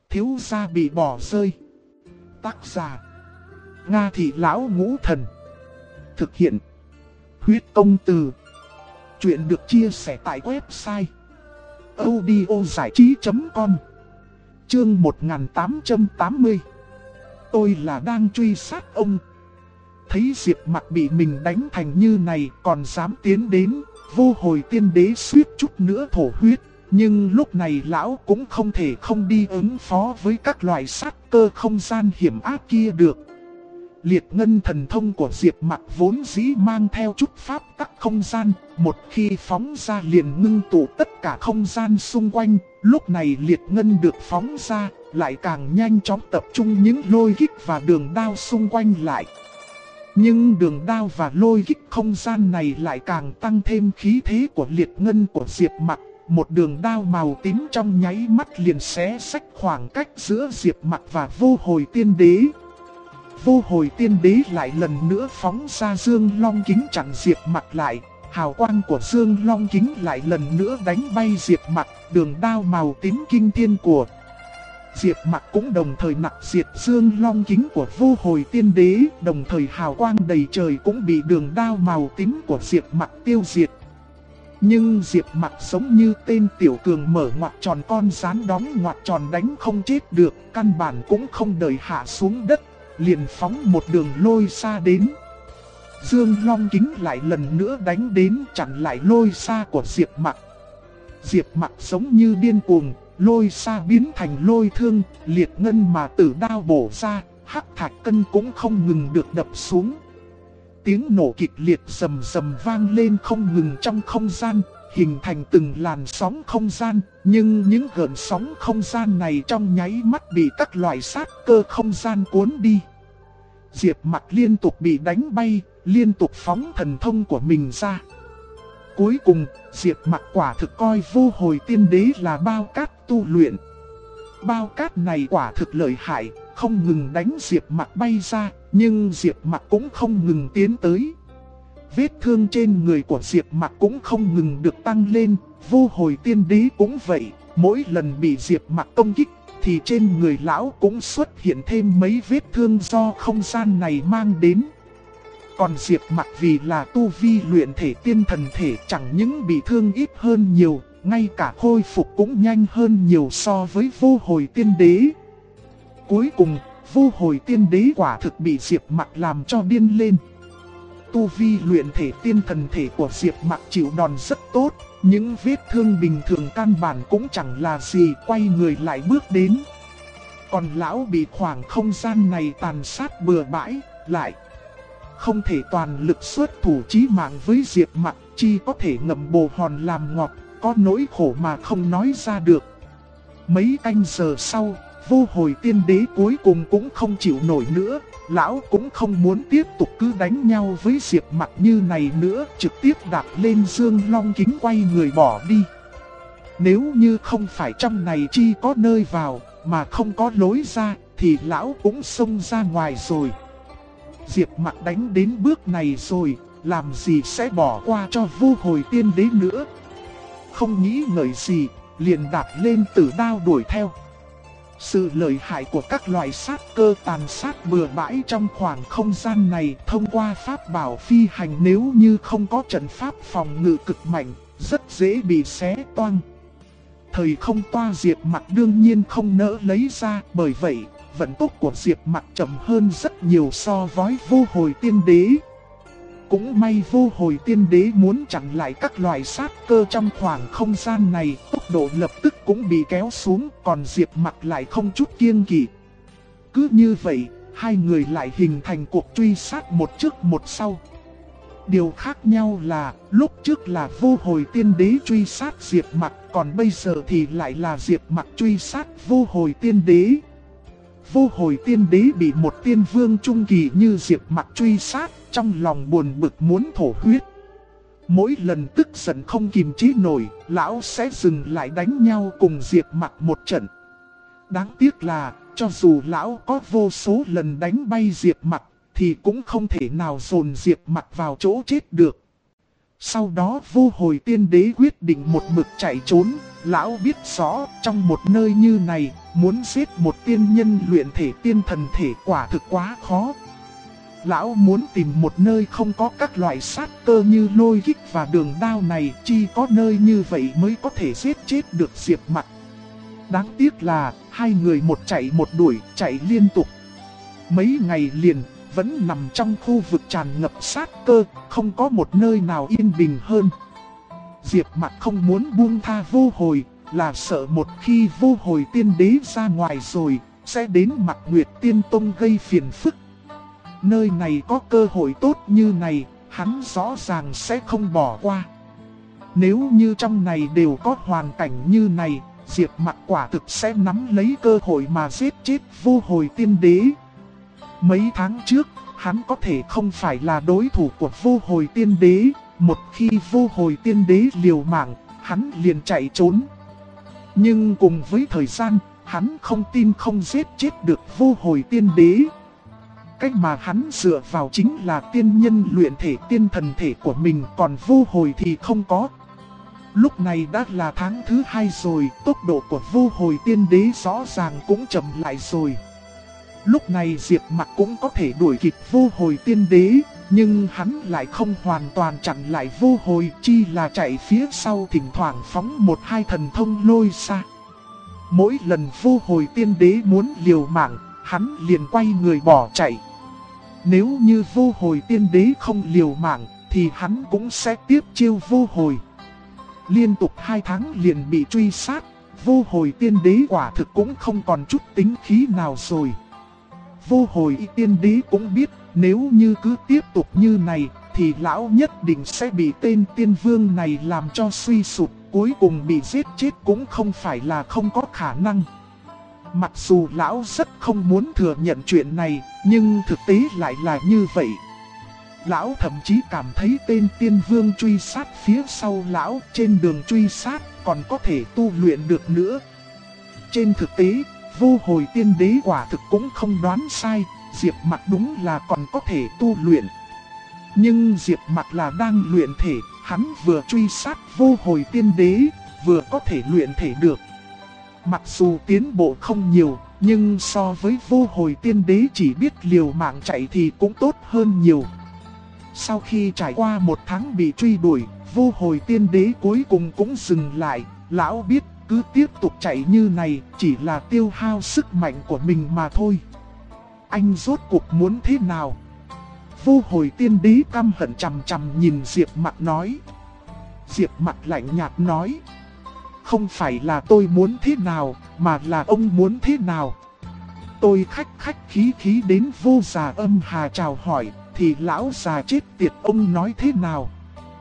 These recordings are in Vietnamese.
Thiếu gia bị bỏ rơi. Tác giả: Nga Thị Lão Ngũ Thần. Thực hiện: Huyết Công Từ. Chuyện được chia sẻ tại website audiozảichí.com. Chương 1880. Tôi là đang truy sát ông. Thấy Diệp Mặc bị mình đánh thành như này còn dám tiến đến, Vô Hồi Tiên Đế suýt chút nữa thổ huyết. Nhưng lúc này lão cũng không thể không đi ứng phó với các loại sát cơ không gian hiểm ác kia được. Liệt ngân thần thông của Diệp Mặc vốn dĩ mang theo chút pháp tắc không gian, một khi phóng ra liền ngưng tụ tất cả không gian xung quanh. Lúc này liệt ngân được phóng ra, lại càng nhanh chóng tập trung những lôi kích và đường đao xung quanh lại. Nhưng đường đao và lôi kích không gian này lại càng tăng thêm khí thế của liệt ngân của Diệp Mặc. Một đường đao màu tím trong nháy mắt liền xé rách khoảng cách giữa Diệp Mặc và Vô Hồi Tiên Đế. Vô Hồi Tiên Đế lại lần nữa phóng ra Dương Long Kính chặn Diệp Mặc lại. Hào quang của Dương Long Kính lại lần nữa đánh bay Diệp Mặc. Đường đao màu tím kinh thiên của Diệp Mặc cũng đồng thời nặc diệt Dương Long Kính của Vô Hồi Tiên Đế. Đồng thời hào quang đầy trời cũng bị đường đao màu tím của Diệp Mặc tiêu diệt. Nhưng Diệp Mặc giống như tên tiểu cường mở ngoặc tròn con rán đóng ngoặc tròn đánh không chết được, căn bản cũng không đợi hạ xuống đất, liền phóng một đường lôi xa đến. Dương Long Kính lại lần nữa đánh đến chặn lại lôi xa của Diệp Mặc. Diệp Mặc giống như điên cuồng, lôi xa biến thành lôi thương, liệt ngân mà tử đao bổ ra, hắc thạch cân cũng không ngừng được đập xuống. Tiếng nổ kịch liệt rầm rầm vang lên không ngừng trong không gian, hình thành từng làn sóng không gian, nhưng những gợn sóng không gian này trong nháy mắt bị các loại sát cơ không gian cuốn đi. Diệp Mặc liên tục bị đánh bay, liên tục phóng thần thông của mình ra. Cuối cùng, Diệp Mặc quả thực coi Vô Hồi Tiên Đế là bao cát tu luyện. Bao cát này quả thực lợi hại, không ngừng đánh Diệp Mặc bay ra, nhưng Diệp Mặc cũng không ngừng tiến tới. Vết thương trên người của Diệp Mặc cũng không ngừng được tăng lên, Vô Hồi Tiên Đế cũng vậy, mỗi lần bị Diệp Mặc công kích thì trên người lão cũng xuất hiện thêm mấy vết thương do không gian này mang đến. Còn Diệp Mặc vì là tu vi luyện thể tiên thần thể chẳng những bị thương ít hơn nhiều, ngay cả khôi phục cũng nhanh hơn nhiều so với Vô Hồi Tiên Đế. Cuối cùng, Vô Hồi Tiên Đế quả thực bị Diệp Mặc làm cho điên lên. Tu vi luyện thể tiên thần thể của Diệp Mặc chịu đòn rất tốt, những vết thương bình thường căn bản cũng chẳng là gì, quay người lại bước đến. Còn lão bị khoảng không gian này tàn sát bừa bãi, lại không thể toàn lực xuất thủ chí mạng với Diệp Mặc, chỉ có thể ngậm bồ hòn làm ngọt, có nỗi khổ mà không nói ra được. Mấy canh giờ sau, Vô Hồi Tiên Đế cuối cùng cũng không chịu nổi nữa, lão cũng không muốn tiếp tục cứ đánh nhau với Diệp Mặc như này nữa, trực tiếp đạp lên Dương Long Kính quay người bỏ đi. Nếu như không phải trong này chi có nơi vào, mà không có lối ra, thì lão cũng xông ra ngoài rồi. Diệp Mặc đánh đến bước này rồi, làm gì sẽ bỏ qua cho Vô Hồi Tiên Đế nữa. Không nghĩ ngợi gì, liền đạp lên tử đao đuổi theo. Sự lợi hại của các loại sát cơ tàn sát bừa bãi trong khoảng không gian này thông qua pháp bảo phi hành, nếu như không có trận pháp phòng ngự cực mạnh, rất dễ bị xé toang. Thời không toa Diệp Mặc đương nhiên không nỡ lấy ra, bởi vậy vận tốc của Diệp Mặc chậm hơn rất nhiều so với Vô Hồi Tiên Đế. Cũng may Vô Hồi Tiên Đế muốn chặn lại các loại sát cơ trong khoảng không gian này, tốc độ lập tức cũng bị kéo xuống, còn Diệp Mặc lại không chút kiêng kỵ. Cứ như vậy, hai người lại hình thành cuộc truy sát một trước một sau. Điều khác nhau là, lúc trước là Vô Hồi Tiên Đế truy sát Diệp Mặc, còn bây giờ thì lại là Diệp Mặc truy sát Vô Hồi Tiên Đế. Vô Hồi Tiên Đế bị một tiên vương trung kỳ như Diệp Mặc truy sát, trong lòng buồn bực muốn thổ huyết. Mỗi lần tức giận không kìm chế nổi, lão sẽ dừng lại đánh nhau cùng Diệp Mặc một trận. Đáng tiếc là, cho dù lão có vô số lần đánh bay Diệp Mặc, thì cũng không thể nào dồn Diệp Mặc vào chỗ chết được. Sau đó Vô Hồi Tiên Đế quyết định một mực chạy trốn, lão biết rõ trong một nơi như này, Muốn giết một tiên nhân luyện thể tiên thần thể quả thực quá khó. Lão muốn tìm một nơi không có các loại sát cơ như lôi kích và đường đao này, chỉ có nơi như vậy mới có thể giết chết được Diệp Mặc. Đáng tiếc là hai người một chạy một đuổi, chạy liên tục. Mấy ngày liền, vẫn nằm trong khu vực tràn ngập sát cơ, không có một nơi nào yên bình hơn. Diệp Mặc không muốn buông tha Vô Hồi, là sợ một khi Vô Hồi tiên đế ra ngoài rồi, sẽ đến Mặc Nguyệt Tiên Tông gây phiền phức. Nơi này có cơ hội tốt như này, hắn rõ ràng sẽ không bỏ qua. Nếu như trong này đều có hoàn cảnh như này, Diệp Mặc quả thực sẽ nắm lấy cơ hội mà giết chết Vô Hồi tiên đế. Mấy tháng trước, hắn có thể không phải là đối thủ của Vô Hồi tiên đế. Một khi Vô Hồi tiên đế liều mạng, hắn liền chạy trốn. Nhưng cùng với thời gian, hắn không tin không giết chết được Vô Hồi tiên đế. Cách mà hắn dựa vào chính là tiên nhân luyện thể tiên thần thể của mình, còn Vô Hồi thì không có. Lúc này đã là tháng thứ 2 rồi, tốc độ của Vô Hồi tiên đế rõ ràng cũng chậm lại rồi. Lúc này Diệp Mặc cũng có thể đuổi kịp Vô Hồi tiên đế, nhưng hắn lại không hoàn toàn chặn lại Vô Hồi, chỉ là chạy phía sau thỉnh thoảng phóng một hai thần thông lôi xa. Mỗi lần Vô Hồi tiên đế muốn liều mạng, hắn liền quay người bỏ chạy. Nếu như Vô Hồi tiên đế không liều mạng, thì hắn cũng sẽ tiếp chiêu Vô Hồi. Liên tục 2 tháng liền bị truy sát, Vô Hồi tiên đế quả thực cũng không còn chút tính khí nào rồi. Vô Hồi tiên đế cũng biết, nếu như cứ tiếp tục như này, thì lão nhất định sẽ bị tên tiên vương này làm cho suy sụp, cuối cùng bị giết chết cũng không phải là không có khả năng. Mặc dù lão rất không muốn thừa nhận chuyện này, nhưng thực tế lại là như vậy. Lão thậm chí cảm thấy tên tiên vương truy sát phía sau lão trên đường truy sát còn có thể tu luyện được nữa. Trên thực tế, Vô Hồi tiên đế quả thực cũng không đoán sai, Diệp Mặc đúng là còn có thể tu luyện. Nhưng Diệp Mặc là đang luyện thể, hắn vừa truy sát Vô Hồi tiên đế, vừa có thể luyện thể được. Mặc dù tiến bộ không nhiều, nhưng so với Vô Hồi tiên đế chỉ biết liều mạng chạy thì cũng tốt hơn nhiều. Sau khi trải qua 1 tháng bị truy đuổi, Vô Hồi tiên đế cuối cùng cũng dừng lại. Lão biết cứ tiếp tục chạy như này chỉ là tiêu hao sức mạnh của mình mà thôi. Anh rốt cuộc muốn thế nào? Vô Hồi tiên đế căm hận chằm chằm nhìn Diệp Mặc nói. Diệp Mặc lạnh nhạt nói. Không phải là tôi muốn thế nào, mà là ông muốn thế nào. Tôi khách khí đến Vô Già Âm Hà chào hỏi, thì lão già chết tiệt ông nói thế nào?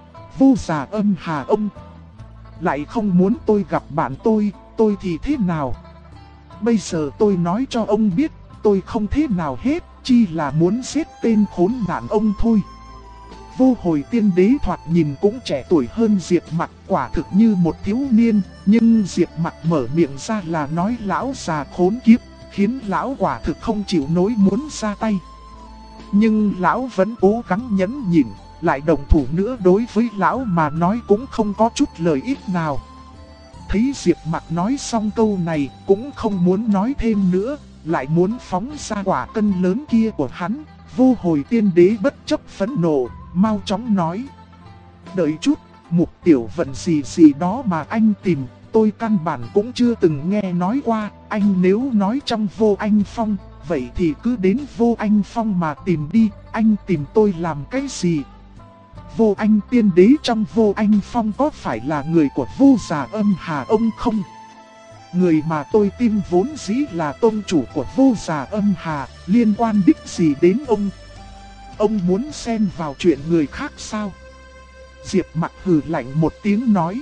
Vô Già Âm Hà ông lại không muốn tôi gặp bạn tôi thì thế nào? Bây giờ tôi nói cho ông biết, tôi không thế nào hết, chỉ là muốn giết tên khốn nạn ông thôi. Vô Hồi tiên đế thoạt nhìn cũng trẻ tuổi hơn Diệp Mặc, quả thực như một thiếu niên, nhưng Diệp Mặc mở miệng ra là nói lão già khốn kiếp, khiến lão quả thực không chịu nổi muốn ra tay. Nhưng lão vẫn cố gắng nhẫn nhịn, lại đồng thủ nữa đối với lão mà nói cũng không có chút lợi ích nào. Thấy Diệp Mặc nói xong câu này cũng không muốn nói thêm nữa, lại muốn phóng ra quả cân lớn kia của hắn. Vô Hồi tiên đế bất chấp phẫn nộ, mau chóng nói. Đợi chút, mục tiểu vận gì đó mà anh tìm, tôi căn bản cũng chưa từng nghe nói qua. Anh nếu nói trong Vô Anh Phong, vậy thì cứ đến Vô Anh Phong mà tìm đi, anh tìm tôi làm cái gì? Vô Anh tiên đế trong Vô Anh Phong có phải là người của Vô Già Âm Hà ông không? Người mà tôi tìm vốn dĩ là tôn chủ của Vô Già Âm Hà, liên quan đích gì đến ông? Ông muốn xen vào chuyện người khác sao? Diệp Mặc hừ lạnh một tiếng nói.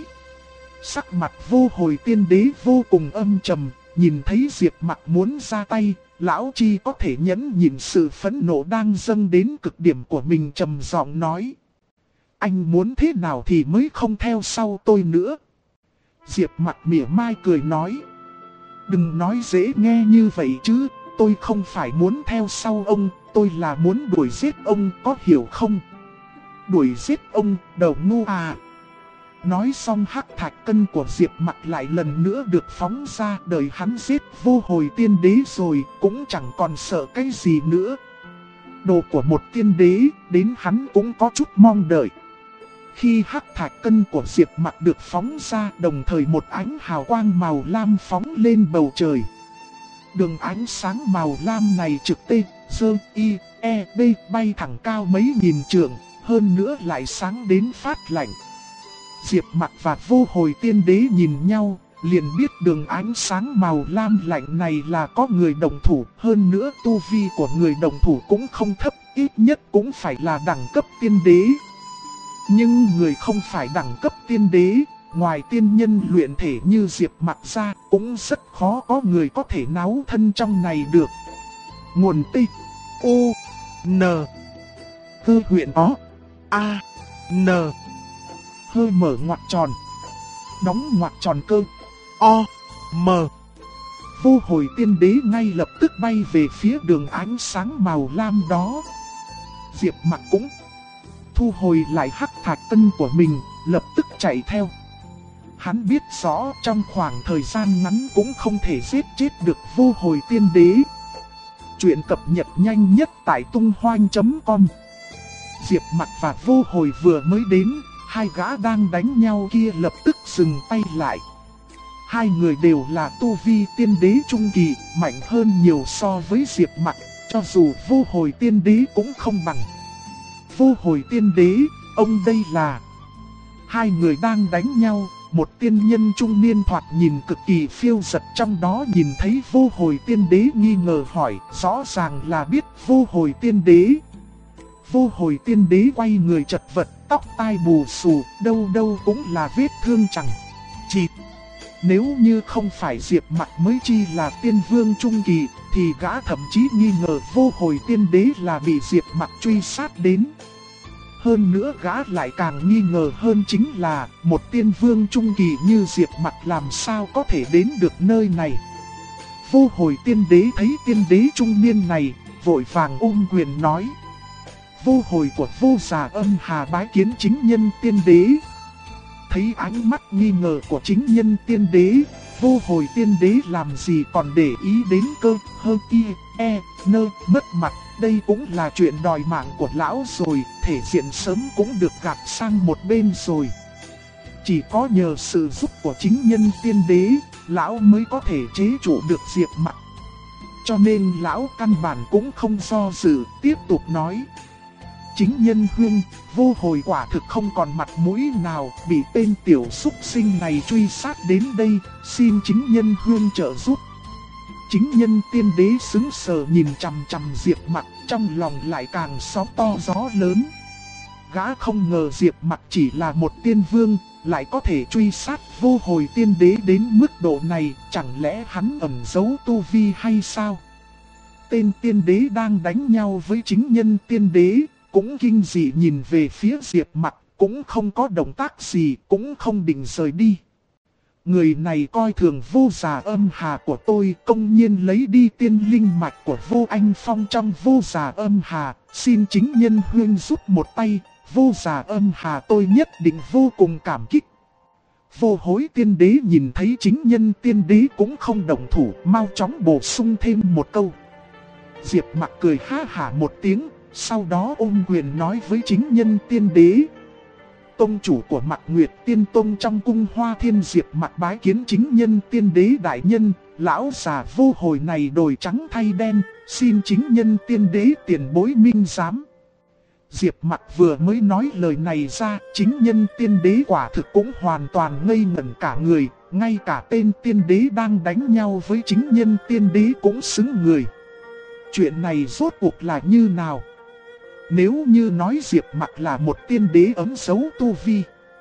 Sắc mặt Vô Hồi tiên đế vô cùng âm trầm, nhìn thấy Diệp Mặc muốn ra tay, lão chi có thể nhẫn nhịn sự phẫn nộ đang dâng đến cực điểm của mình, trầm giọng nói. Anh muốn thế nào thì mới không theo sau tôi nữa. Diệp Mặc mỉa mai cười nói. Đừng nói dễ nghe như vậy chứ, tôi không phải muốn theo sau ông, tôi là muốn đuổi giết ông, có hiểu không? Đuổi giết ông, đầu ngu à. Nói xong hắc thạch cân của Diệp Mặc lại lần nữa được phóng ra, đợi hắn giết vô hồi tiên đế rồi cũng chẳng còn sợ cái gì nữa. Đồ của một tiên đế đến hắn cũng có chút mong đợi. Khi hắc thạch cân của Diệp Mặc được phóng ra, đồng thời một ánh hào quang màu lam phóng lên bầu trời. Đường ánh sáng màu lam này trực T, dơ, Y, E, B bay thẳng cao mấy nghìn trượng, hơn nữa lại sáng đến phát lạnh. Diệp Mặc và vô hồi tiên đế nhìn nhau, liền biết đường ánh sáng màu lam lạnh này là có người đồng thủ. Hơn nữa tu vi của người đồng thủ cũng không thấp, ít nhất cũng phải là đẳng cấp tiên đế. Nhưng người không phải đẳng cấp tiên đế, ngoài tiên nhân luyện thể như Diệp Mặc ra, cũng rất khó có người có thể náo thân trong này được. Nguồn T, O, N, Hư huyện ó, A, N, hơi mở ngoặc tròn, đóng ngoặc tròn cơ, O, M. Vô hồi tiên đế ngay lập tức bay về phía đường ánh sáng màu lam đó. Diệp Mặc cũng thu hồi lại hắc thạch cân của mình, lập tức chạy theo. Hắn biết rõ trong khoảng thời gian ngắn cũng không thể giết chết được vô hồi tiên đế. Chuyện cập nhật nhanh nhất tại tung hoanh.com. Diệp Mặc và vô hồi vừa mới đến, hai gã đang đánh nhau kia lập tức dừng tay lại. Hai người đều là tu vi tiên đế trung kỳ, mạnh hơn nhiều so với Diệp Mặc, cho dù vô hồi tiên đế cũng không bằng. Vô hồi tiên đế, ông đây là... Hai người đang đánh nhau, một tiên nhân trung niên thoạt nhìn cực kỳ phiêu dật trong đó nhìn thấy vô hồi tiên đế nghi ngờ hỏi, rõ ràng là biết vô hồi tiên đế. Vô hồi tiên đế quay người chật vật, tóc tai bù xù, đâu đâu cũng là vết thương chẳng chịt. Nếu như không phải Diệp Mặc mới chi là tiên vương trung kỳ, thì gã thậm chí nghi ngờ vô hồi tiên đế là bị Diệp Mặc truy sát đến. Hơn nữa gã lại càng nghi ngờ hơn chính là một tiên vương trung kỳ như Diệp Mặc làm sao có thể đến được nơi này. Vô hồi tiên đế thấy tiên đế trung niên này, vội vàng ôm quyền nói. Vô hồi của vô già âm hà bái kiến chính nhân tiên đế. Thấy ánh mắt nghi ngờ của chính nhân tiên đế, vô hồi tiên đế làm gì còn để ý đến cơ, hơn y, e, nơ, mất mặt. Đây cũng là chuyện đòi mạng của lão rồi, thể diện sớm cũng được gạt sang một bên rồi. Chỉ có nhờ sự giúp của chính nhân tiên đế, lão mới có thể chế trụ được Diệp Mặc. Cho nên lão căn bản cũng không do dự, tiếp tục nói. Chính nhân huynh, vô hồi quả thực không còn mặt mũi nào, bị tên tiểu súc sinh này truy sát đến đây, xin chính nhân huynh trợ giúp. Chính nhân tiên đế sững sờ nhìn chằm chằm Diệp Mặc, trong lòng lại càng sóng to gió lớn. Gã không ngờ Diệp Mặc chỉ là một tiên vương, lại có thể truy sát vô hồi tiên đế đến mức độ này, chẳng lẽ hắn ẩn giấu tu vi hay sao? Tên tiên đế đang đánh nhau với chính nhân tiên đế, cũng kinh dị nhìn về phía Diệp Mặc, cũng không có động tác gì, cũng không định rời đi. Người này coi thường vô già âm hà của tôi, công nhiên lấy đi tiên linh mạch của vô anh phong trong vô già âm hà, xin chính nhân huynh giúp một tay, vô già âm hà tôi nhất định vô cùng cảm kích. Vô hối tiên đế nhìn thấy chính nhân tiên đế cũng không động thủ, mau chóng bổ sung thêm một câu. Diệp Mặc cười ha hả một tiếng, sau đó ôm quyền nói với chính nhân tiên đế. Tông chủ của Mạc Nguyệt Tiên Tông trong cung Hoa Thiên Diệp Mặc bái kiến chính nhân tiên đế đại nhân, lão già vô hồi này đổi trắng thay đen, xin chính nhân tiên đế tiền bối minh giám. Diệp Mặc vừa mới nói lời này ra, chính nhân tiên đế quả thực cũng hoàn toàn ngây ngẩn cả người, ngay cả tên tiên đế đang đánh nhau với chính nhân tiên đế cũng sững người. Chuyện này rốt cuộc là như nào? Nếu như nói Diệp Mặc là một tiên đế ấm giấu tu vi,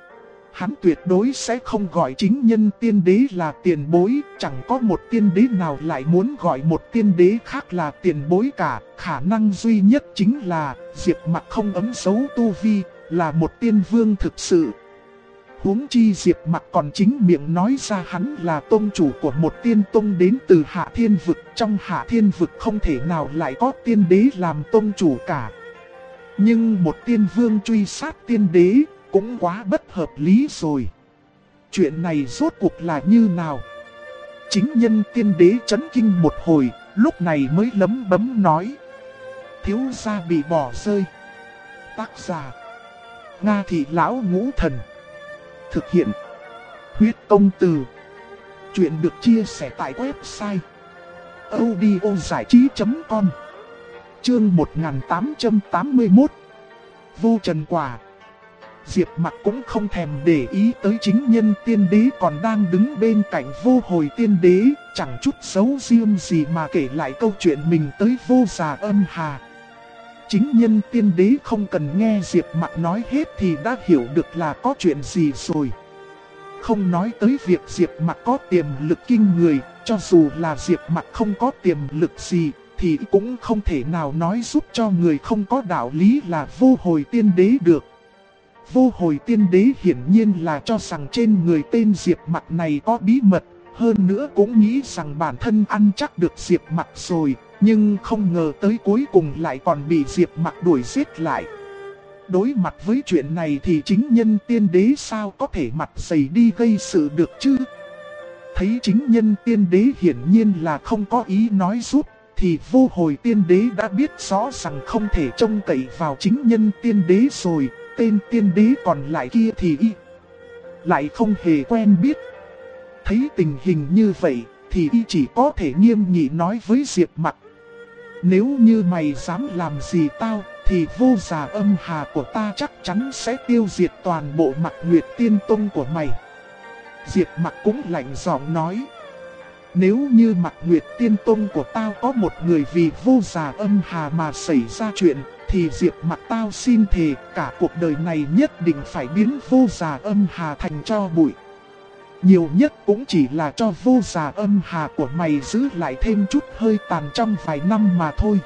hắn tuyệt đối sẽ không gọi chính nhân tiên đế là tiền bối. Chẳng có một tiên đế nào lại muốn gọi một tiên đế khác là tiền bối cả. Khả năng duy nhất chính là Diệp Mặc không ấm giấu tu vi, là một tiên vương thực sự. Huống chi Diệp Mặc còn chính miệng nói ra hắn là tông chủ của một tiên tông đến từ Hạ Thiên Vực. Trong Hạ Thiên Vực không thể nào lại có tiên đế làm tông chủ cả. Nhưng một tiên vương truy sát tiên đế cũng quá bất hợp lý rồi. chuyện này rốt cuộc là như nào? Chính nhân tiên đế chấn kinh một hồi, lúc này mới lấm bấm nói. Thiếu gia bị bỏ rơi. Tác giả: Nga Thị Lão Ngũ Thần. Thực hiện: Huyết Công Từ. Chuyện được chia sẻ tại website audiozảichí.com. Chương 1881. Vô trần quả. Diệp Mặc cũng không thèm để ý tới chính nhân tiên đế còn đang đứng bên cạnh vô hồi tiên đế, chẳng chút giấu riêng gì mà kể lại câu chuyện mình tới vô già âm hà. Chính nhân tiên đế không cần nghe Diệp Mặc nói hết thì đã hiểu được là có chuyện gì rồi. Không nói tới việc Diệp Mặc có tiềm lực kinh người, cho dù là Diệp Mặc không có tiềm lực gì thì cũng không thể nào nói giúp cho người không có đạo lý là vô hồi tiên đế được. Vô hồi tiên đế hiển nhiên là cho rằng trên người tên Diệp Mặc này có bí mật, hơn nữa cũng nghĩ rằng bản thân ăn chắc được Diệp Mặc rồi, nhưng không ngờ tới cuối cùng lại còn bị Diệp Mặc đuổi giết lại. Đối mặt với chuyện này thì chính nhân tiên đế sao có thể mặt dày đi gây sự được chứ? Thấy chính nhân tiên đế hiển nhiên là không có ý nói giúp, thì vô hồi tiên đế đã biết rõ rằng không thể trông cậy vào chính nhân tiên đế rồi. Tên tiên đế còn lại kia thì lại không hề quen biết. Thấy tình hình như vậy thì chỉ có thể nghiêm nghị nói với Diệp Mặc. Nếu như mày dám làm gì tao thì vô già âm hà của ta chắc chắn sẽ tiêu diệt toàn bộ Mặc Nguyệt Tiên Tông của mày. Diệp Mặc cũng lạnh giọng nói. Nếu như Mặc Nguyệt Tiên Tông của tao có một người vì vô già âm hà mà xảy ra chuyện, thì Diệp Mặc tao xin thề cả cuộc đời này nhất định phải biến vô già âm hà thành tro bụi. Nhiều nhất cũng chỉ là cho vô già âm hà của mày giữ lại thêm chút hơi tàn trong vài năm mà thôi.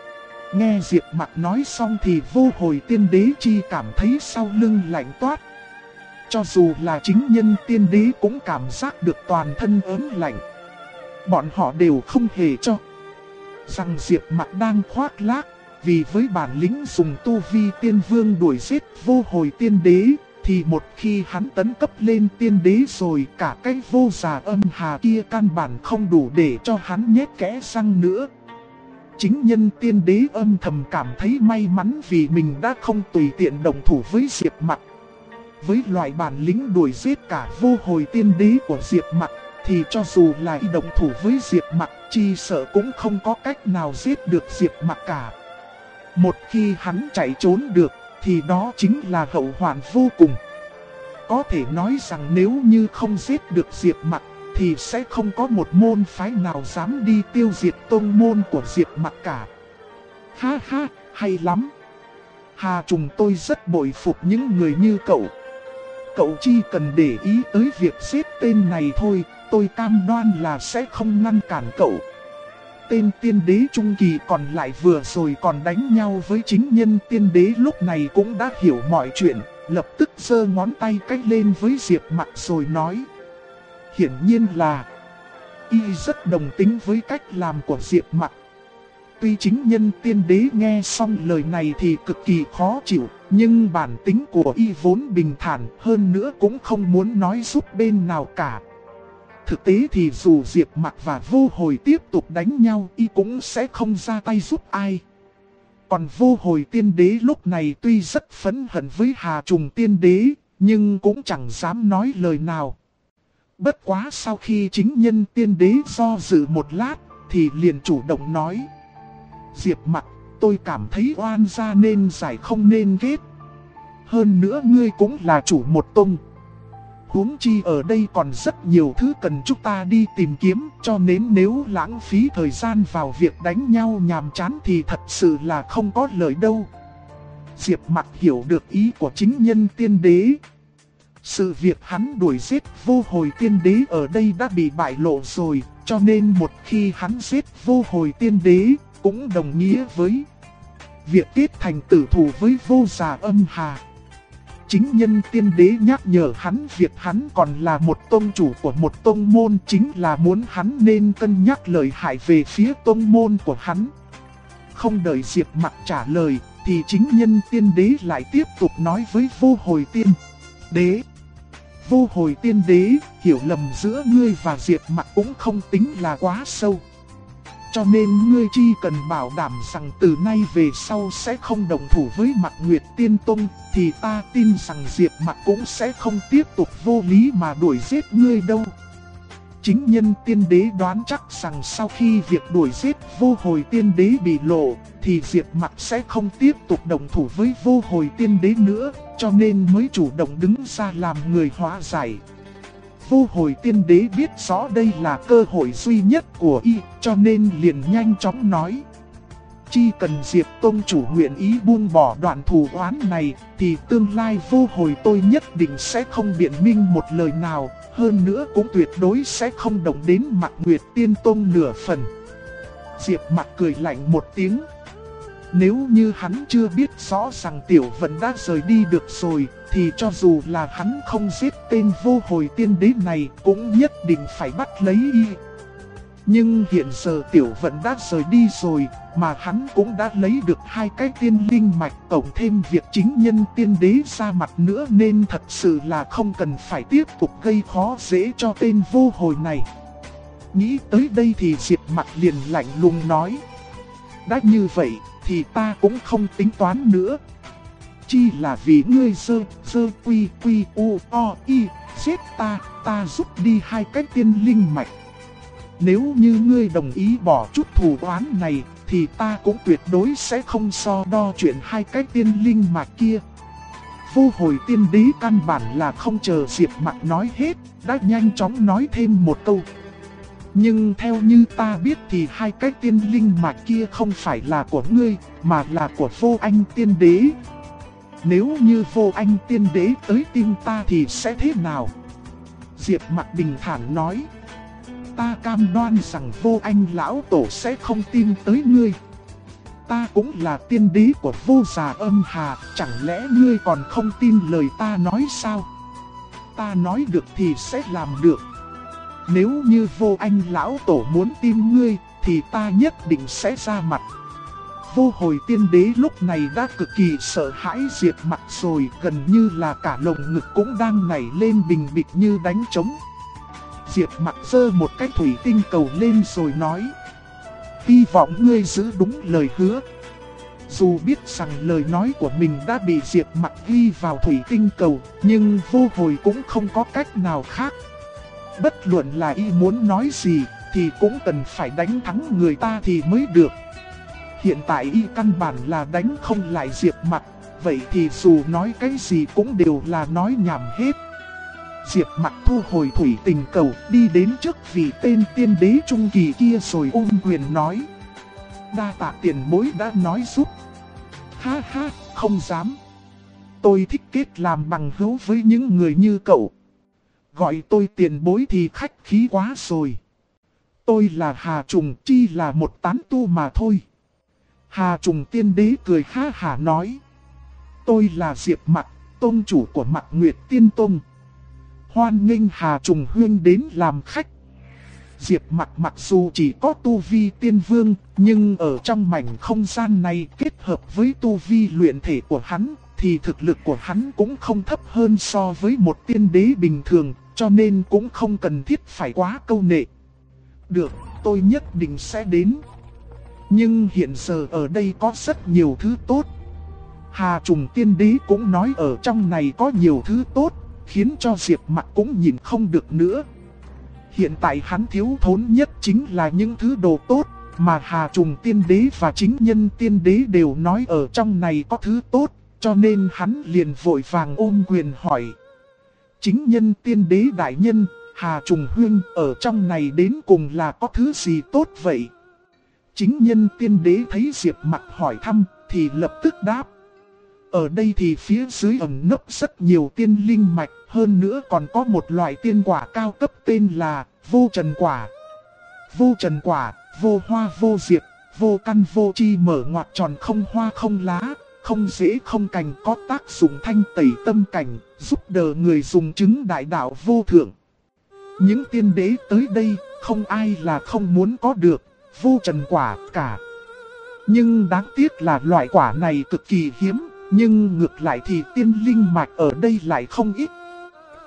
Nghe Diệp Mặc nói xong thì vô hồi tiên đế chi cảm thấy sau lưng lạnh toát. Cho dù là chính nhân tiên đế cũng cảm giác được toàn thân ớn lạnh. Bọn họ đều không hề cho rằng Diệp Mặc đang khoác lác. Vì với bản lĩnh dùng tu vi tiên vương đuổi giết vô hồi tiên đế, thì một khi hắn tấn cấp lên tiên đế rồi, cả cái vô già âm hà kia căn bản không đủ để cho hắn nhét kẽ răng nữa. Chính nhân tiên đế âm thầm cảm thấy may mắn vì mình đã không tùy tiện đồng thủ với Diệp Mặc. Với loại bản lĩnh đuổi giết cả vô hồi tiên đế của Diệp Mặc, thì cho dù là đồng thủ với Diệp Mặc, chi sợ cũng không có cách nào giết được Diệp Mặc cả. Một khi hắn chạy trốn được, thì đó chính là hậu hoạn vô cùng. Có thể nói rằng nếu như không giết được Diệp Mặc, thì sẽ không có một môn phái nào dám đi tiêu diệt tông môn của Diệp Mặc cả. Ha ha, hay lắm. Hà Trùng tôi rất bội phục những người như cậu. Cậu chỉ cần để ý tới việc giết tên này thôi, tôi cam đoan là sẽ không ngăn cản cậu. Tên tiên đế trung kỳ còn lại vừa rồi còn đánh nhau với chính nhân tiên đế lúc này cũng đã hiểu mọi chuyện, lập tức giơ ngón tay cách lên với Diệp Mặc rồi nói. Hiển nhiên là y rất đồng tính với cách làm của Diệp Mặc. Tuy chính nhân tiên đế nghe xong lời này thì cực kỳ khó chịu, nhưng bản tính của y vốn bình thản, hơn nữa cũng không muốn nói giúp bên nào cả. Thực tế thì dù Diệp Mặc và vô hồi tiếp tục đánh nhau, y cũng sẽ không ra tay giúp ai. Còn vô hồi tiên đế lúc này tuy rất phẫn hận với Hà Trùng tiên đế, nhưng cũng chẳng dám nói lời nào. Bất quá sau khi chính nhân tiên đế do dự một lát, thì liền chủ động nói. Diệp Mặc, tôi cảm thấy oan gia nên giải không nên ghét. Hơn nữa ngươi cũng là chủ một tông. Huống chi ở đây còn rất nhiều thứ cần chúng ta đi tìm kiếm, cho nên nếu lãng phí thời gian vào việc đánh nhau nhàm chán thì thật sự là không có lợi đâu. Diệp Mặc hiểu được ý của chính nhân tiên đế. Sự việc hắn đuổi giết vô hồi tiên đế ở đây đã bị bại lộ rồi, cho nên một khi hắn giết vô hồi tiên đế, cũng đồng nghĩa với việc kết thành tử thủ với vô già âm hà. Chính nhân tiên đế nhắc nhở hắn việc hắn còn là một tông chủ của một tông môn, chính là muốn hắn nên cân nhắc lợi hại về phía tông môn của hắn. Không đợi Diệp Mặc trả lời, thì chính nhân tiên đế lại tiếp tục nói với vô hồi tiên đế. Vô Hồi Tiên Đế, hiểu lầm giữa ngươi và Diệp Mặc cũng không tính là quá sâu. Cho nên ngươi chỉ cần bảo đảm rằng từ nay về sau sẽ không đồng thủ với Mạc Nguyệt Tiên Tông, thì ta tin rằng Diệp Mặc cũng sẽ không tiếp tục vô lý mà đuổi giết ngươi đâu. Chính Nhân Tiên Đế đoán chắc rằng sau khi việc đuổi giết Vô Hồi Tiên Đế bị lộ, thì Diệp Mặc sẽ không tiếp tục đồng thủ với Vô Hồi Tiên Đế nữa, cho nên mới chủ động đứng ra làm người hóa giải. Vô Hồi Tiên Đế biết rõ đây là cơ hội duy nhất của y, cho nên liền nhanh chóng nói: chỉ cần Diệp Tông chủ nguyện ý buông bỏ đoạn thù oán này, thì tương lai Vô Hồi tôi nhất định sẽ không biện minh một lời nào, hơn nữa cũng tuyệt đối sẽ không động đến Mạc Nguyệt Tiên Tông nửa phần. Diệp Mặc cười lạnh một tiếng. Nếu như hắn chưa biết rõ rằng Tiểu Vận đã rời đi được rồi, thì cho dù là hắn không giết tên Vô Hồi Tiên Đế này cũng nhất định phải bắt lấy y. Nhưng hiện giờ Tiểu Vận đã rời đi rồi, mà hắn cũng đã lấy được 2 cái tiên linh mạch, cộng thêm việc chính Nhân Tiên Đế ra mặt nữa, nên thật sự là không cần phải tiếp tục gây khó dễ cho tên Vô Hồi này. Nghĩ tới đây thì Diệp Mặc liền lạnh lùng nói: đã như vậy thì ta cũng không tính toán nữa. Chỉ là vì ngươi dơ quy u o y giết ta giúp đi 2 cái tiên linh mạch. Nếu như ngươi đồng ý bỏ chút thù oán này, thì ta cũng tuyệt đối sẽ không so đo chuyện 2 cái tiên linh mạch kia. Vô Hồi Tiên Đế căn bản là không chờ Diệp Mặc nói hết, đã nhanh chóng nói thêm một câu: nhưng theo như ta biết thì 2 cái tiên linh mạch kia không phải là của ngươi, mà là của Vô Anh Tiên Đế. Nếu như Vô Anh Tiên Đế tới tìm ta thì sẽ thế nào? Diệp Mặc bình thản nói: ta cam đoan rằng Vô Anh lão tổ sẽ không tìm tới ngươi. Ta cũng là tiên đế của Vô Già Âm Hà, chẳng lẽ ngươi còn không tin lời ta nói sao? Ta nói được thì sẽ làm được. Nếu như Vô Anh lão tổ muốn tìm ngươi, thì ta nhất định sẽ ra mặt. Vô Hồi Tiên Đế lúc này đã cực kỳ sợ hãi Diệp Mặc rồi, gần như là cả lồng ngực cũng đang nảy lên bình bịch như đánh trống. Diệp Mặc giơ một cái thủy tinh cầu lên rồi nói: hy vọng ngươi giữ đúng lời hứa. Dù biết rằng lời nói của mình đã bị Diệp Mặc ghi vào thủy tinh cầu, nhưng Vô Hồi cũng không có cách nào khác. Bất luận là y muốn nói gì, thì cũng cần phải đánh thắng người ta thì mới được. Hiện tại y căn bản là đánh không lại Diệp Mặc, vậy thì dù nói cái gì cũng đều là nói nhảm hết. Diệp Mặc thu hồi thủy tinh cầu, đi đến trước vị tên tiên đế trung kỳ kia rồi ôm quyền nói: đa tạ tiền bối đã nói giúp. Ha ha, không dám. Tôi thích kết làm bằng hữu với những người như cậu. Gọi tôi tiền bối thì khách khí quá rồi. Tôi là Hà Trùng, chỉ là một tán tu mà thôi. Hà Trùng Tiên Đế cười ha hả nói: tôi là Diệp Mặc, tông chủ của Mạc Nguyệt Tiên Tông. Hoan nghênh Hà Trùng huynh đến làm khách. Diệp Mặc mặc dù chỉ có tu vi tiên vương, nhưng ở trong mảnh không gian này kết hợp với tu vi luyện thể của hắn, thì thực lực của hắn cũng không thấp hơn so với một tiên đế bình thường, cho nên cũng không cần thiết phải quá câu nệ. Được, tôi nhất định sẽ đến. Nhưng hiện giờ ở đây có rất nhiều thứ tốt. Hà Trùng Tiên Đế cũng nói ở trong này có nhiều thứ tốt, khiến cho Diệp Mặc cũng nhìn không được nữa. Hiện tại hắn thiếu thốn nhất chính là những thứ đồ tốt, mà Hà Trùng Tiên Đế và chính Nhân Tiên Đế đều nói ở trong này có thứ tốt, cho nên hắn liền vội vàng ôm quyền hỏi: chính Nhân Tiên Đế đại nhân, Hà Trùng huynh, ở trong này đến cùng là có thứ gì tốt vậy? Chính Nhân Tiên Đế thấy Diệp Mặc hỏi thăm, thì lập tức đáp: ở đây thì phía dưới ẩn nấp rất nhiều tiên linh mạch, hơn nữa còn có một loại tiên quả cao cấp tên là Vô Trần Quả. Vô Trần Quả, vô hoa vô diệp, vô căn vô chi, mở ngoặt tròn, không hoa không lá, không rễ không cành, có tác dụng thanh tẩy tâm cảnh, giúp đỡ người dùng chứng đại đạo vô thượng. Những tiên đế tới đây, không ai là không muốn có được Vô Trần Quả cả. Nhưng đáng tiếc là loại quả này cực kỳ hiếm, nhưng ngược lại thì tiên linh mạch ở đây lại không ít.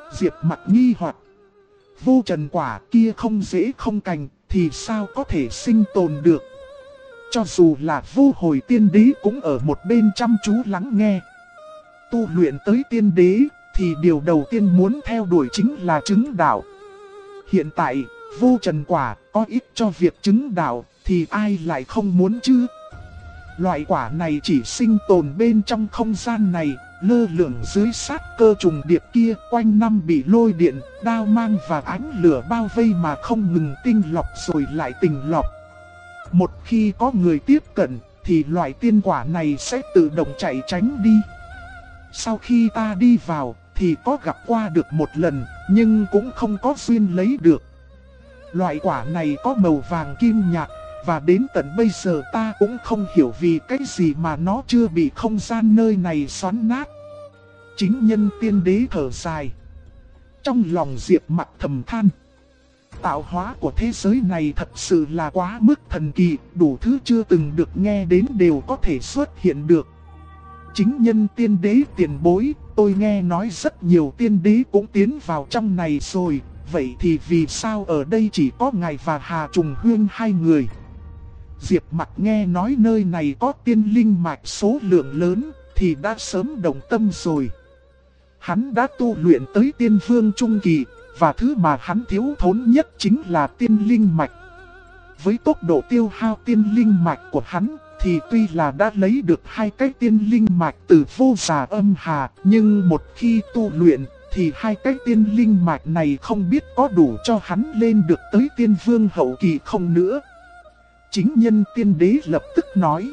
Diệp Mặc nghi hoặc. Vô trần quả kia không rễ không cành thì sao có thể sinh tồn được. Cho dù là vô hồi tiên đế cũng ở một bên chăm chú lắng nghe. Tu luyện tới tiên đế thì điều đầu tiên muốn theo đuổi chính là chứng đạo. Hiện tại vô trần quả có ích cho việc chứng đạo thì ai lại không muốn chứ. Loại quả này chỉ sinh tồn bên trong không gian này, lơ lửng dưới sát cơ trùng điệp kia, quanh năm bị lôi điện, đao mang và ánh lửa bao vây mà không ngừng tinh lọc rồi lại tình lọc. Một khi có người tiếp cận thì loại tiên quả này sẽ tự động chạy tránh đi. Sau khi ta đi vào thì có gặp qua được một lần nhưng cũng không có duyên lấy được. Loại quả này có màu vàng kim nhạt. Và đến tận bây giờ ta cũng không hiểu vì cái gì mà nó chưa bị không gian nơi này xoắn nát. Chính nhân tiên đế thở dài. Trong lòng Diệp Mặc thầm than. Tạo hóa của thế giới này thật sự là quá mức thần kỳ, đủ thứ chưa từng được nghe đến đều có thể xuất hiện được. Chính nhân tiên đế tiền bối, tôi nghe nói rất nhiều tiên đế cũng tiến vào trong này rồi. Vậy thì vì sao ở đây chỉ có ngài và Hà Trùng Huyên hai người? Diệp Mặc nghe nói nơi này có tiên linh mạch số lượng lớn thì đã sớm động tâm rồi. Hắn đã tu luyện tới tiên vương trung kỳ và thứ mà hắn thiếu thốn nhất chính là tiên linh mạch. Với tốc độ tiêu hao tiên linh mạch của hắn thì tuy là đã lấy được hai cái tiên linh mạch từ vô xà âm hà, nhưng một khi tu luyện thì hai cái tiên linh mạch này không biết có đủ cho hắn lên được tới tiên vương hậu kỳ không nữa. Chính nhân tiên đế lập tức nói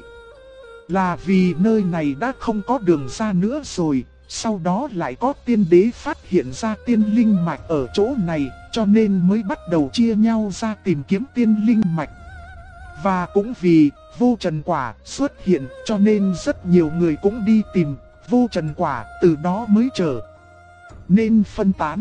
là vì nơi này đã không có đường ra nữa rồi. Sau đó lại có tiên đế phát hiện ra tiên linh mạch ở chỗ này, cho nên mới bắt đầu chia nhau ra tìm kiếm tiên linh mạch. Và cũng vì vô trần quả xuất hiện cho nên rất nhiều người cũng đi tìm vô trần quả, từ đó mới trở nên phân tán.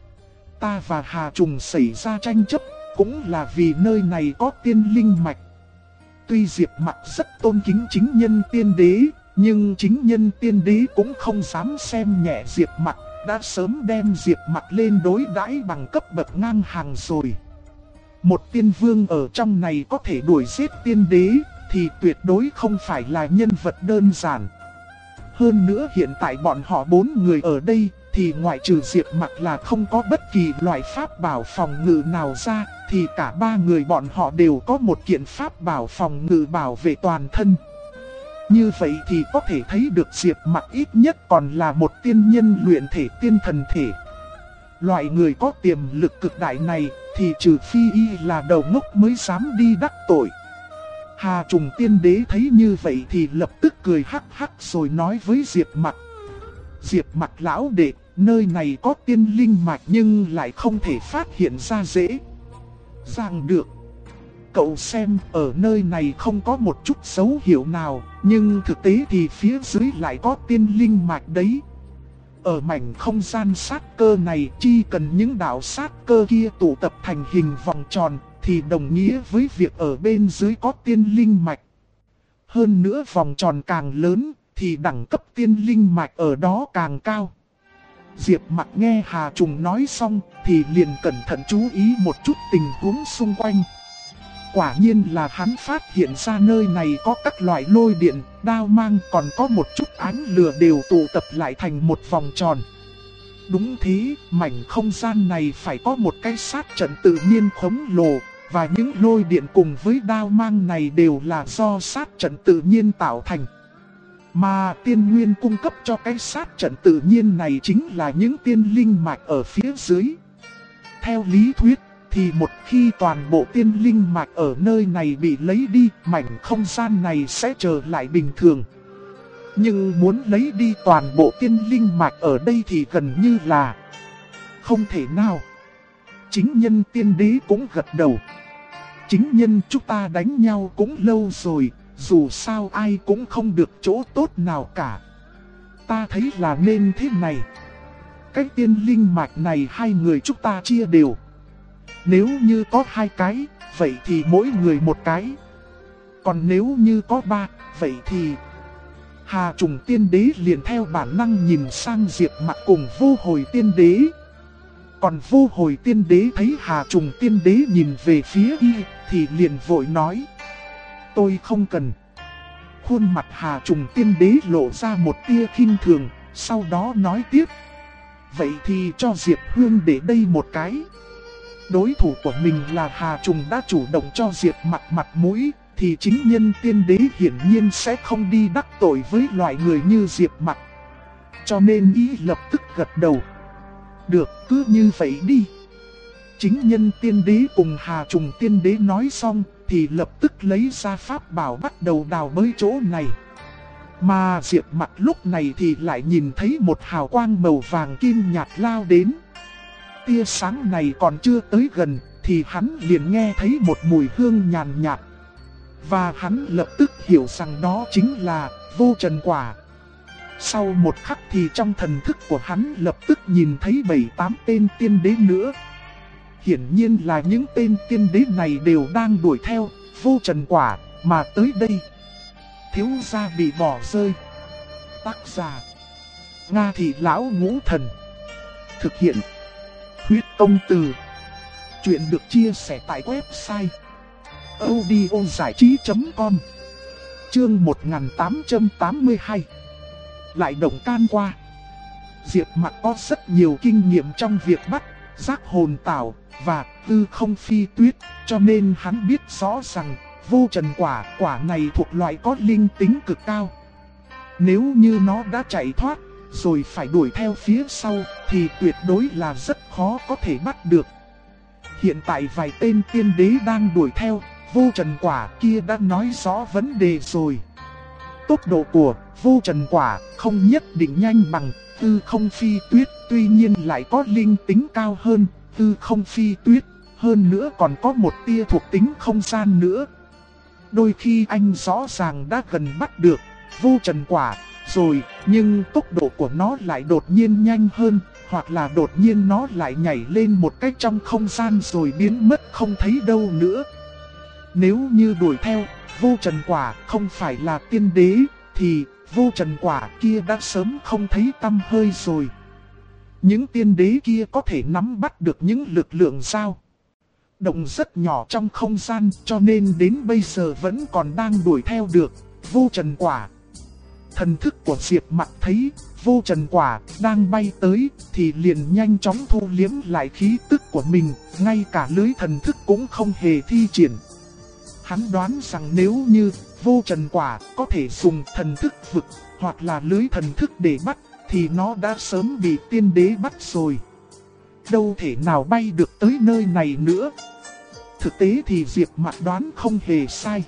Ta và Hà Trùng xảy ra tranh chấp cũng là vì nơi này có tiên linh mạch. Tuy Diệp Mặc rất tôn kính chính nhân tiên đế, nhưng chính nhân tiên đế cũng không dám xem nhẹ Diệp Mặc, đã sớm đem Diệp Mặc lên đối đãi bằng cấp bậc ngang hàng rồi. Một tiên vương ở trong này có thể đuổi giết tiên đế thì tuyệt đối không phải là nhân vật đơn giản. Hơn nữa hiện tại bọn họ 4 người ở đây thì ngoại trừ Diệp Mặc là không có bất kỳ loại pháp bảo phòng ngự nào ra, thì cả 3 người bọn họ đều có một kiện pháp bảo phòng ngự bảo vệ toàn thân. Như vậy thì có thể thấy được Diệp Mặc ít nhất còn là một tiên nhân luyện thể tiên thần thể. Loại người có tiềm lực cực đại này thì trừ phi y là đầu ngốc mới dám đi đắc tội. Hà Trùng tiên đế thấy như vậy thì lập tức cười hắc hắc rồi nói với Diệp Mặc. Diệp Mặc lão đệ, nơi này có tiên linh mạch nhưng lại không thể phát hiện ra dễ dàng được. Cậu xem ở nơi này không có một chút dấu hiệu nào, nhưng thực tế thì phía dưới lại có tiên linh mạch đấy. Ở mảnh không gian sát cơ này chỉ cần những đạo sát cơ kia tụ tập thành hình vòng tròn thì đồng nghĩa với việc ở bên dưới có tiên linh mạch. Hơn nữa vòng tròn càng lớn thì đẳng cấp tiên linh mạch ở đó càng cao. Diệp Mặc nghe Hà Trùng nói xong thì liền cẩn thận chú ý một chút tình huống xung quanh. Quả nhiên là hắn phát hiện ra nơi này có các loại lôi điện, đao mang, còn có một chút ánh lửa đều tụ tập lại thành một vòng tròn. Đúng thế, mảnh không gian này phải có một cái sát trận tự nhiên khổng lồ, và những lôi điện cùng với đao mang này đều là do sát trận tự nhiên tạo thành. Mà tiên nguyên cung cấp cho cái sát trận tự nhiên này chính là những tiên linh mạch ở phía dưới. Theo lý thuyết thì một khi toàn bộ tiên linh mạch ở nơi này bị lấy đi, mảnh không gian này sẽ trở lại bình thường. Nhưng muốn lấy đi toàn bộ tiên linh mạch ở đây thì gần như là không thể nào. Chính nhân tiên đế cũng gật đầu. Chính nhân chúng ta đánh nhau cũng lâu rồi, dù sao ai cũng không được chỗ tốt nào cả. Ta thấy là nên thế này. Cái tiên linh mạch này hai người chúng ta chia đều. Nếu như có 2 cái, vậy thì mỗi người 1 cái. Còn nếu như có 3, vậy thì... Hà Trùng tiên đế liền theo bản năng nhìn sang Diệp Mặc cùng vô hồi tiên đế. Còn Vô Hồi Tiên Đế thấy Hà Trùng Tiên Đế nhìn về phía y thì liền vội nói: tôi không cần. Khuôn mặt Hà Trùng Tiên Đế lộ ra một tia khinh thường, sau đó nói tiếp: vậy thì cho Diệp Hương để đây một cái. Đối thủ của mình là Hà Trùng đã chủ động cho Diệp Mặc mặt mũi, thì chính nhân tiên đế hiển nhiên sẽ không đi đắc tội với loại người như Diệp Mặc. Cho nên ý lập tức gật đầu: được, cứ như vậy đi. Chính nhân tiên đế cùng Hà Trùng Tiên Đế nói xong thì lập tức lấy ra pháp bảo bắt đầu đào bới chỗ này. Mà Diệp Mặc lúc này thì lại nhìn thấy một hào quang màu vàng kim nhạt lao đến. Tia sáng này còn chưa tới gần thì hắn liền nghe thấy một mùi hương nhàn nhạt. Và hắn lập tức hiểu rằng đó chính là vô trần quả. Sau một khắc thì trong thần thức của hắn lập tức nhìn thấy 7-8 tên tiên đế nữa. Hiển nhiên là những tên tiên đế này đều đang đuổi theo vô trần quả mà tới đây. Thiếu gia bị bỏ rơi. Tác giả: Nga Thị Lão Ngũ Thần. Thực hiện: Huyết Công Từ. Chuyện được chia sẻ tại website audiozảichí.com. Chương 1882. Lại động can qua. Diệp Mặc có rất nhiều kinh nghiệm trong việc bắt, giác hồn tảo và tư không phi tuyết, cho nên hắn biết rõ rằng vô trần quả này thuộc loại có linh tính cực cao. Nếu như nó đã chạy thoát rồi phải đuổi theo phía sau thì tuyệt đối là rất khó có thể bắt được. Hiện tại vài tên tiên đế đang đuổi theo vô trần quả kia đã nói rõ vấn đề rồi. Tốc độ của vô trần quả không nhất định nhanh bằng tư không phi tuyết, tuy nhiên lại có linh tính cao hơn tư không phi tuyết, hơn nữa còn có một tia thuộc tính không gian nữa. Đôi khi anh rõ ràng đã gần bắt được vô trần quả rồi, nhưng tốc độ của nó lại đột nhiên nhanh hơn, hoặc là đột nhiên nó lại nhảy lên một cách trong không gian rồi biến mất không thấy đâu nữa. Nếu như đuổi theo vô trần quả không phải là tiên đế thì vô trần quả kia đã sớm không thấy tăm hơi rồi. Những tiên đế kia có thể nắm bắt được những lực lượng dao động rất nhỏ trong không gian, cho nên đến bây giờ vẫn còn đang đuổi theo được vô trần quả. Thần thức của Diệp Mặc thấy vô trần quả đang bay tới thì liền nhanh chóng thu liếm lại khí tức của mình, ngay cả lưới thần thức cũng không hề thi triển. Hắn đoán rằng nếu như vô trần quả có thể dùng thần thức vực hoặc là lưới thần thức để bắt thì nó đã sớm bị tiên đế bắt rồi. Đâu thể nào bay được tới nơi này nữa. Thực tế thì Diệp Mặc đoán không hề sai.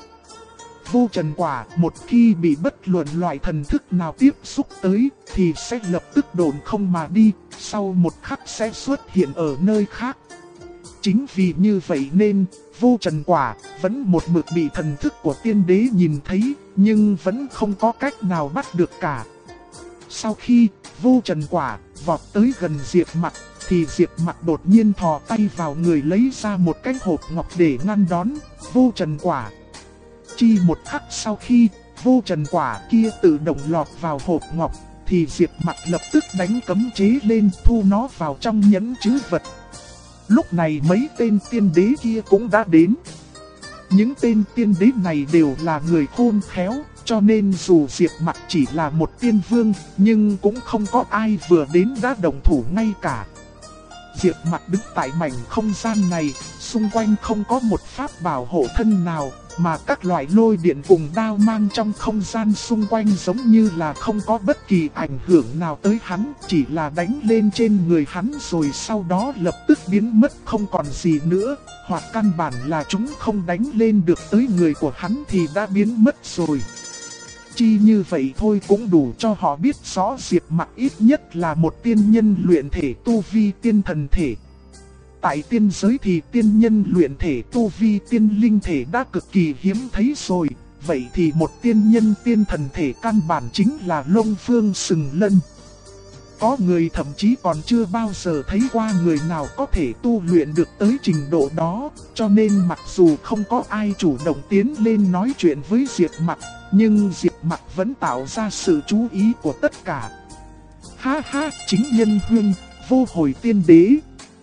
Vô trần quả một khi bị bất luận loại thần thức nào tiếp xúc tới thì sẽ lập tức độn không mà đi, sau một khắc sẽ xuất hiện ở nơi khác. Chính vì như vậy nên vô trần quả vẫn một mực bị thần thức của tiên đế nhìn thấy, nhưng vẫn không có cách nào bắt được cả. Sau khi vô trần quả vọt tới gần Diệp Mặc thì Diệp Mặc đột nhiên thò tay vào người lấy ra một cái hộp ngọc để ngăn đón vô trần quả. Chỉ một khắc sau khi vô trần quả kia tự động lọt vào hộp ngọc thì Diệp Mặc lập tức đánh cấm chế lên thu nó vào trong nhẫn trữ vật. Lúc này mấy tên tiên đế kia cũng đã đến. Những tên tiên đế này đều là người khôn khéo, cho nên dù Diệp Mặc chỉ là một tiên vương, nhưng cũng không có ai vừa đến đã động thủ ngay cả. Diệp Mặc đứng tại mảnh không gian này, xung quanh không có một pháp bảo hộ thân nào, mà các loại lôi điện cùng đao mang trong không gian xung quanh giống như là không có bất kỳ ảnh hưởng nào tới hắn, chỉ là đánh lên trên người hắn rồi sau đó lập tức biến mất không còn gì nữa, hoặc căn bản là chúng không đánh lên được tới người của hắn thì đã biến mất rồi. Chỉ như vậy thôi cũng đủ cho họ biết rõ Diệp Mặc ít nhất là một tiên nhân luyện thể tu vi tiên thần thể. Tại tiên giới thì tiên nhân luyện thể tu vi tiên linh thể đã cực kỳ hiếm thấy rồi, vậy thì một tiên nhân tiên thần thể căn bản chính là Long Phương Sừng Lân. Có người thậm chí còn chưa bao giờ thấy qua người nào có thể tu luyện được tới trình độ đó, cho nên mặc dù không có ai chủ động tiến lên nói chuyện với Diệp Mặc, nhưng Diệp Mặc vẫn tạo ra sự chú ý của tất cả. Ha ha, chính nhân huynh, vô hồi tiên đế.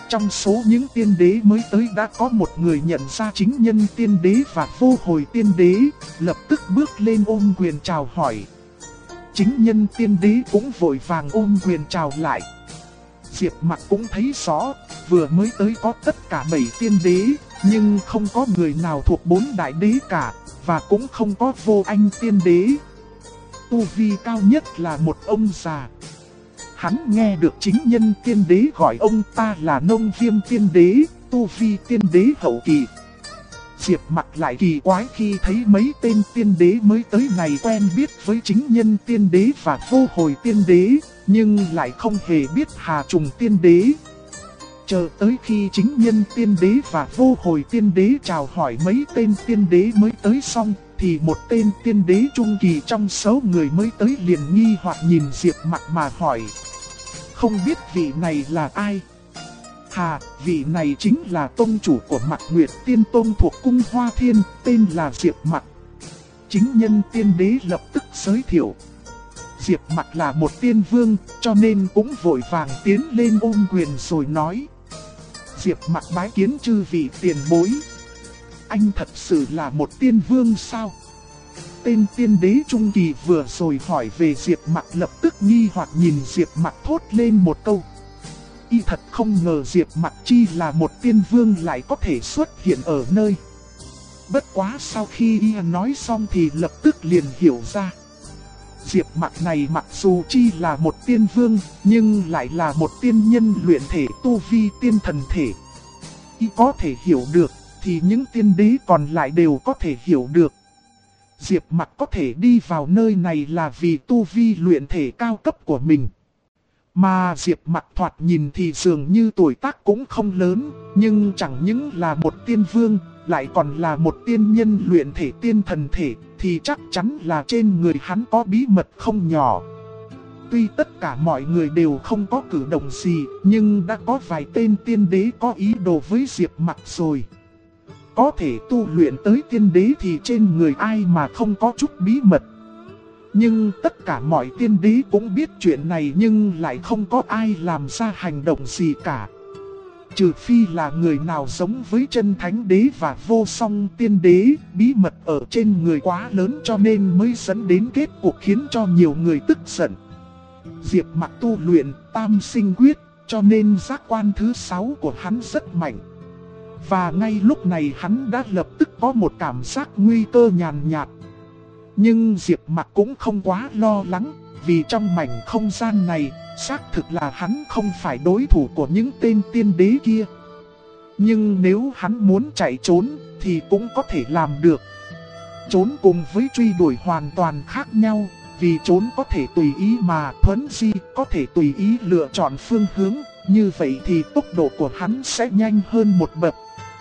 Trong số những tiên đế mới tới đã có một người nhận ra chính nhân tiên đế và vô hồi tiên đế, lập tức bước lên ôm quyền chào hỏi. Chính nhân tiên đế cũng vội vàng ôm quyền chào lại. Diệp Mặc cũng thấy rõ, vừa mới tới có tất cả 7 tiên đế, nhưng không có người nào thuộc 4 đại đế cả, và cũng không có vô anh tiên đế. Tu vi cao nhất là một ông già. Hắn nghe được chính nhân tiên đế gọi ông ta là Nông Viêm tiên đế, tu vi tiên đế hậu kỳ. Diệp Mặc lại kỳ quái khi thấy mấy tên tiên đế mới tới này quen biết với chính nhân tiên đế và vô hồi tiên đế, nhưng lại không hề biết Hà Trùng tiên đế. Chờ tới khi chính nhân tiên đế và vô hồi tiên đế chào hỏi mấy tên tiên đế mới tới xong, thì một tên tiên đế trung kỳ trong số người mới tới liền nghi hoặc nhìn Diệp Mặc mà hỏi: không biết vị này là ai? Hà, vị này chính là tông chủ của Mạc Nguyệt Tiên Tông thuộc cung Hoa Thiên, tên là Diệp Mặc. Chính nhân tiên đế lập tức giới thiệu. Diệp Mặc là một tiên vương, cho nên cũng vội vàng tiến lên ôm quyền rồi nói: Diệp Mặc bái kiến chư vị tiền bối. Anh thật sự là một tiên vương sao? Tên tiên đế trung kỳ vừa rồi hỏi về Diệp Mặc lập tức nghi hoặc nhìn Diệp Mặc thốt lên một câu: y thật không ngờ Diệp Mặc chi là một tiên vương lại có thể xuất hiện ở nơi. Bất quá sau khi y nói xong thì lập tức liền hiểu ra. Diệp Mặc này mặc dù chi là một tiên vương, nhưng lại là một tiên nhân luyện thể tu vi tiên thần thể. Y có thể hiểu được, thì những tiên đế còn lại đều có thể hiểu được. Diệp Mặc có thể đi vào nơi này là vì tu vi luyện thể cao cấp của mình. Mà Diệp Mặc thoạt nhìn thì dường như tuổi tác cũng không lớn, nhưng chẳng những là một tiên vương, lại còn là một tiên nhân luyện thể tiên thần thể, thì chắc chắn là trên người hắn có bí mật không nhỏ. Tuy tất cả mọi người đều không có cử động gì, nhưng đã có vài tên tiên đế có ý đồ với Diệp Mặc rồi. Có thể tu luyện tới tiên đế thì trên người ai mà không có chút bí mật. Nhưng tất cả mọi tiên đế cũng biết chuyện này nhưng lại không có ai làm ra hành động gì cả. Trừ phi là người nào giống với chân thánh đế và vô song tiên đế, bí mật ở trên người quá lớn cho nên mới dẫn đến kết cục khiến cho nhiều người tức giận. Diệp Mặc tu luyện tam sinh quyết, cho nên giác quan thứ 6 của hắn rất mạnh. Và ngay lúc này hắn đã lập tức có một cảm giác nguy cơ nhàn nhạt. Nhưng Diệp Mặc cũng không quá lo lắng, vì trong mảnh không gian này, xác thực là hắn không phải đối thủ của những tên tiên đế kia. Nhưng nếu hắn muốn chạy trốn thì cũng có thể làm được. Trốn cùng với truy đuổi hoàn toàn khác nhau, vì trốn có thể tùy ý mà thuấn di, có thể tùy ý lựa chọn phương hướng, như vậy thì tốc độ của hắn sẽ nhanh hơn một bậc.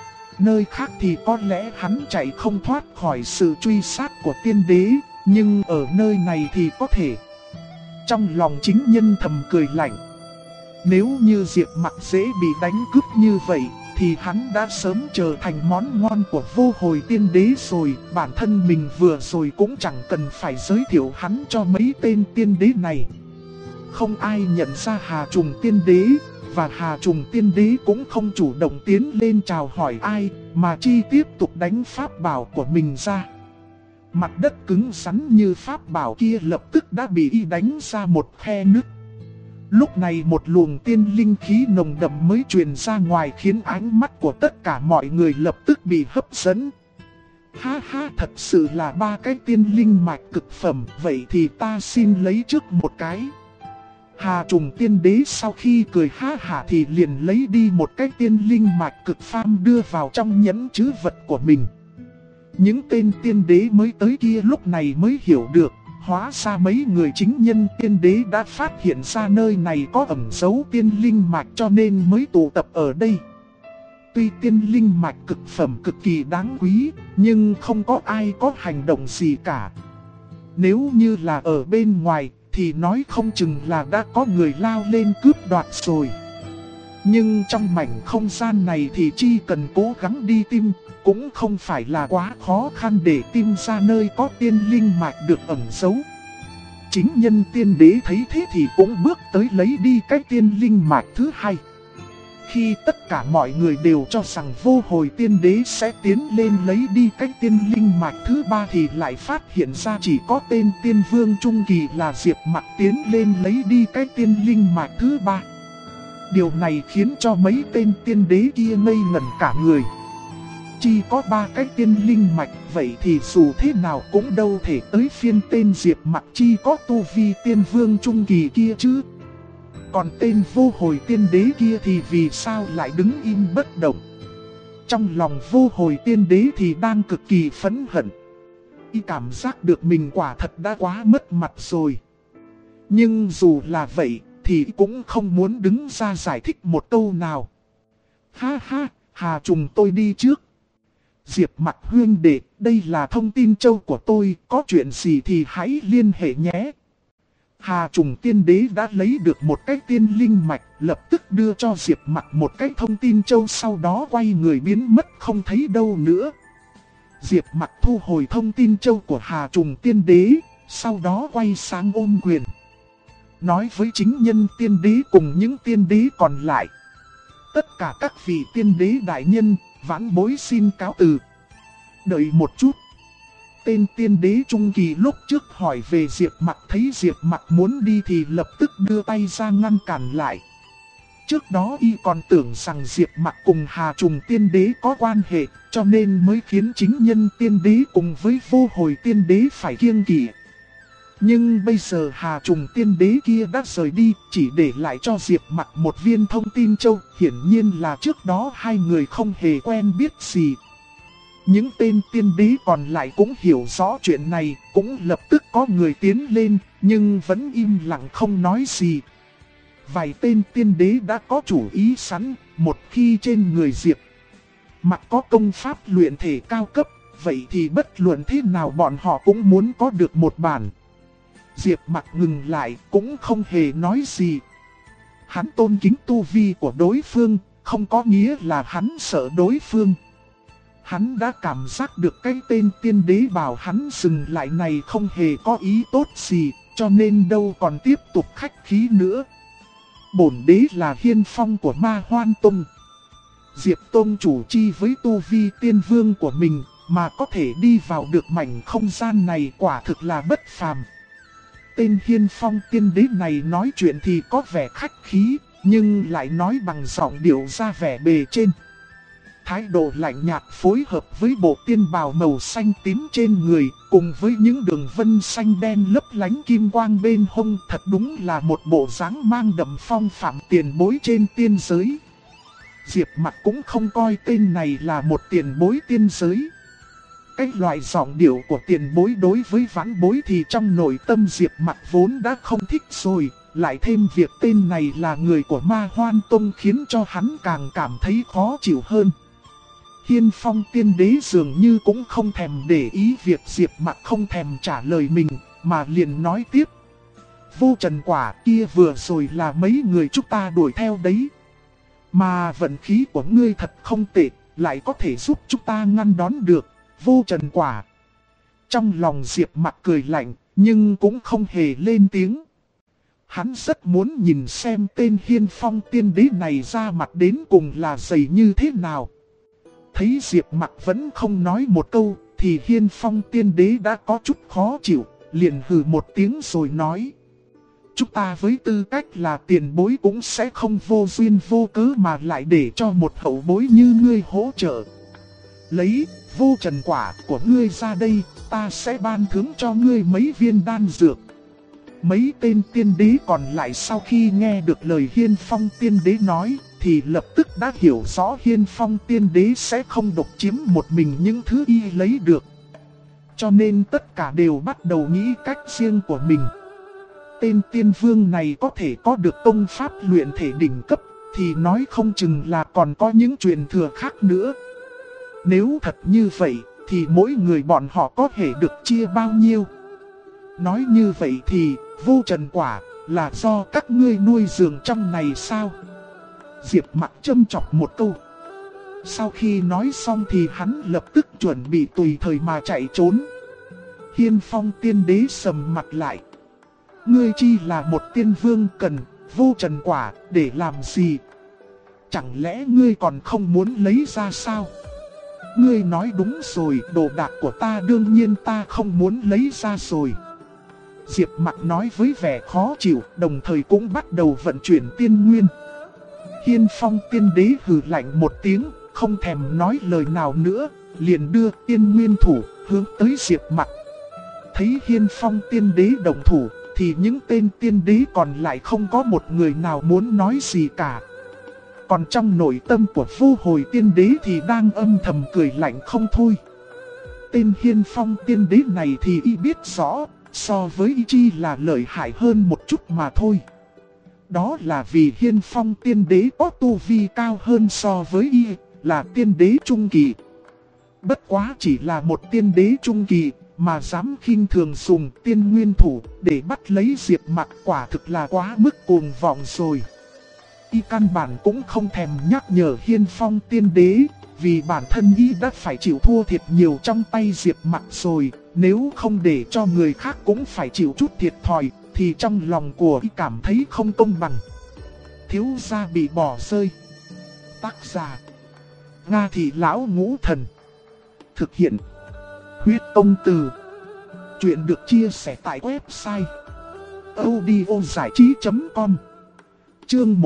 Nơi khác thì có lẽ hắn chạy không thoát khỏi sự truy sát của tiên đế, nhưng ở nơi này thì có thể. Trong lòng chính nhân thầm cười lạnh. Nếu như Diệp Mặc dễ bị đánh cướp như vậy, thì hắn đã sớm trở thành món ngon của vô hồi tiên đế rồi. Bản thân mình vừa rồi cũng chẳng cần phải giới thiệu hắn cho mấy tên tiên đế này. Không ai nhận ra Hà Trùng tiên đế, và Hà Trùng tiên đế cũng không chủ động tiến lên chào hỏi ai, mà chi tiếp tục đánh pháp bảo của mình ra. Mặt đất cứng rắn như pháp bảo kia lập tức đã bị y đánh ra một khe nứt. Lúc này một luồng tiên linh khí nồng đậm mới truyền ra ngoài khiến ánh mắt của tất cả mọi người lập tức bị hấp dẫn. Ha ha, thật sự là 3 cái tiên linh mạch cực phẩm, vậy thì ta xin lấy trước một cái. Hà Trùng tiên đế sau khi cười ha hả thì liền lấy đi một cái tiên linh mạch cực phàm đưa vào trong nhẫn trữ vật của mình. Những tên tiên đế mới tới kia lúc này mới hiểu được, hóa ra mấy người chính nhân tiên đế đã phát hiện ra nơi này có ẩn dấu tiên linh mạch cho nên mới tụ tập ở đây. Tuy tiên linh mạch cực phẩm cực kỳ đáng quý, nhưng không có ai có hành động gì cả. Nếu như là ở bên ngoài, thì nói không chừng là đã có người lao lên cướp đoạt rồi. Nhưng trong mảnh không gian này thì chỉ cần cố gắng đi tìm, cũng không phải là quá khó khăn để tìm ra nơi có tiên linh mạch được ẩn giấu. Chính nhân tiên đế thấy thế thì cũng bước tới lấy đi cái tiên linh mạch thứ hai. Khi tất cả mọi người đều cho rằng vô hồi tiên đế sẽ tiến lên lấy đi cái tiên linh mạch thứ ba thì lại phát hiện ra chỉ có tên tiên vương trung kỳ là Diệp Mặc tiến lên lấy đi cái tiên linh mạch thứ ba. Điều này khiến cho mấy tên tiên đế kia ngây ngẩn cả người. Chỉ có 3 cái tiên linh mạch, vậy thì dù thế nào cũng đâu thể tới phiên tên Diệp Mặc chi có tu vi tiên vương trung kỳ kia chứ. Còn tên vô hồi tiên đế kia thì vì sao lại đứng im bất động? Trong lòng vô hồi tiên đế thì đang cực kỳ phẫn hận. Y cảm giác được mình quả thật đã quá mất mặt rồi. Nhưng dù là vậy thì cũng không muốn đứng ra giải thích một câu nào. Ha ha, Hà Trùng tôi đi trước. Diệp Mặc huynh đệ, đây là thông tin châu của tôi, có chuyện gì thì hãy liên hệ nhé. Hà Trùng tiên đế đã lấy được một cái tiên linh mạch, lập tức đưa cho Diệp Mặc một cái thông tin châu, sau đó quay người biến mất không thấy đâu nữa. Diệp Mặc thu hồi thông tin châu của Hà Trùng tiên đế, sau đó quay sang ôm quyền. Nói với chính nhân tiên đế cùng những tiên đế còn lại. Tất cả các vị tiên đế đại nhân, vãn bối xin cáo từ. Đợi một chút. Tên tiên đế trung kỳ lúc trước hỏi về Diệp Mặc, thấy Diệp Mặc muốn đi thì lập tức đưa tay ra ngăn cản lại. Trước đó y còn tưởng rằng Diệp Mặc cùng Hà Trùng tiên đế có quan hệ, cho nên mới khiến chính nhân tiên đế cùng với vô hồi tiên đế phải kiêng kỵ. Nhưng bây giờ Hà Trùng tiên đế kia đã rời đi, chỉ để lại cho Diệp Mặc một viên thông tin châu, hiển nhiên là trước đó hai người không hề quen biết gì. Những tên tiên đế còn lại cũng hiểu rõ chuyện này, cũng lập tức có người tiến lên, nhưng vẫn im lặng không nói gì. Vài tên tiên đế đã có chủ ý sẵn, một khi trên người Diệp Mặc có công pháp luyện thể cao cấp, vậy thì bất luận thế nào bọn họ cũng muốn có được một bản. Diệp Mặc ngừng lại cũng không hề nói gì. Hắn tôn kính tu vi của đối phương, không có nghĩa là hắn sợ đối phương. Hắn đã cảm giác được cái tên tiên đế bảo hắn dừng lại này không hề có ý tốt gì, cho nên đâu còn tiếp tục khách khí nữa. Bổn đế là Hiên Phong của Ma Hoan Tông. Diệp Tông chủ chi với tu vi tiên vương của mình mà có thể đi vào được mảnh không gian này quả thực là bất phàm. Tên Hiên Phong tiên đế này nói chuyện thì có vẻ khách khí, nhưng lại nói bằng giọng điệu ra vẻ bề trên. Thái độ lạnh nhạt phối hợp với bộ tiên bào màu xanh tím trên người, cùng với những đường vân xanh đen lấp lánh kim quang bên hông, thật đúng là một bộ dáng mang đậm phong phạm tiền bối trên tiên giới. Diệp Mặc cũng không coi tên này là một tiền bối tiên giới. Cái loại giọng điệu của tiền bối đối với vãn bối thì trong nội tâm Diệp Mặc vốn đã không thích rồi, lại thêm việc tên này là người của Ma Hoan Tông khiến cho hắn càng cảm thấy khó chịu hơn. Hiên Phong tiên đế dường như cũng không thèm để ý việc Diệp Mặc không thèm trả lời mình, mà liền nói tiếp. Vô Trần Quả kia vừa rồi là mấy người chúng ta đuổi theo đấy. Mà vận khí của ngươi thật không tệ, lại có thể giúp chúng ta ngăn đón được Vô Trần Quả. Trong lòng Diệp Mặc cười lạnh, nhưng cũng không hề lên tiếng. Hắn rất muốn nhìn xem tên Hiên Phong tiên đế này ra mặt đến cùng là dày như thế nào. Thấy Diệp Mặc vẫn không nói một câu, thì Hiên Phong tiên đế đã có chút khó chịu, liền hừ một tiếng rồi nói. Chúng ta với tư cách là tiền bối cũng sẽ không vô duyên vô cớ mà lại để cho một hậu bối như ngươi hỗ trợ. Lấy Vô Trần Quả của ngươi ra đây, ta sẽ ban thưởng cho ngươi mấy viên đan dược. Mấy tên tiên đế còn lại sau khi nghe được lời Hiên Phong tiên đế nói, thì lập tức đã hiểu rõ Hiên Phong tiên đế sẽ không độc chiếm một mình những thứ y lấy được. Cho nên tất cả đều bắt đầu nghĩ cách riêng của mình. Tên tiên vương này có thể có được công pháp luyện thể đỉnh cấp, thì nói không chừng là còn có những truyền thừa khác nữa. Nếu thật như vậy, thì mỗi người bọn họ có thể được chia bao nhiêu? Nói như vậy thì, Vô Trần Quả là do các ngươi nuôi dưỡng trong này sao? Diệp Mặc châm chọc một câu. Sau khi nói xong thì hắn lập tức chuẩn bị tùy thời mà chạy trốn. Hiên Phong tiên đế sầm mặt lại. Ngươi chi là một tiên vương cần Vô Trần Quả để làm gì? chẳng lẽ ngươi còn không muốn lấy ra sao? Ngươi nói đúng rồi, đồ đạc của ta đương nhiên ta không muốn lấy ra rồi. Diệp Mặc nói với vẻ khó chịu, đồng thời cũng bắt đầu vận chuyển tiên nguyên. Hiên Phong tiên đế hừ lạnh một tiếng, không thèm nói lời nào nữa, liền đưa tiên nguyên thủ hướng tới Diệp Mặc. Thấy Hiên Phong tiên đế động thủ, thì những tên tiên đế còn lại không có một người nào muốn nói gì cả. Còn trong nội tâm của Vô Hồi tiên đế thì đang âm thầm cười lạnh không thôi. Tên Hiên Phong tiên đế này thì y biết rõ, so với y chi là lợi hại hơn một chút mà thôi. Đó là vì Hiên Phong tiên đế có tu vi cao hơn so với y, là tiên đế trung kỳ. Bất quá chỉ là một tiên đế trung kỳ, mà dám khinh thường dùng tiên nguyên thủ để bắt lấy Diệp Mặc, quả thực là quá mức cuồng vọng rồi. Y căn bản cũng không thèm nhắc nhở Hiên Phong tiên đế, vì bản thân y đã phải chịu thua thiệt nhiều trong tay Diệp Mặc rồi. Nếu không để cho người khác cũng phải chịu chút thiệt thòi, thì trong lòng của y cảm thấy không công bằng. Thiếu gia bị bỏ rơi. Tác giả: Nga Thị Lão Ngũ Thần. Thực hiện: Huyết Công Từ. Chuyện được chia sẻ tại website audiozảichí.com. Chương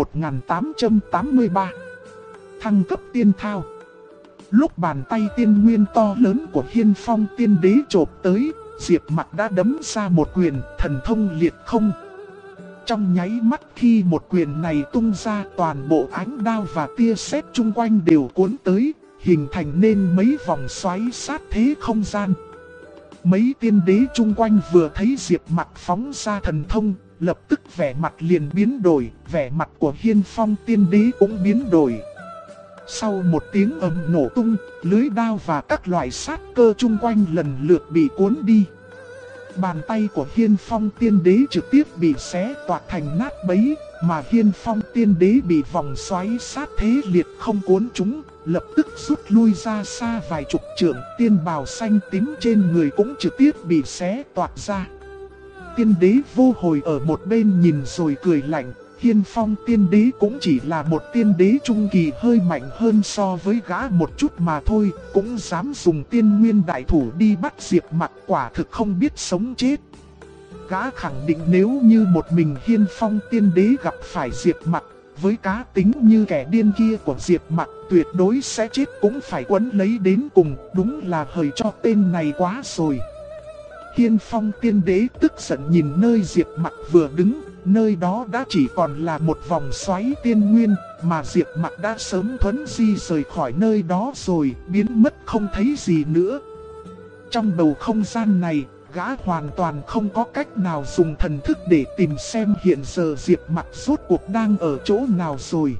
1883. Thăng cấp tiên thao. Lúc bàn tay tiên nguyên to lớn của Hiên Phong tiên đế chộp tới, Diệp Mặc đã đấm ra một quyền thần thông liệt không. Trong nháy mắt khi một quyền này tung ra, toàn bộ ánh đao và tia sét chung quanh đều cuốn tới, hình thành nên mấy vòng xoáy sát thế không gian. Mấy tiên đế chung quanh vừa thấy Diệp Mặc phóng ra thần thông, lập tức vẻ mặt liền biến đổi, vẻ mặt của Hiên Phong tiên đế cũng biến đổi. Sau một tiếng ầm nổ tung, lưới đao và các loại sát cơ chung quanh lần lượt bị cuốn đi. Bàn tay của Hiên Phong tiên đế trực tiếp bị xé toạc thành nát bấy, mà Hiên Phong tiên đế bị vòng xoáy sát thế liệt không cuốn chúng, lập tức rút lui ra xa vài chục trượng, tiên bào xanh tím trên người cũng trực tiếp bị xé toạc ra. Tiên đế Vô Hồi ở một bên nhìn rồi cười lạnh. Hiên Phong tiên đế cũng chỉ là một tiên đế trung kỳ, hơi mạnh hơn so với gã một chút mà thôi, cũng dám dùng tiên nguyên đại thủ đi bắt Diệp Mặc, quả thực không biết sống chết. Gã khẳng định nếu như một mình Hiên Phong tiên đế gặp phải Diệp Mặc, với cá tính như kẻ điên kia của Diệp Mặc, tuyệt đối sẽ chết cũng phải quấn lấy đến cùng, đúng là hời cho tên này quá rồi. Hiên Phong tiên đế tức giận nhìn nơi Diệp Mặc vừa đứng. Nơi đó đã chỉ còn là một vòng xoáy tiên nguyên, mà Diệp Mặc đã sớm thuấn di rời khỏi nơi đó rồi, biến mất không thấy gì nữa. Trong bầu không gian này, gã hoàn toàn không có cách nào dùng thần thức để tìm xem hiện giờ Diệp Mặc rốt cuộc đang ở chỗ nào rồi.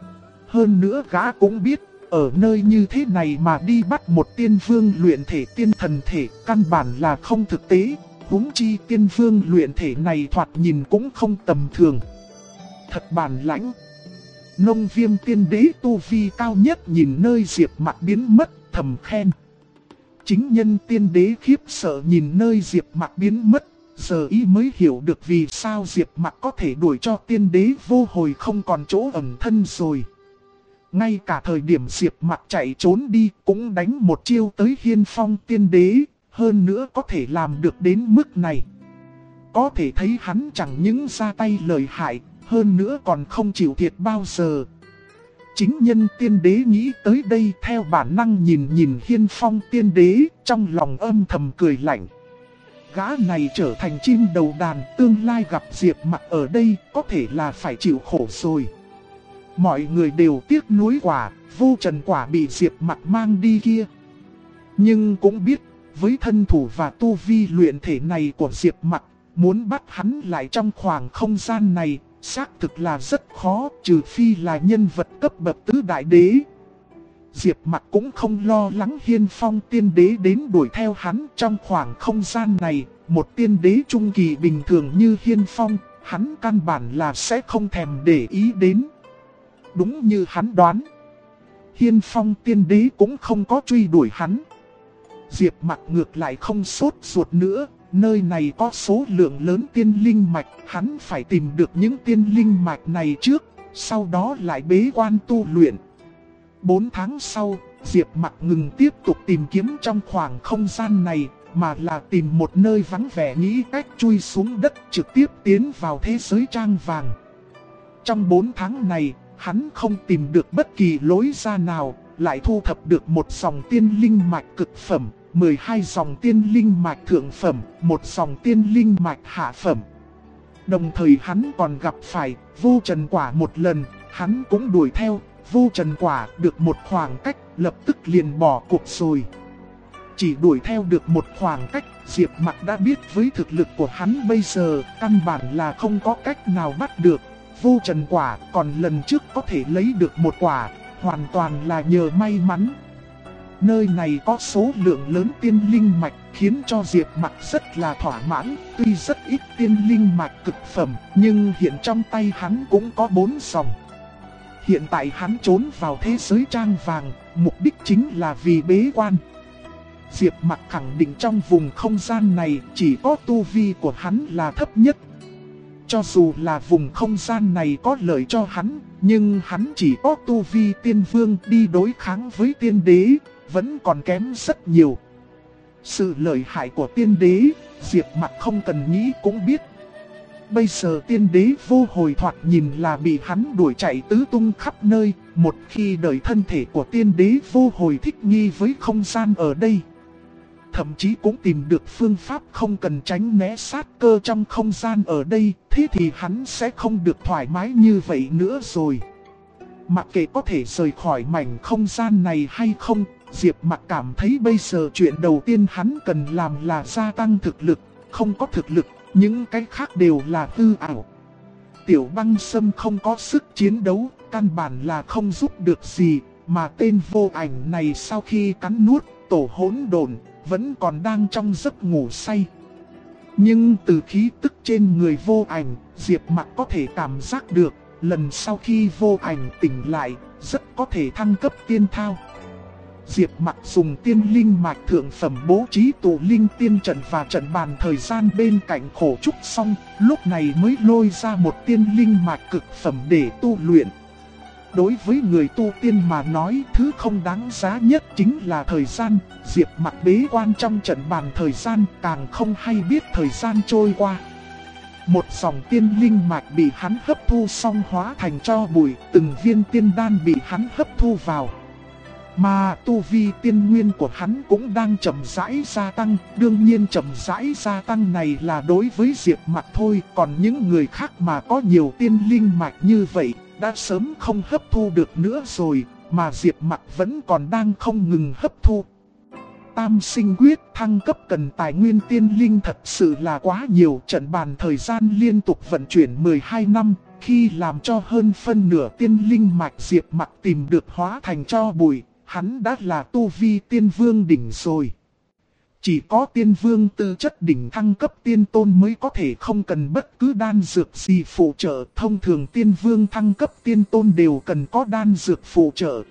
Hơn nữa gã cũng biết, ở nơi như thế này mà đi bắt một tiên vương luyện thể tiên thần thể, căn bản là không thực tế. Huống chi tiên vương luyện thể này thoạt nhìn cũng không tầm thường. Thật bản lãnh. Nông Viêm tiên đế tu vi cao nhất nhìn nơi Diệp Mặc biến mất, thầm khen. Chính nhân tiên đế khiếp sợ nhìn nơi Diệp Mặc biến mất, giờ y mới hiểu được vì sao Diệp Mặc có thể đuổi cho tiên đế Vô Hồi không còn chỗ ẩn thân rồi. Ngay cả thời điểm Diệp Mặc chạy trốn đi cũng đánh một chiêu tới Hiên Phong tiên đế. Hơn nữa có thể làm được đến mức này. Có thể thấy hắn chẳng những ra tay lợi hại, hơn nữa còn không chịu thiệt bao giờ. Chính nhân tiên đế nghĩ tới đây, theo bản năng nhìn Hiên Phong tiên đế, trong lòng âm thầm cười lạnh. Gã này trở thành chim đầu đàn, tương lai gặp Diệp Mặc ở đây có thể là phải chịu khổ rồi. Mọi người đều tiếc nuối quả, Vô Trần quả bị Diệp Mặc mang đi kia. Nhưng cũng biết, với thân thủ và tu vi luyện thể này của Diệp Mặc, muốn bắt hắn lại trong khoảng không gian này, xác thực là rất khó, trừ phi là nhân vật cấp bậc tứ đại đế. Diệp Mặc cũng không lo lắng Hiên Phong tiên đế đến đuổi theo hắn trong khoảng không gian này, một tiên đế trung kỳ bình thường như Hiên Phong, hắn căn bản là sẽ không thèm để ý đến. Đúng như hắn đoán, Hiên Phong tiên đế cũng không có truy đuổi hắn. Diệp Mặc ngược lại không sốt ruột nữa, nơi này có số lượng lớn tiên linh mạch, hắn phải tìm được những tiên linh mạch này trước, sau đó lại bế quan tu luyện. 4 tháng sau, Diệp Mặc ngừng tiếp tục tìm kiếm trong khoảng không gian này, mà là tìm một nơi vắng vẻ nghĩ cách chui xuống đất trực tiếp tiến vào thế giới trang vàng. Trong 4 tháng này, hắn không tìm được bất kỳ lối ra nào, lại thu thập được một dòng tiên linh mạch cực phẩm, 12 dòng tiên linh mạch thượng phẩm, một dòng tiên linh mạch hạ phẩm. Đồng thời hắn còn gặp phải Vô Trần Quả một lần, hắn cũng đuổi theo Vô Trần Quả được một khoảng cách, lập tức liền bỏ cuộc rồi. Chỉ đuổi theo được một khoảng cách, Diệp Mặc đã biết với thực lực của hắn bây giờ, căn bản là không có cách nào bắt được Vô Trần Quả, còn lần trước có thể lấy được một quả, hoàn toàn là nhờ may mắn. Nơi này có số lượng lớn tiên linh mạch khiến cho Diệp Mặc rất là thỏa mãn, tuy rất ít tiên linh mạch cực phẩm, nhưng hiện trong tay hắn cũng có 4 dòng. Hiện tại hắn trốn vào thế giới trang vàng, mục đích chính là vì bế quan. Diệp Mặc khẳng định trong vùng không gian này chỉ có tu vi của hắn là thấp nhất. Cho dù là vùng không gian này có lợi cho hắn, nhưng hắn chỉ có tu vi tiên vương, đi đối kháng với tiên đế, vẫn còn kém rất nhiều. Sự lợi hại của tiên đế, Diệp Mặc không cần nghĩ cũng biết. Bây giờ tiên đế vô hồi thoạt nhìn là bị hắn đuổi chạy tứ tung khắp nơi, một khi đợi thân thể của tiên đế vô hồi thích nghi với không gian ở đây. Thậm chí cũng tìm được phương pháp không cần tránh né sát cơ trong không gian ở đây, thế thì hắn sẽ không được thoải mái như vậy nữa rồi. Mặc kệ có thể rời khỏi mảnh không gian này hay không, Diệp Mặc cảm thấy bây giờ chuyện đầu tiên hắn cần làm là gia tăng thực lực, không có thực lực, những cái khác đều là hư ảo. Tiểu Băng Sâm không có sức chiến đấu, căn bản là không giúp được gì, mà tên Vô Ảnh này sau khi cắn nuốt tổ hỗn độn vẫn còn đang trong giấc ngủ say. Nhưng từ khí tức trên người Vô Ảnh, Diệp Mặc có thể cảm giác được, lần sau khi Vô Ảnh tỉnh lại, rất có thể thăng cấp tiên thao. Diệp Mặc dùng tiên linh mạch thượng phẩm bố trí tụ linh tiên trận và trận bàn thời gian bên cạnh khổ trúc xong, lúc này mới lôi ra một tiên linh mạch cực phẩm để tu luyện. Đối với người tu tiên mà nói, thứ không đáng giá nhất chính là thời gian. Diệp Mặc bế quan trong trận bàn thời gian, càng không hay biết thời gian trôi qua. Một dòng tiên linh mạch bị hắn hấp thu xong hóa thành tro bụi, từng viên tiên đan bị hắn hấp thu vào. Mà tu vi tiên nguyên của hắn cũng đang chậm rãi gia tăng, đương nhiên chậm rãi gia tăng này là đối với Diệp Mặc thôi, còn những người khác mà có nhiều tiên linh mạch như vậy, đã sớm không hấp thu được nữa rồi, mà Diệp Mặc vẫn còn đang không ngừng hấp thu. Tam sinh quyết thăng cấp cần tài nguyên tiên linh thật sự là quá nhiều, trận bàn thời gian liên tục vận chuyển 12 năm, khi làm cho hơn phân nửa tiên linh mạch Diệp Mặc tìm được hóa thành tro bụi, hắn đã là tu vi tiên vương đỉnh rồi. Chỉ có tiên vương tư chất đỉnh thăng cấp tiên tôn mới có thể không cần bất cứ đan dược gì phụ trợ. Thông thường tiên vương thăng cấp tiên tôn đều cần có đan dược phụ trợ.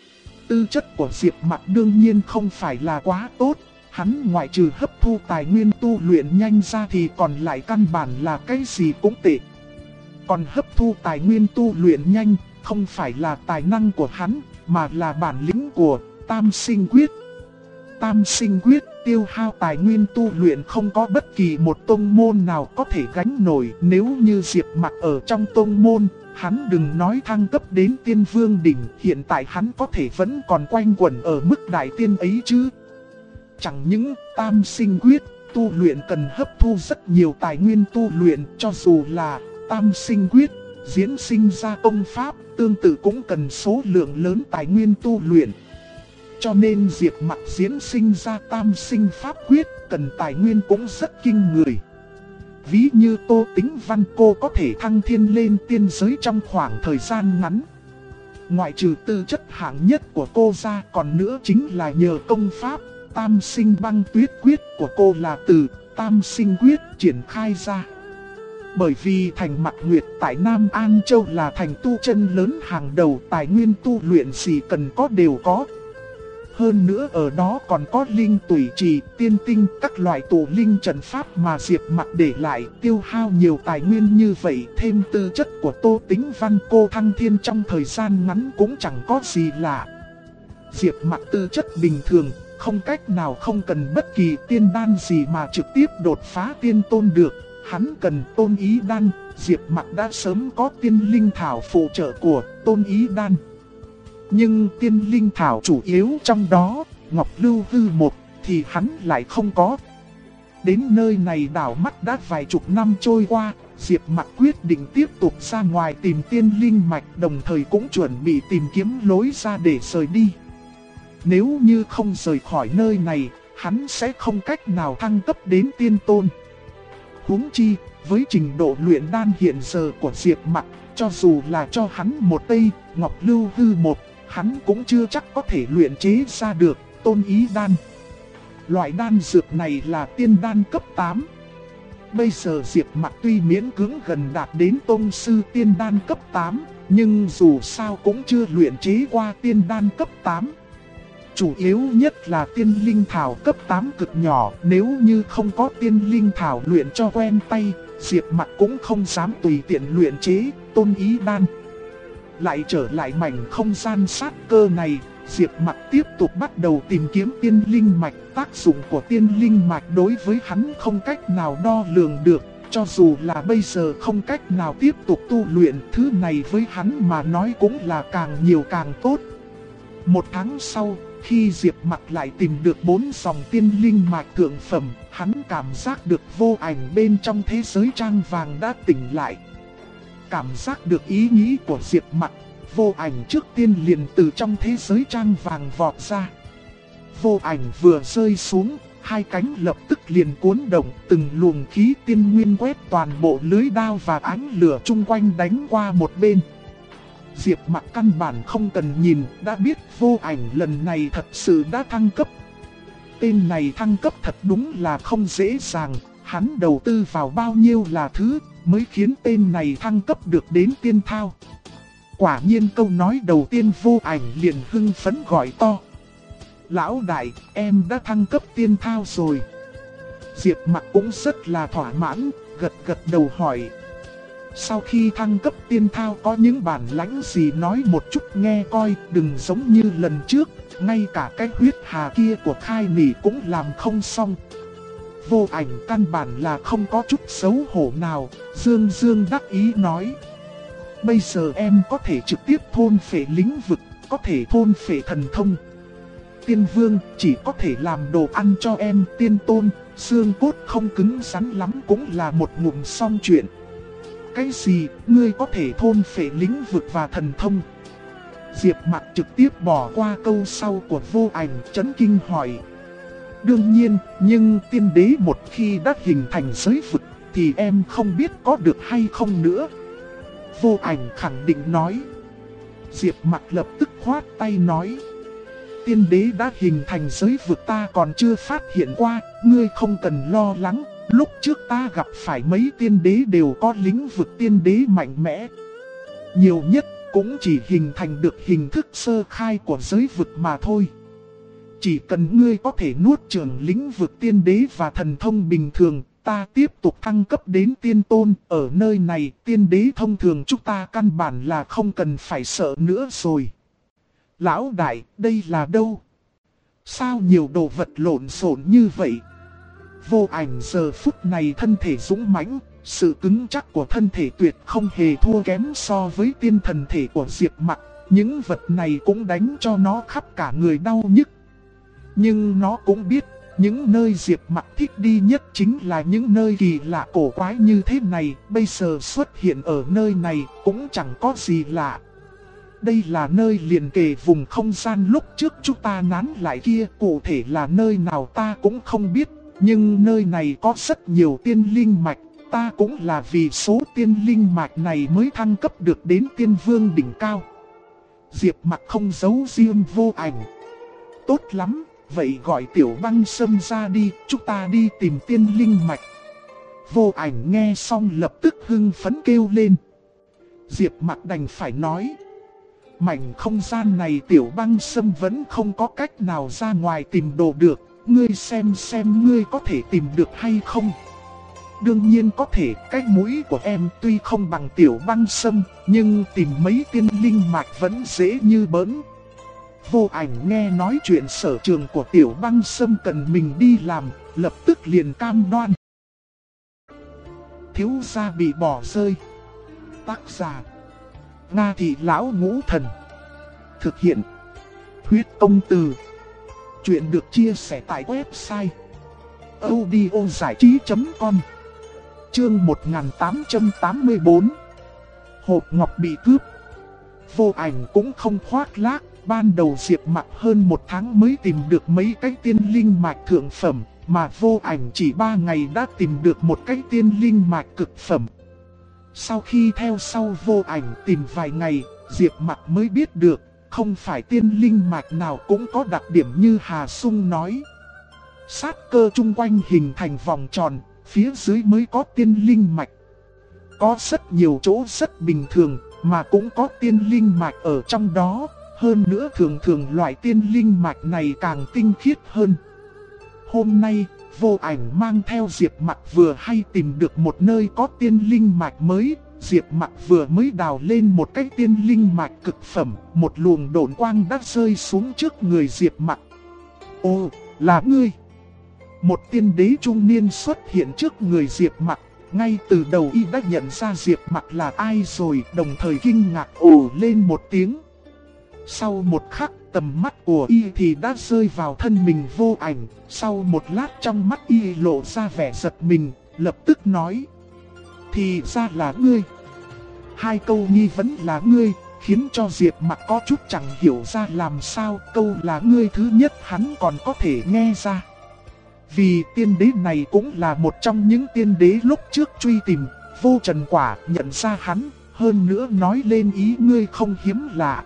Tư chất của Diệp Mặc đương nhiên không phải là quá tốt. Hắn ngoại trừ hấp thu tài nguyên tu luyện nhanh ra thì còn lại căn bản là cái gì cũng tệ. Còn hấp thu tài nguyên tu luyện nhanh không phải là tài năng của hắn, mà là bản lĩnh của Tam Sinh Quyết. Tam Sinh Quyết tiêu hao tài nguyên tu luyện không có bất kỳ một tông môn nào có thể gánh nổi. Nếu như Diệp Mặc ở trong tông môn, hắn đừng nói thăng cấp đến tiên vương đỉnh, hiện tại hắn có thể vẫn còn quanh quẩn ở mức đại tiên ấy chứ. Chẳng những Tam Sinh Quyết tu luyện cần hấp thu rất nhiều tài nguyên tu luyện, cho dù là Tam Sinh Quyết diễn sinh ra công pháp, tương tự cũng cần số lượng lớn tài nguyên tu luyện. Cho nên Diệp Mặc diễn sinh ra Tam Sinh Pháp Quyết cần tài nguyên cũng rất kinh người. Ví như Tô Tĩnh Văn, cô có thể thăng thiên lên tiên giới trong khoảng thời gian ngắn. Ngoại trừ tư chất hạng nhất của cô ra, còn nữa chính là nhờ công pháp Tam Sinh Băng Tuyết Quyết của cô là từ Tam Sinh Quyết triển khai ra. Bởi vì thành Mạc Nguyệt tại Nam An Châu là thành tu chân lớn hàng đầu, tài nguyên tu luyện gì cần có đều có. Hơn nữa ở đó còn có linh tủy trì, tiên tinh, các loại tụ linh trận pháp mà Diệp Mặc để lại, tiêu hao nhiều tài nguyên như vậy. Thêm tư chất của Tô Tĩnh Văn, cô thăng thiên trong thời gian ngắn cũng chẳng có gì lạ. Diệp Mặc tư chất bình thường, không cách nào không cần bất kỳ tiên đan gì mà trực tiếp đột phá tiên tôn được. Hắn cần tôn ý đan, Diệp Mặc đã sớm có tiên linh thảo phụ trợ của tôn ý đan. Nhưng tiên linh thảo chủ yếu trong đó, Ngọc Lưu Hư một thì hắn lại không có. Đến nơi này đảo mắt đã vài chục năm trôi qua, Diệp Mặc quyết định tiếp tục ra ngoài tìm tiên linh mạch, đồng thời cũng chuẩn bị tìm kiếm lối ra để rời đi. Nếu như không rời khỏi nơi này, hắn sẽ không cách nào thăng cấp đến tiên tôn. Huống chi, với trình độ luyện đan hiện giờ của Diệp Mặc, cho dù là cho hắn một tây Ngọc Lưu Hư một, hắn cũng chưa chắc có thể luyện chế ra được tôn ý đan. Loại đan dược này là tiên đan cấp 8. Bây giờ Diệp Mặc tuy miễn cưỡng gần đạt đến tôn sư tiên đan cấp 8, nhưng dù sao cũng chưa luyện chế qua tiên đan cấp 8. Chủ yếu nhất là tiên linh thảo cấp 8 cực nhỏ, nếu như không có tiên linh thảo luyện cho quen tay, Diệp Mặc cũng không dám tùy tiện luyện chế tôn ý đan. Lại trở lại mảnh không gian sát cơ này, Diệp Mặc tiếp tục bắt đầu tìm kiếm tiên linh mạch. Tác dụng của tiên linh mạch đối với hắn không cách nào đo lường được, cho dù là bây giờ không cách nào tiếp tục tu luyện, thứ này với hắn mà nói cũng là càng nhiều càng tốt. Một tháng sau, khi Diệp Mặc lại tìm được 4 dòng tiên linh mạch thượng phẩm, hắn cảm giác được vô ảnh bên trong thế giới trang vàng đã tỉnh lại. Cảm giác được ý nghĩ của Diệp Mặc, vô ảnh trước tiên liền từ trong thế giới trang vàng vọt ra. Vô ảnh vừa rơi xuống, hai cánh lập tức liền cuốn động, từng luồng khí tiên nguyên quét toàn bộ lưới đao và ánh lửa chung quanh đánh qua một bên. Diệp Mặc căn bản không cần nhìn, đã biết vô ảnh lần này thật sự đã thăng cấp. Tên này thăng cấp thật đúng là không dễ dàng, hắn đầu tư vào bao nhiêu là thứ mới khiến tên này thăng cấp được đến tiên thao. Quả nhiên câu nói đầu tiên vô ảnh liền hưng phấn gọi to: "Lão đại, em đã thăng cấp tiên thao rồi." Diệp Mặc cũng rất là thỏa mãn, gật gật đầu hỏi: "Sau khi thăng cấp tiên thao có những bản lãnh gì nói một chút nghe coi, đừng giống như lần trước, ngay cả cái huyết hà kia của Khai Nỉ cũng làm không xong." Vô ảnh căn bản là không có chút xấu hổ nào, dương dương đắc ý nói: "Bây giờ em có thể trực tiếp thôn phệ lĩnh vực, có thể thôn phệ thần thông. Tiên vương chỉ có thể làm đồ ăn cho em, tiên tôn, xương cốt không cứng rắn lắm cũng là một ngụm xong chuyện." "Cái gì, ngươi có thể thôn phệ lĩnh vực và thần thông?" Diệp Mặc trực tiếp bỏ qua câu sau của vô ảnh, chấn kinh hỏi: "Đương nhiên, nhưng tiên đế một khi đã hình thành giới vực thì em không biết có được hay không nữa." Vô ảnh khẳng định nói. Diệp Mặc lập tức khoát tay nói: "Tiên đế đã hình thành giới vực ta còn chưa phát hiện qua, ngươi không cần lo lắng. Lúc trước ta gặp phải mấy tiên đế đều có lĩnh vực tiên đế mạnh mẽ. Nhiều nhất cũng chỉ hình thành được hình thức sơ khai của giới vực mà thôi. Chỉ cần ngươi có thể nuốt chửng lĩnh vực tiên đế và thần thông bình thường, ta tiếp tục thăng cấp đến tiên tôn. Ở nơi này tiên đế thông thường chúng ta căn bản là không cần phải sợ nữa rồi." "Lão đại, đây là đâu? Sao nhiều đồ vật lộn xộn như vậy?" Vô ảnh giờ phút này thân thể dũng mãnh, sự cứng chắc của thân thể tuyệt không hề thua kém so với tiên thần thể của Diệp Mặc. Những vật này cũng đánh cho nó khắp cả người đau nhức. Nhưng nó cũng biết, những nơi Diệp Mặc thích đi nhất chính là những nơi kỳ lạ cổ quái như thế này. Bây giờ xuất hiện ở nơi này cũng chẳng có gì lạ. Đây là nơi liền kề vùng không gian lúc trước chúng ta nán lại kia, cụ thể là nơi nào ta cũng không biết. Nhưng nơi này có rất nhiều tiên linh mạch, ta cũng là vì số tiên linh mạch này mới thăng cấp được đến tiên vương đỉnh cao. Diệp Mặc không giấu riêng vô ảnh. "Tốt lắm, vậy gọi Tiểu Băng Sâm ra đi, chúng ta đi tìm tiên linh mạch." Vô ảnh nghe xong lập tức hưng phấn kêu lên. Diệp Mặc đành phải nói: Mảnh không gian này Tiểu Băng Sâm vẫn không có cách nào ra ngoài tìm đồ được. Ngươi xem ngươi có thể tìm được hay không? Đương nhiên có thể, cái mũi của em tuy không bằng Tiểu Băng Sâm, nhưng tìm mấy tiên linh mạch vẫn dễ như bỡn. Vô Ảnh nghe nói chuyện sở trường của Tiểu Băng Sâm cần mình đi làm, lập tức liền cam đoan. Thiếu gia bị bỏ rơi. Tác giả: Nga Thị Lão Ngũ Thần. Thực hiện: Huyết Công Từ. Chuyện được chia sẻ tại website audiozảichí.com. Chương 1884. Hộp ngọc bị cướp. Vô Ảnh cũng không khoác lác. Ban đầu Diệp Mặc hơn 1 tháng mới tìm được mấy cái tiên linh mạch thượng phẩm, mà Vô Ảnh chỉ 3 ngày đã tìm được một cái tiên linh mạch cực phẩm. Sau khi theo sau Vô Ảnh tìm vài ngày, Diệp Mặc mới biết được, không phải tiên linh mạch nào cũng có đặc điểm như Hà Sung nói. Sát cơ chung quanh hình thành vòng tròn, phía dưới mới có tiên linh mạch. Có rất nhiều chỗ rất bình thường, mà cũng có tiên linh mạch ở trong đó. Hơn nữa thường loại tiên linh mạch này càng tinh khiết hơn. Hôm nay, Vô Ảnh mang theo Diệp Mặc vừa hay tìm được một nơi có tiên linh mạch mới. Diệp Mặc vừa mới đào lên một cái tiên linh mạch cực phẩm, một luồng độn quang đã rơi xuống trước người Diệp Mặc. Ồ, là ngươi! Một tiên đế trung niên xuất hiện trước người Diệp Mặc. Ngay từ đầu y đã nhận ra Diệp Mặc là ai rồi, đồng thời kinh ngạc ồ lên một tiếng. Sau một khắc, tầm mắt của y thì đã rơi vào thân mình Vô Ảnh. Sau một lát trong mắt y lộ ra vẻ giật mình, lập tức nói: Thì ra là ngươi. Hai câu nghi vấn là ngươi, khiến cho Diệp Mặc có chút chẳng hiểu ra làm sao. Câu là ngươi thứ nhất hắn còn có thể nghe ra. Vì tiên đế này cũng là một trong những tiên đế lúc trước truy tìm. Vô Trần Quả nhận ra hắn, hơn nữa nói lên ý ngươi không hiếm lạ.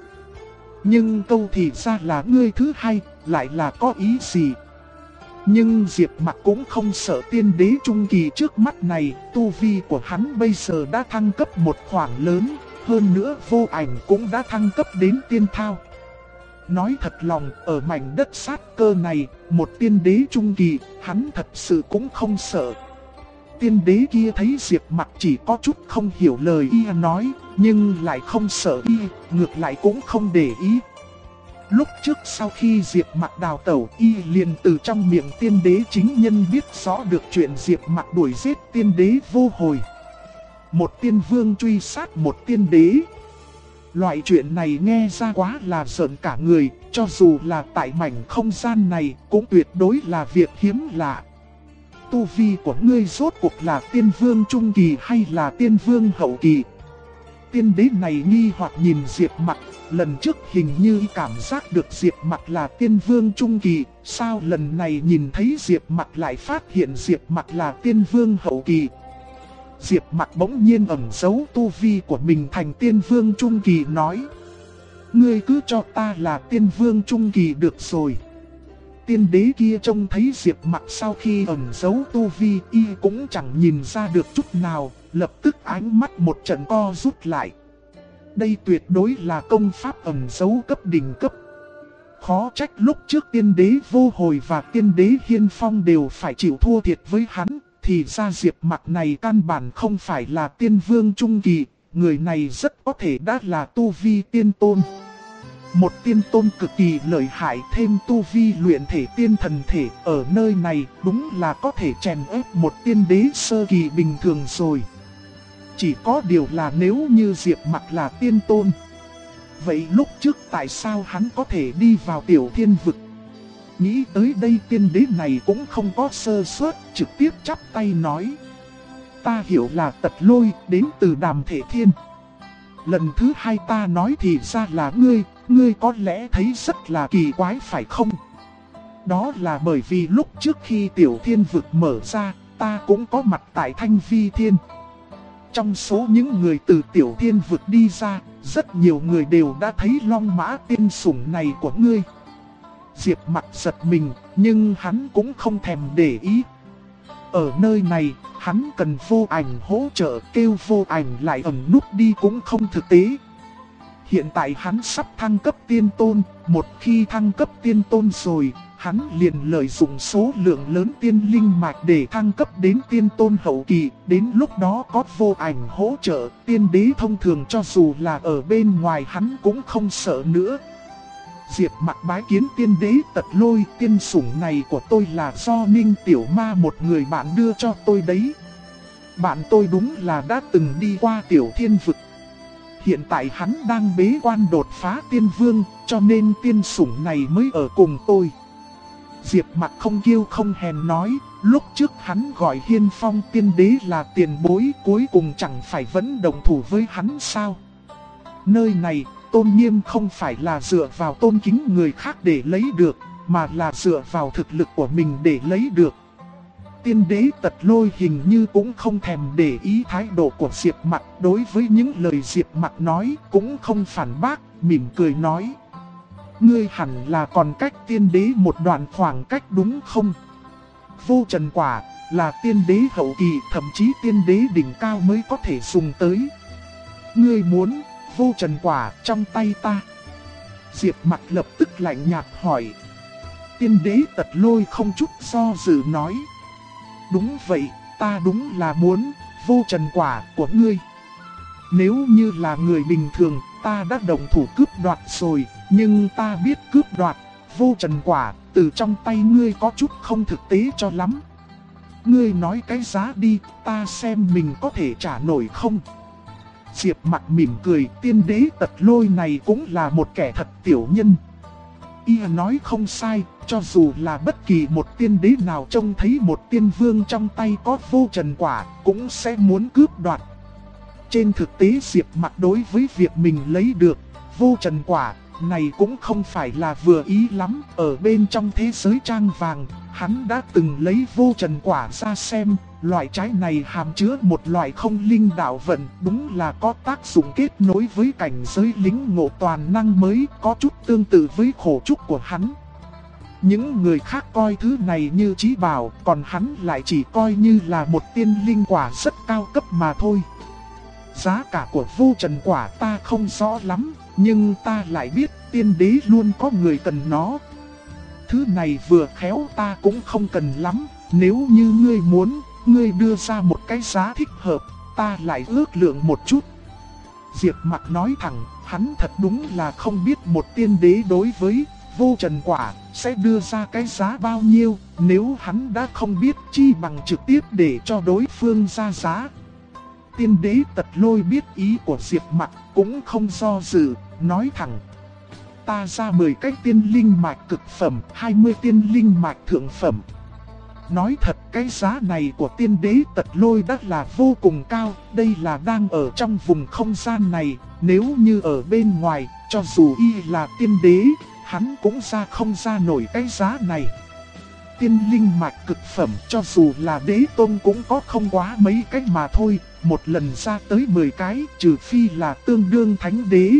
Nhưng câu thì ra là ngươi thứ hai, lại là có ý gì? Nhưng Diệp Mặc cũng không sợ tiên đế trung kỳ trước mắt này, tu vi của hắn bây giờ đã thăng cấp một khoảng lớn, hơn nữa Vô Ảnh cũng đã thăng cấp đến tiên thao. Nói thật lòng, ở mảnh đất sát cơ này, một tiên đế trung kỳ, hắn thật sự cũng không sợ. Tiên đế kia thấy Diệp Mặc chỉ có chút không hiểu lời y nói, nhưng lại không sợ y, ngược lại cũng không để ý. Lúc trước sau khi Diệp Mặc đào tẩu, y liền từ trong miệng tiên đế chính nhân biết rõ được chuyện Diệp Mặc đuổi giết tiên đế Vô Hồi. Một tiên vương truy sát một tiên đế. Loại chuyện này nghe ra quá là giỡn cả người, cho dù là tại mảnh không gian này cũng tuyệt đối là việc hiếm lạ. Tu vi của ngươi rốt cuộc là tiên vương trung kỳ hay là tiên vương hậu kỳ? Tiên đế này nghi hoặc nhìn Diệp Mặc, lần trước hình như cảm giác được Diệp Mặc là tiên vương trung kỳ, sao lần này nhìn thấy Diệp Mặc lại phát hiện Diệp Mặc là tiên vương hậu kỳ? Diệp Mặc bỗng nhiên ẩn giấu tu vi của mình thành tiên vương trung kỳ nói: Ngươi cứ cho ta là tiên vương trung kỳ được rồi. Tiên đế kia trông thấy Diệp Mặc sau khi ẩn giấu tu vi, y cũng chẳng nhìn ra được chút nào, lập tức ánh mắt một trận co rút lại. Đây tuyệt đối là công pháp ẩn giấu cấp đỉnh cấp. Khó trách lúc trước tiên đế Vô Hồi và tiên đế Hiên Phong đều phải chịu thua thiệt với hắn. Thì ra Diệp Mặc này căn bản không phải là tiên vương trung kỳ, người này rất có thể đã là tu vi tiên tôn. Một tiên tôn cực kỳ lợi hại, thêm tu vi luyện thể tiên thần thể, ở nơi này đúng là có thể chèn ép một tiên đế sơ kỳ bình thường rồi. Chỉ có điều là nếu như Diệp Mặc là tiên tôn, vậy lúc trước tại sao hắn có thể đi vào Tiểu Thiên Vực? Nghĩ tới đây tiên đế này cũng không có sơ suất, trực tiếp chắp tay nói: Ta hiểu là Tật Lôi đến từ Đàm Thể Thiên. Lần thứ hai ta nói thì ra là ngươi có lẽ thấy rất là kỳ quái phải không? Đó là bởi vì lúc trước khi Tiểu Thiên Vực mở ra, ta cũng có mặt tại Thanh Vi Thiên. Trong số những người từ Tiểu Thiên Vực đi ra, rất nhiều người đều đã thấy long mã tiên sủng này của ngươi. Diệp Mặc giật mình, nhưng hắn cũng không thèm để ý. Ở nơi này, hắn cần Vô Ảnh hỗ trợ, kêu Vô Ảnh lại ẩn núp đi cũng không thực tế. Hiện tại hắn sắp thăng cấp tiên tôn, một khi thăng cấp tiên tôn rồi, hắn liền lợi dụng số lượng lớn tiên linh mạch để thăng cấp đến tiên tôn hậu kỳ. Đến lúc đó có vô ảnh hỗ trợ, tiên đế thông thường cho dù là ở bên ngoài hắn cũng không sợ nữa. Diệp Mặc bái kiến tiên đế Tật Lôi, tiên sủng này của tôi là do Ninh Tiểu Ma một người bạn đưa cho tôi đấy. Bạn tôi đúng là đã từng đi qua Tiểu Thiên Vực. Hiện tại hắn đang bế quan đột phá tiên vương, cho nên tiên sủng này mới ở cùng tôi. Diệp Mặc không kiêu không hèn nói, lúc trước hắn gọi Hiên Phong tiên đế là tiền bối, cuối cùng chẳng phải vẫn đồng thủ với hắn sao? Nơi này, tôn nghiêm không phải là dựa vào tôn kính người khác để lấy được, mà là dựa vào thực lực của mình để lấy được. Tiên đế Tật Lôi hình như cũng không thèm để ý thái độ của Diệp Mặc, đối với những lời Diệp Mặc nói cũng không phản bác, mỉm cười nói: ngươi hẳn là còn cách tiên đế một đoạn khoảng cách đúng không? Vô trần quả là tiên đế hậu kỳ, thậm chí tiên đế đỉnh cao mới có thể dùng tới. Ngươi muốn vô trần quả trong tay ta? Diệp Mặc lập tức lạnh nhạt hỏi. Tiên đế Tật Lôi không chút do dự nói: đúng vậy, ta đúng là muốn vô trần quả của ngươi. Nếu như là người bình thường, ta đã đồng thủ cướp đoạt rồi, nhưng ta biết cướp đoạt vô trần quả từ trong tay ngươi có chút không thực tế cho lắm. Ngươi nói cái giá đi, ta xem mình có thể trả nổi không? Diệp Mặc mỉm cười, tiên đế Tật Lôi này cũng là một kẻ thật tiểu nhân. Y nói không sai, cho dù là bất kỳ một tiên đế nào trông thấy một tiên vương trong tay có vô trần quả, cũng sẽ muốn cướp đoạt. Trên thực tế Diệp Mặc đối với việc mình lấy được vô trần quả này cũng không phải là vừa ý lắm. Ở bên trong thế giới trang vàng, hắn đã từng lấy vô trần quả ra xem. Loại trái này hàm chứa một loại không linh đạo vận, đúng là có tác dụng kết nối với cảnh giới lĩnh ngộ toàn năng mới, có chút tương tự với khổ trúc của hắn. Những người khác coi thứ này như trí bảo, còn hắn lại chỉ coi như là một tiên linh quả rất cao cấp mà thôi. Giá cả của vô trần quả ta không rõ lắm, nhưng ta lại biết tiên đế luôn có người cần nó. Thứ này vừa khéo ta cũng không cần lắm, nếu như ngươi muốn, ngươi đưa ra một cái giá thích hợp, ta lại ước lượng một chút. Diệp Mặc nói thẳng, hắn thật đúng là không biết một tiên đế đối với vô trần quả sẽ đưa ra cái giá bao nhiêu. Nếu hắn đã không biết, chi bằng trực tiếp để cho đối phương ra giá. Tiên đế Tật Lôi biết ý của Diệp Mặc cũng không do dự, nói thẳng: ta ra 10 cái tiên linh mạch cực phẩm, 20 tiên linh mạch thượng phẩm. Nói thật, cái giá này của tiên đế Tật Lôi đã là vô cùng cao. Đây là đang ở trong vùng không gian này, nếu như ở bên ngoài, cho dù y là tiên đế, hắn cũng không ra nổi cái giá này. Tiên linh mạch cực phẩm cho dù là đế tôn cũng có không quá mấy cái mà thôi, một lần ra tới 10 cái, trừ phi là tương đương thánh đế.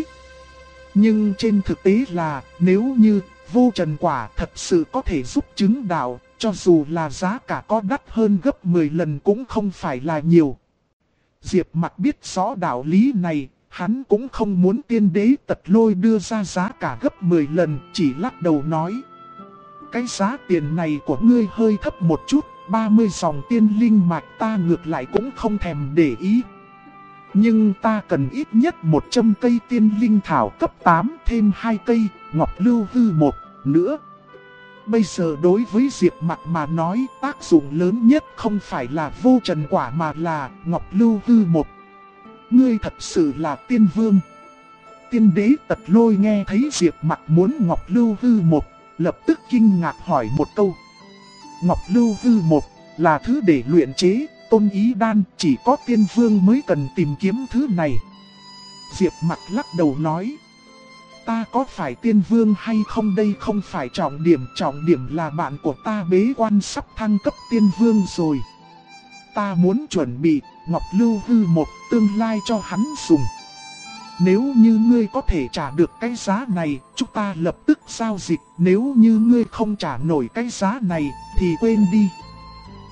Nhưng trên thực tế là, nếu như vô trần quả thật sự có thể giúp chứng đạo, cho dù là giá cả có đắt hơn gấp 10 lần cũng không phải là nhiều. Diệp Mặc biết rõ đạo lý này, hắn cũng không muốn tiên đế Tật Lôi đưa ra giá cả gấp 10 lần, chỉ lắc đầu nói: cái giá tiền này của ngươi hơi thấp một chút, 30 dòng tiên linh mạch ta ngược lại cũng không thèm để ý. Nhưng ta cần ít nhất 100 cây tiên linh thảo cấp 8, thêm 2 cây ngọc lưu hư 1 nữa. Bây giờ đối với Diệp Mặc mà nói, tác dụng lớn nhất không phải là vô trần quả mà là ngọc lưu hư 1. Ngươi thật sự là tiên vương. Tiên đế Tật Lôi nghe thấy Diệp Mặc muốn ngọc lưu hư 1, lập tức kinh ngạc hỏi một câu. Ngọc lưu hư 1 là thứ để luyện chế tôn ý đan, chỉ có tiên vương mới cần tìm kiếm thứ này. Diệp Mặc lắc đầu nói: ta có phải tiên vương hay không đây không phải trọng điểm là bạn của ta bế quan sắp thăng cấp tiên vương rồi. Ta muốn chuẩn bị ngọc lưu hư 1 tương lai cho hắn dùng. Nếu như ngươi có thể trả được cái giá này, chúng ta lập tức giao dịch. Nếu như ngươi không trả nổi cái giá này, thì quên đi.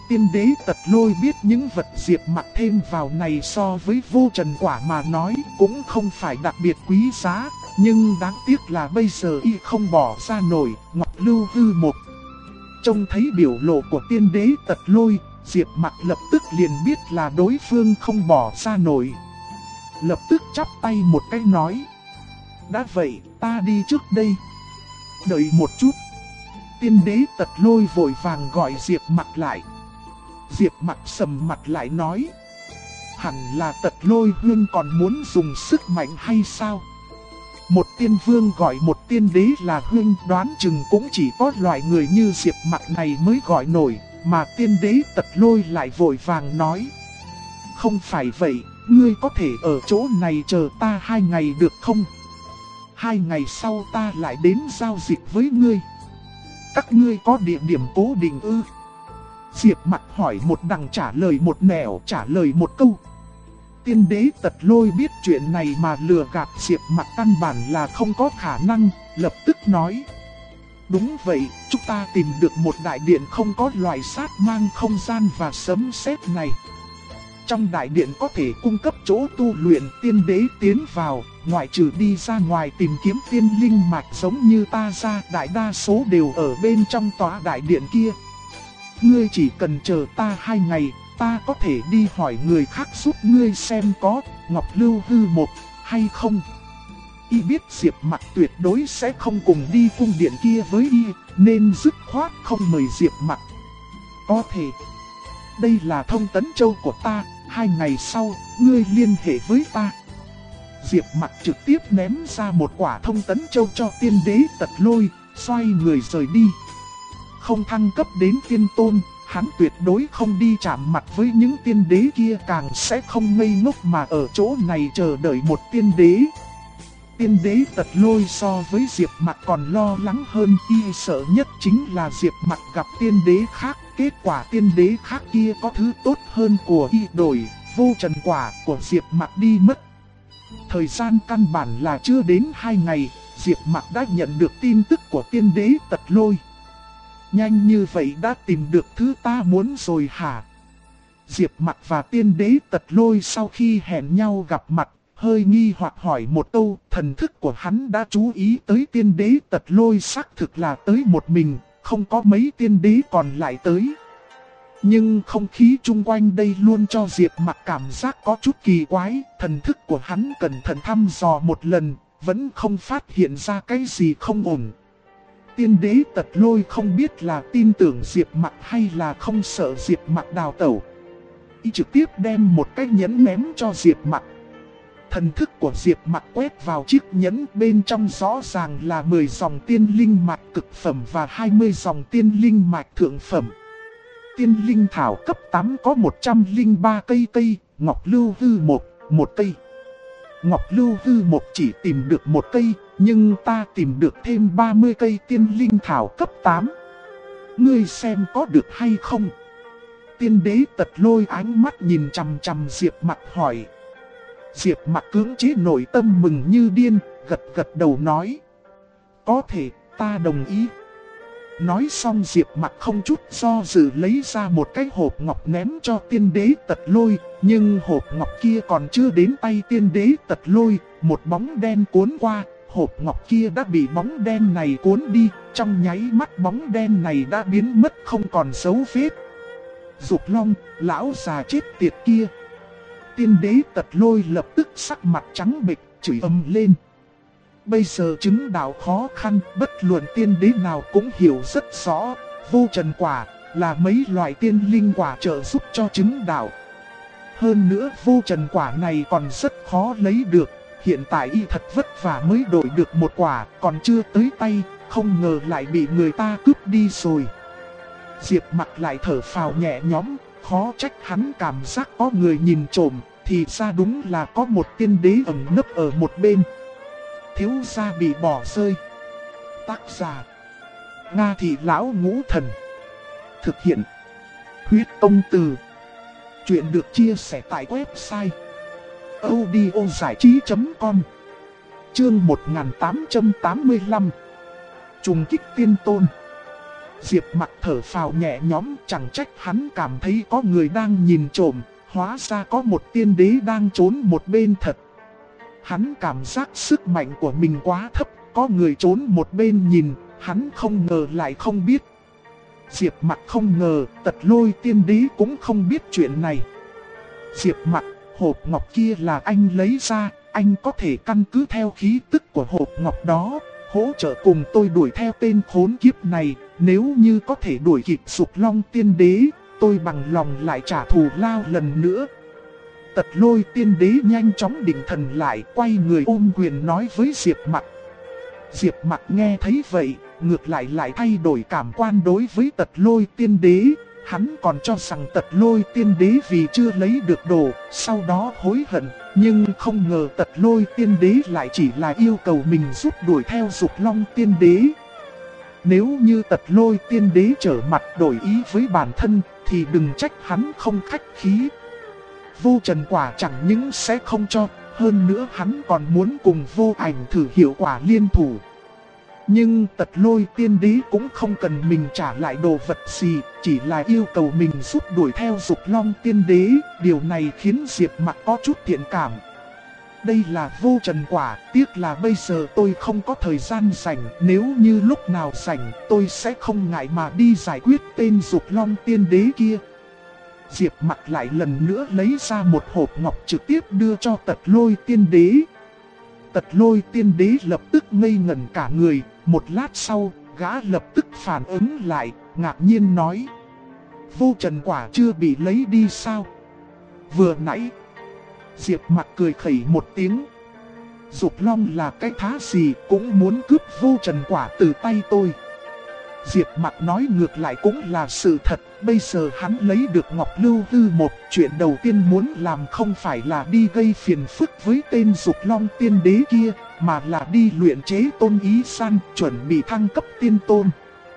Tiên đế Tật Lôi biết những vật Diệp Mặc thêm vào này so với vô trần quả mà nói cũng không phải đặc biệt quý giá, nhưng đáng tiếc là bây giờ y không bỏ ra nổi. Ngọc Lưu Hư Mộc trông thấy biểu lộ của tiên đế Tật Lôi, Diệp Mặc lập tức liền biết là đối phương không bỏ ra nổi. Lập tức chắp tay một cái nói: đã vậy, ta đi trước đây. Đợi một chút. Tiên đế Tật Lôi vội vàng gọi Diệp Mặc lại. Diệp Mặc sầm mặt lại nói: hẳn là Tật Lôi huynh còn muốn dùng sức mạnh hay sao? Một tiên vương gọi một tiên đế là huynh, đoán chừng cũng chỉ có loại người như Diệp Mặc này mới gọi nổi. Mà tiên đế Tật Lôi lại vội vàng nói: không phải vậy, ngươi có thể ở chỗ này chờ ta 2 ngày được không? 2 ngày sau ta lại đến giao dịch với ngươi. Các ngươi có địa điểm cố định ư? Diệp Mặc hỏi một đằng trả lời một nẻo, trả lời một câu. Tiên đế Tật Lôi biết chuyện này mà lừa gạt Diệp Mặc căn bản là không có khả năng, lập tức nói: đúng vậy, chúng ta tìm được một đại điện không có loại sát mang không gian và sấm sét này. Trong đại điện có thể cung cấp chỗ tu luyện. Tiên đế tiến vào, ngoại trừ đi ra ngoài tìm kiếm tiên linh mạch giống như ta ra, đại đa số đều ở bên trong tòa đại điện kia. Ngươi chỉ cần chờ ta 2 ngày, ta có thể đi hỏi người khác giúp ngươi xem có Ngọc Lưu Hư Mộc hay không. Y biết Diệp Mặc tuyệt đối sẽ không cùng đi cung điện kia với y, nên dứt khoát không mời Diệp Mặc. Có thể. Đây là thông tấn châu của ta, 2 ngày sau, ngươi liên hệ với ta. Diệp Mặc trực tiếp ném ra một quả thông tấn châu cho tiên đế Tật Lôi, xoay người rời đi. Không thăng cấp đến tiên tôn, hắn tuyệt đối không đi chạm mặt với những tiên đế kia, càng sẽ không ngây ngốc mà ở chỗ này chờ đợi một tiên đế. Tiên đế Tật Lôi so với Diệp Mặc còn lo lắng hơn, y sợ nhất chính là Diệp Mặc gặp tiên đế khác, kết quả tiên đế khác kia có thứ tốt hơn của y đổi, vô trần quả của Diệp Mặc đi mất. Thời gian căn bản là chưa đến 2 ngày, Diệp Mặc đã nhận được tin tức của tiên đế Tật Lôi. Nhanh như vậy đã tìm được thứ ta muốn rồi hả? Diệp Mặc và tiên đế Tật Lôi sau khi hẹn nhau gặp mặt, hơi nghi hoặc hỏi một câu. Thần thức của hắn đã chú ý tới tiên đế Tật Lôi xác thực là tới một mình, không có mấy tiên đế còn lại tới. Nhưng không khí chung quanh đây luôn cho Diệp Mặc cảm giác có chút kỳ quái. Thần thức của hắn cẩn thận thăm dò một lần, vẫn không phát hiện ra cái gì không ổn. Tiên đế Tật Lôi không biết là tin tưởng Diệp Mặc hay là không sợ Diệp Mặc đào tẩu. Y trực tiếp đem một cái nhẫn ném cho Diệp Mặc. Thần thức của Diệp Mặc quét vào chiếc nhẫn, bên trong rõ ràng là 10 dòng tiên linh mạch cực phẩm và 20 dòng tiên linh mạch thượng phẩm. Tiên linh thảo cấp 8 có 103 cây, Ngọc Lưu Hư Mộc 1 cây. Ngọc Lưu Hư Mộc chỉ tìm được 1 cây, nhưng ta tìm được thêm 30 cây tiên linh thảo cấp 8. Ngươi xem có được hay không? Tiên đế Tật Lôi ánh mắt nhìn chằm chằm Diệp Mặc hỏi. Diệp Mặc cưỡng chế nội tâm mừng như điên, gật đầu nói: có thể, ta đồng ý. Nói xong Diệp Mặc không chút do dự lấy ra một cái hộp ngọc ném cho tiên đế Tật Lôi. Nhưng hộp ngọc kia còn chưa đến tay tiên đế Tật Lôi, một bóng đen cuốn qua, hộp ngọc kia đã bị bóng đen này cuốn đi. Trong nháy mắt bóng đen này đã biến mất không còn dấu vết. Dục Long, lão già chết tiệt kia. Tiên đế Tật Lôi lập tức sắc mặt trắng bệch, chửi ầm lên. Bây giờ chứng đạo khó khăn, bất luận tiên đế nào cũng hiểu rất rõ. Vô trần quả là mấy loại tiên linh quả trợ giúp cho chứng đạo. Hơn nữa vô trần quả này còn rất khó lấy được. Hiện tại y thật vất vả mới đổi được một quả, còn chưa tới tay, không ngờ lại bị người ta cướp đi rồi. Diệp Mặc lại thở phào nhẹ nhõm, khó trách hắn cảm giác có người nhìn trộm, thì ra đúng là có một tiên đế ẩn nấp ở một bên. Thiếu gia bị bỏ rơi. Tác giả: Nga Thị Lão Ngũ Thần. Thực hiện: Huyết Công Từ. Chuyện được chia sẻ tại website audiozảichí.com. Chương 1885. Trùng kích tiên tôn. Diệp Mặc thở phào nhẹ nhõm, chẳng trách hắn cảm thấy có người đang nhìn trộm, hóa ra có một tiên đế đang trốn một bên thật. Hắn cảm giác sức mạnh của mình quá thấp, có người trốn một bên nhìn, hắn không ngờ lại không biết. Diệp Mặc không ngờ, Tật Lôi tiên đế cũng không biết chuyện này. Diệp Mặc, hộp ngọc kia là anh lấy ra, anh có thể căn cứ theo khí tức của hộp ngọc đó, hỗ trợ cùng tôi đuổi theo tên khốn kiếp này. Nếu như có thể đuổi kịp Dục Long tiên đế, tôi bằng lòng lại trả thù lao lần nữa. Tật Lôi tiên đế nhanh chóng định thần lại, quay người ôm quyền nói với Diệp Mặc. Diệp Mặc nghe thấy vậy, ngược lại thay đổi cảm quan đối với Tật Lôi tiên đế. Hắn còn cho rằng Tật Lôi tiên đế vì chưa lấy được đồ, sau đó hối hận. Nhưng không ngờ Tật Lôi tiên đế lại chỉ là yêu cầu mình giúp đuổi theo Dục Long tiên đế. Nếu như Tật Lôi tiên đế trở mặt đổi ý với bản thân, thì đừng trách hắn không khách khí. Vô Trần Quả chẳng những sẽ không cho, hơn nữa hắn còn muốn cùng Vô Ảnh thử hiệu quả liên thủ. Nhưng Tật Lôi tiên đế cũng không cần mình trả lại đồ vật gì, chỉ là yêu cầu mình giúp đuổi theo Dục Long tiên đế. Điều này khiến Diệp Mặc có chút thiện cảm. Đây là Vô Trần Quả, tiếc là bây giờ tôi không có thời gian rảnh. Nếu như lúc nào rảnh, tôi sẽ không ngại mà đi giải quyết tên Dục Long tiên đế kia. Diệp Mặc lại lần nữa lấy ra một hộp ngọc trực tiếp đưa cho Tật Lôi tiên đế. Tật Lôi tiên đế lập tức ngây ngẩn cả người. Một lát sau, gã lập tức phản ứng lại, ngạc nhiên nói: Vô Trần Quả chưa bị lấy đi sao? Vừa nãy... Diệp Mặc cười khẩy một tiếng. Dục Long là cái thá gì cũng muốn cướp Vô Trần Quả từ tay tôi. Diệp Mặc nói ngược lại cũng là sự thật. Bây giờ hắn lấy được Ngọc Lưu Hư một, chuyện đầu tiên muốn làm không phải là đi gây phiền phức với tên Dục Long tiên đế kia, mà là đi luyện chế Tôn Ý San, chuẩn bị thăng cấp tiên tôn.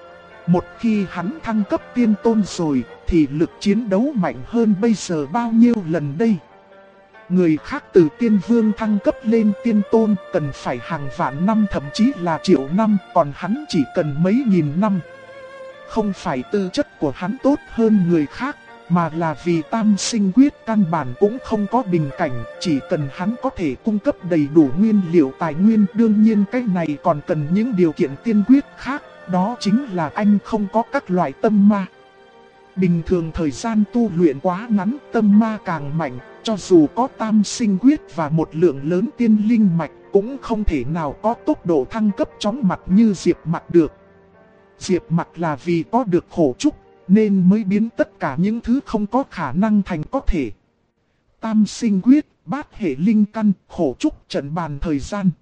Một khi hắn thăng cấp tiên tôn rồi, thì lực chiến đấu mạnh hơn bây giờ bao nhiêu lần đây? Người khác từ tiên vương thăng cấp lên tiên tôn cần phải hàng vạn năm, thậm chí là triệu năm, còn hắn chỉ cần mấy nghìn năm. Không phải tư chất của hắn tốt hơn người khác, mà là vì tam sinh quyết căn bản cũng không có bình cảnh, chỉ cần hắn có thể cung cấp đầy đủ nguyên liệu tài nguyên. Đương nhiên cái này còn cần những điều kiện tiên quyết khác, đó chính là anh không có các loại tâm ma. Bình thường thời gian tu luyện quá ngắn, tâm ma càng mạnh, cho dù có tam sinh quyết và một lượng lớn tiên linh mạch cũng không thể nào có tốc độ thăng cấp chóng mặt như Diệp Mặc được. Diệp Mặc là vì có được khổ trúc nên mới biến tất cả những thứ không có khả năng thành có thể. Tam sinh quyết, bát hệ linh căn, khổ trúc, trận bàn thời gian.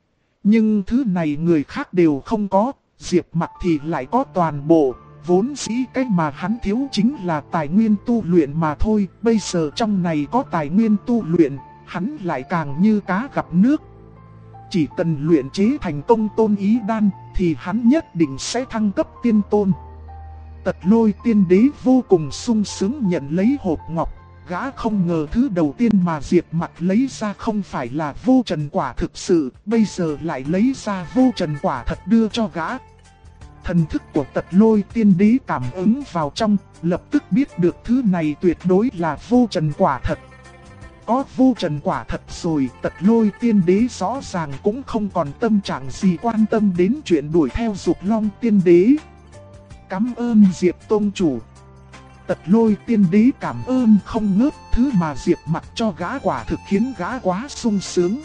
Nhưng thứ này người khác đều không có, Diệp Mặc thì lại có toàn bộ. Vốn dĩ cái mà hắn thiếu chính là tài nguyên tu luyện mà thôi. Bây giờ trong này có tài nguyên tu luyện, hắn lại càng như cá gặp nước. Chỉ cần luyện chế thành công Tôn Ý Đan thì hắn nhất định sẽ thăng cấp tiên tôn. Tật Lôi tiên đế vô cùng sung sướng nhận lấy hộp ngọc. Gã không ngờ thứ đầu tiên mà Diệp Mặc lấy ra không phải là Vô Trần Quả thực sự, bây giờ lại lấy ra Vô Trần Quả thật đưa cho gã. Thần thức của Tật Lôi tiên đế cảm ứng vào trong, lập tức biết được thứ này tuyệt đối là Vô Trần Quả thật. Có Vô Trần Quả thật rồi, Tật Lôi tiên đế rõ ràng cũng không còn tâm trạng gì quan tâm đến chuyện đuổi theo Dục Long tiên đế. Cảm ơn Diệp Tông Chủ. Tật Lôi tiên đế cảm ơn không ngớt, thứ mà Diệp Mặc cho gã quả thực khiến gã quá sung sướng.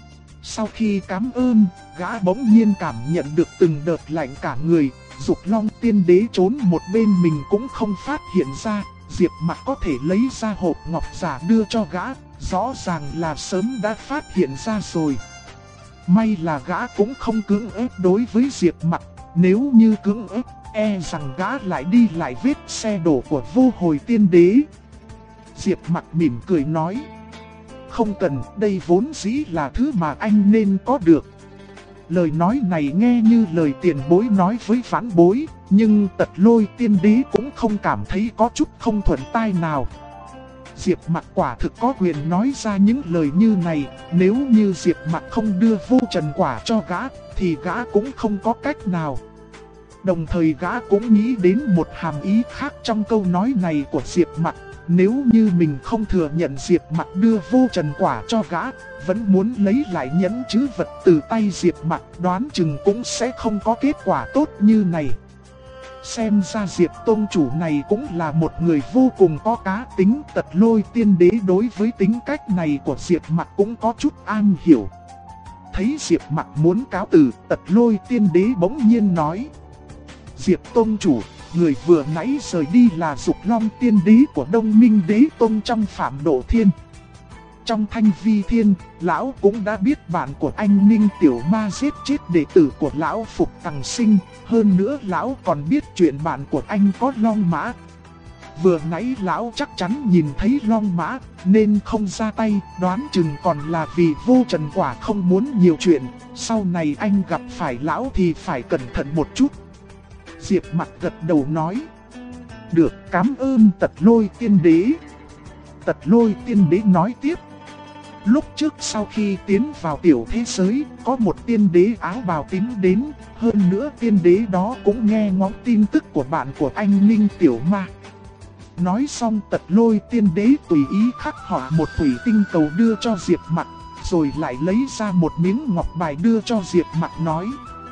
Sau khi cảm ơn, gã bỗng nhiên cảm nhận được từng đợt lạnh cả người. Dục Long tiên đế trốn một bên mình cũng không phát hiện ra. Diệp Mặc có thể lấy ra hộp ngọc giả đưa cho gã, rõ ràng là sớm đã phát hiện ra rồi. May là gã cũng không cưỡng ép đối với Diệp Mặc. Nếu như cưỡng ép, e rằng gã lại đi lại vết xe đổ của Vô Hồi tiên đế. Diệp Mặc mỉm cười nói: Không cần, đây vốn dĩ là thứ mà anh nên có được. Lời nói này nghe như lời tiền bối nói với vãn bối, nhưng Tật Lôi tiên đế cũng không cảm thấy có chút không thuận tai nào. Diệp Mặc quả thực có quyền nói ra những lời như này, nếu như Diệp Mặc không đưa Vô Trần Quả cho gã, thì gã cũng không có cách nào. Đồng thời gã cũng nghĩ đến một hàm ý khác trong câu nói này của Diệp Mặc. Nếu như mình không thừa nhận Diệp Mặc đưa vô trần quả cho gã, vẫn muốn lấy lại nhẫn trữ vật từ tay Diệp Mặc, đoán chừng cũng sẽ không có kết quả tốt như này. Xem ra Diệp tông chủ này cũng là một người vô cùng có cá tính. Tật Lôi tiên đế đối với tính cách này của Diệp Mặc cũng có chút am hiểu. Thấy Diệp Mặc muốn cáo từ, Tật Lôi tiên đế bỗng nhiên nói: Diệp tông chủ, người vừa nãy rời đi là Dục Long tiên đế của Đông Minh đế tông trong Phạm Độ Thiên. Trong Thanh Vi Thiên, lão cũng đã biết bạn của anh Ninh Tiểu Ma giết chết đệ tử của lão Phục Tằng Sinh. Hơn nữa lão còn biết chuyện bạn của anh có long mã. Vừa nãy lão chắc chắn nhìn thấy long mã nên không ra tay, đoán chừng còn là vì vô trần quả không muốn nhiều chuyện. Sau này anh gặp phải lão thì phải cẩn thận một chút. Diệp Mặc gật đầu nói: Được, cảm ơn Tật Lôi tiên đế. Tật Lôi tiên đế nói tiếp: Lúc trước sau khi tiến vào tiểu thế giới, có một tiên đế áo bào tím đến. Hơn nữa tiên đế đó cũng nghe ngóng tin tức của bạn của anh Ninh Tiểu Ma. Nói xong Tật Lôi tiên đế tùy ý khắc họa một thủy tinh cầu đưa cho Diệp Mặc, rồi lại lấy ra một miếng ngọc bài đưa cho Diệp Mặc nói: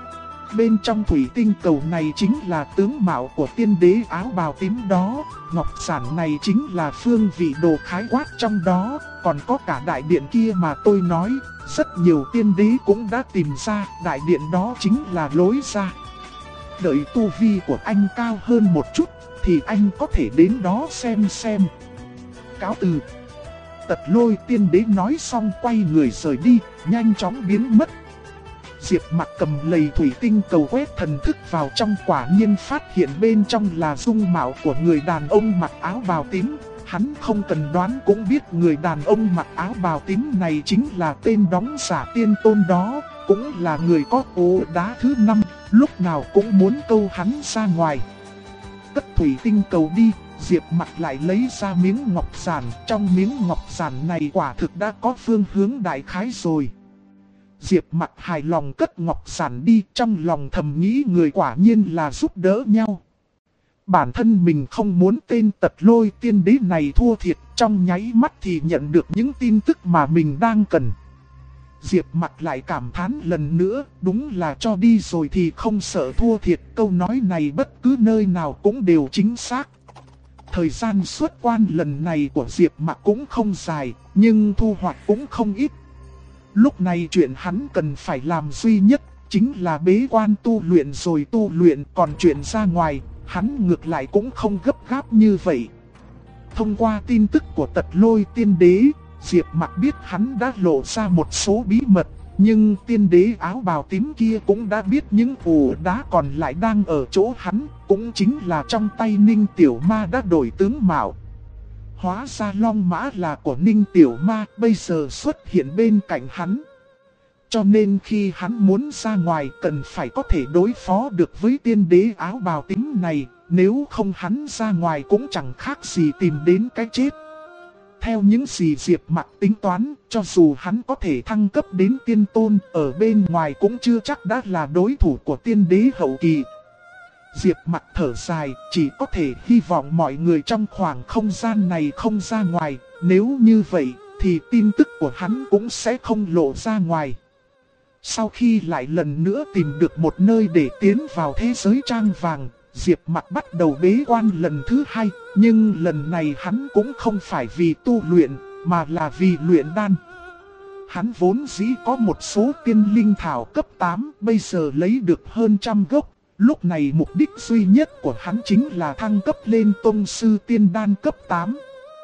Bên trong thủy tinh cầu này chính là tướng mạo của tiên đế áo bào tím đó. Ngọc giản này chính là phương vị đồ khái quát trong đó. Còn có cả đại điện kia mà tôi nói, rất nhiều tiên đế cũng đã tìm ra. Đại điện đó chính là lối ra. Đợi tu vi của anh cao hơn một chút thì anh có thể đến đó xem. Cáo từ. Tật Lôi tiên đế nói xong quay người rời đi, nhanh chóng biến mất. Diệp Mặc cầm lầy thủy tinh cầu quét thần thức vào trong, quả nhiên phát hiện bên trong là dung mạo của người đàn ông mặc áo bào tím. Hắn không cần đoán cũng biết người đàn ông mặc áo bào tím này chính là tên đóng giả tiên tôn đó, cũng là người có ổ đá thứ 5, lúc nào cũng muốn câu hắn ra ngoài. Cất thủy tinh cầu đi, Diệp Mặc lại lấy ra miếng ngọc giản. Trong miếng ngọc giản này quả thực đã có phương hướng đại khái rồi. Diệp Mặc hài lòng cất ngọc giản đi, trong lòng thầm nghĩ người quả nhiên là giúp đỡ nhau. Bản thân mình không muốn tên Tật Lôi tiên đế này thua thiệt, trong nháy mắt thì nhận được những tin tức mà mình đang cần. Diệp Mặc lại cảm thán lần nữa, đúng là cho đi rồi thì không sợ thua thiệt, câu nói này bất cứ nơi nào cũng đều chính xác. Thời gian xuất quan lần này của Diệp Mặc cũng không dài, nhưng thu hoạch cũng không ít. Lúc này chuyện hắn cần phải làm duy nhất chính là bế quan tu luyện rồi tu luyện, còn chuyện ra ngoài, hắn ngược lại cũng không gấp gáp như vậy. Thông qua tin tức của Tật Lôi tiên đế, Diệp Mặc biết hắn đã lộ ra một số bí mật, nhưng tiên đế áo bào tím kia cũng đã biết những ổ đá còn lại đang ở chỗ hắn, cũng chính là trong tay Ninh Tiểu Ma đã đổi tướng mạo. Hóa ra long mã là của Ninh Tiểu Ma, bây giờ xuất hiện bên cạnh hắn. Cho nên khi hắn muốn ra ngoài cần phải có thể đối phó được với tiên đế áo bào tím này, nếu không hắn ra ngoài cũng chẳng khác gì tìm đến cái chết. Theo những gì Diệp Mặc tính toán, cho dù hắn có thể thăng cấp đến tiên tôn, ở bên ngoài cũng chưa chắc đã là đối thủ của tiên đế hậu kỳ. Diệp Mặc thở dài, chỉ có thể hy vọng mọi người trong khoảng không gian này không ra ngoài, nếu như vậy thì tin tức của hắn cũng sẽ không lộ ra ngoài. Sau khi lại lần nữa tìm được một nơi để tiến vào thế giới trang vàng, Diệp Mặc bắt đầu bế quan lần thứ 2, nhưng lần này hắn cũng không phải vì tu luyện, mà là vì luyện đan. Hắn vốn dĩ có một số tiên linh thảo cấp 8, bây giờ lấy được hơn 100 gốc. Lúc này mục đích duy nhất của hắn chính là thăng cấp lên tông sư tiên đan cấp 8.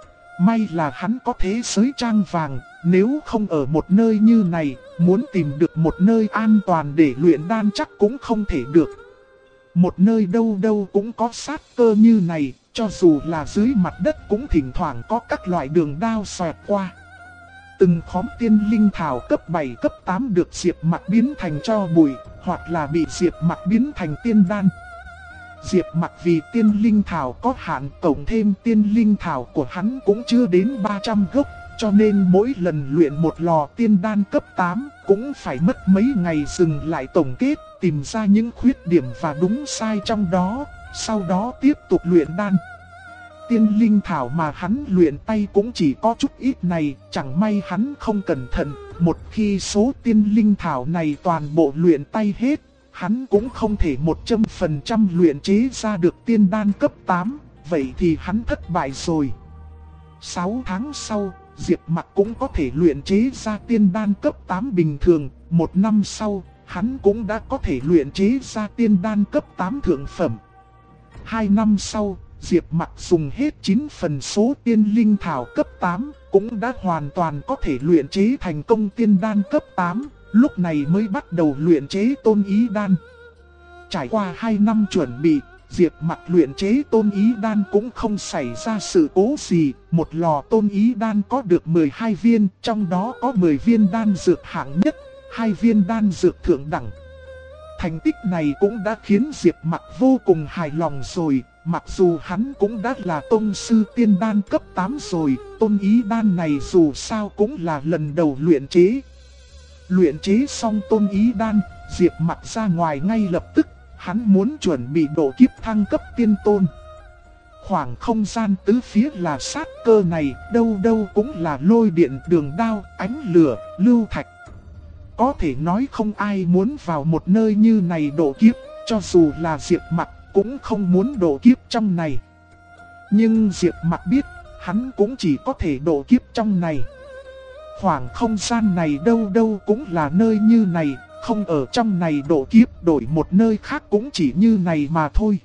May là hắn có thế giới trang vàng, nếu không ở một nơi như này, muốn tìm được một nơi an toàn để luyện đan chắc cũng không thể được. Một nơi đâu đâu cũng có sát cơ như này, cho dù là dưới mặt đất cũng thỉnh thoảng có các loại đường đao xoẹt qua. Từng khóm tiên linh thảo cấp 7 cấp 8 được Diệp Mặc biến thành tro bụi, hoặc là bị Diệp Mặc biến thành tiên đan. Diệp Mặc vì tiên linh thảo có hạn, cộng thêm tiên linh thảo của hắn cũng chưa đến 300 gốc, cho nên mỗi lần luyện một lò tiên đan cấp 8 cũng phải mất mấy ngày dừng lại tổng kết, tìm ra những khuyết điểm và đúng sai trong đó, sau đó tiếp tục luyện đan. Tiên linh thảo mà hắn luyện tay cũng chỉ có chút ít này, chẳng may hắn không cẩn thận, một khi số tiên linh thảo này toàn bộ luyện tay hết, hắn cũng không thể 100% luyện chế ra được tiên đan cấp 8, vậy thì hắn thất bại rồi. 6 tháng sau, Diệp Mặc cũng có thể luyện chế ra tiên đan cấp 8 bình thường, 1 năm sau, hắn cũng đã có thể luyện chế ra tiên đan cấp 8 thượng phẩm. 2 năm sau, Diệp Mặc dùng hết 9 phần số tiên linh thảo cấp 8, cũng đã hoàn toàn có thể luyện chế thành công tiên đan cấp 8, lúc này mới bắt đầu luyện chế tôn ý đan. Trải qua 2 năm chuẩn bị, Diệp Mặc luyện chế tôn ý đan cũng không xảy ra sự cố gì, một lò tôn ý đan có được 12 viên, trong đó có 10 viên đan dược hạng nhất, 2 viên đan dược thượng đẳng. Thành tích này cũng đã khiến Diệp Mặc vô cùng hài lòng rồi, mặc dù hắn cũng đã là tông sư tiên đan cấp 8 rồi, tôn ý đan này dù sao cũng là lần đầu luyện chế. Luyện chế xong tôn ý đan, Diệp Mặc ra ngoài ngay lập tức, hắn muốn chuẩn bị độ kiếp thăng cấp tiên tôn. Khoảng không gian tứ phía là sát cơ này, đâu đâu cũng là lôi điện, đường đao, ánh lửa, lưu thạch. Có thể nói không ai muốn vào một nơi như này độ kiếp, cho dù là Diệp Mặc cũng không muốn độ kiếp trong này. Nhưng Diệp Mặc biết, hắn cũng chỉ có thể độ kiếp trong này. Khoảng không gian này đâu đâu cũng là nơi như này, không ở trong này độ kiếp, đổi một nơi khác cũng chỉ như này mà thôi.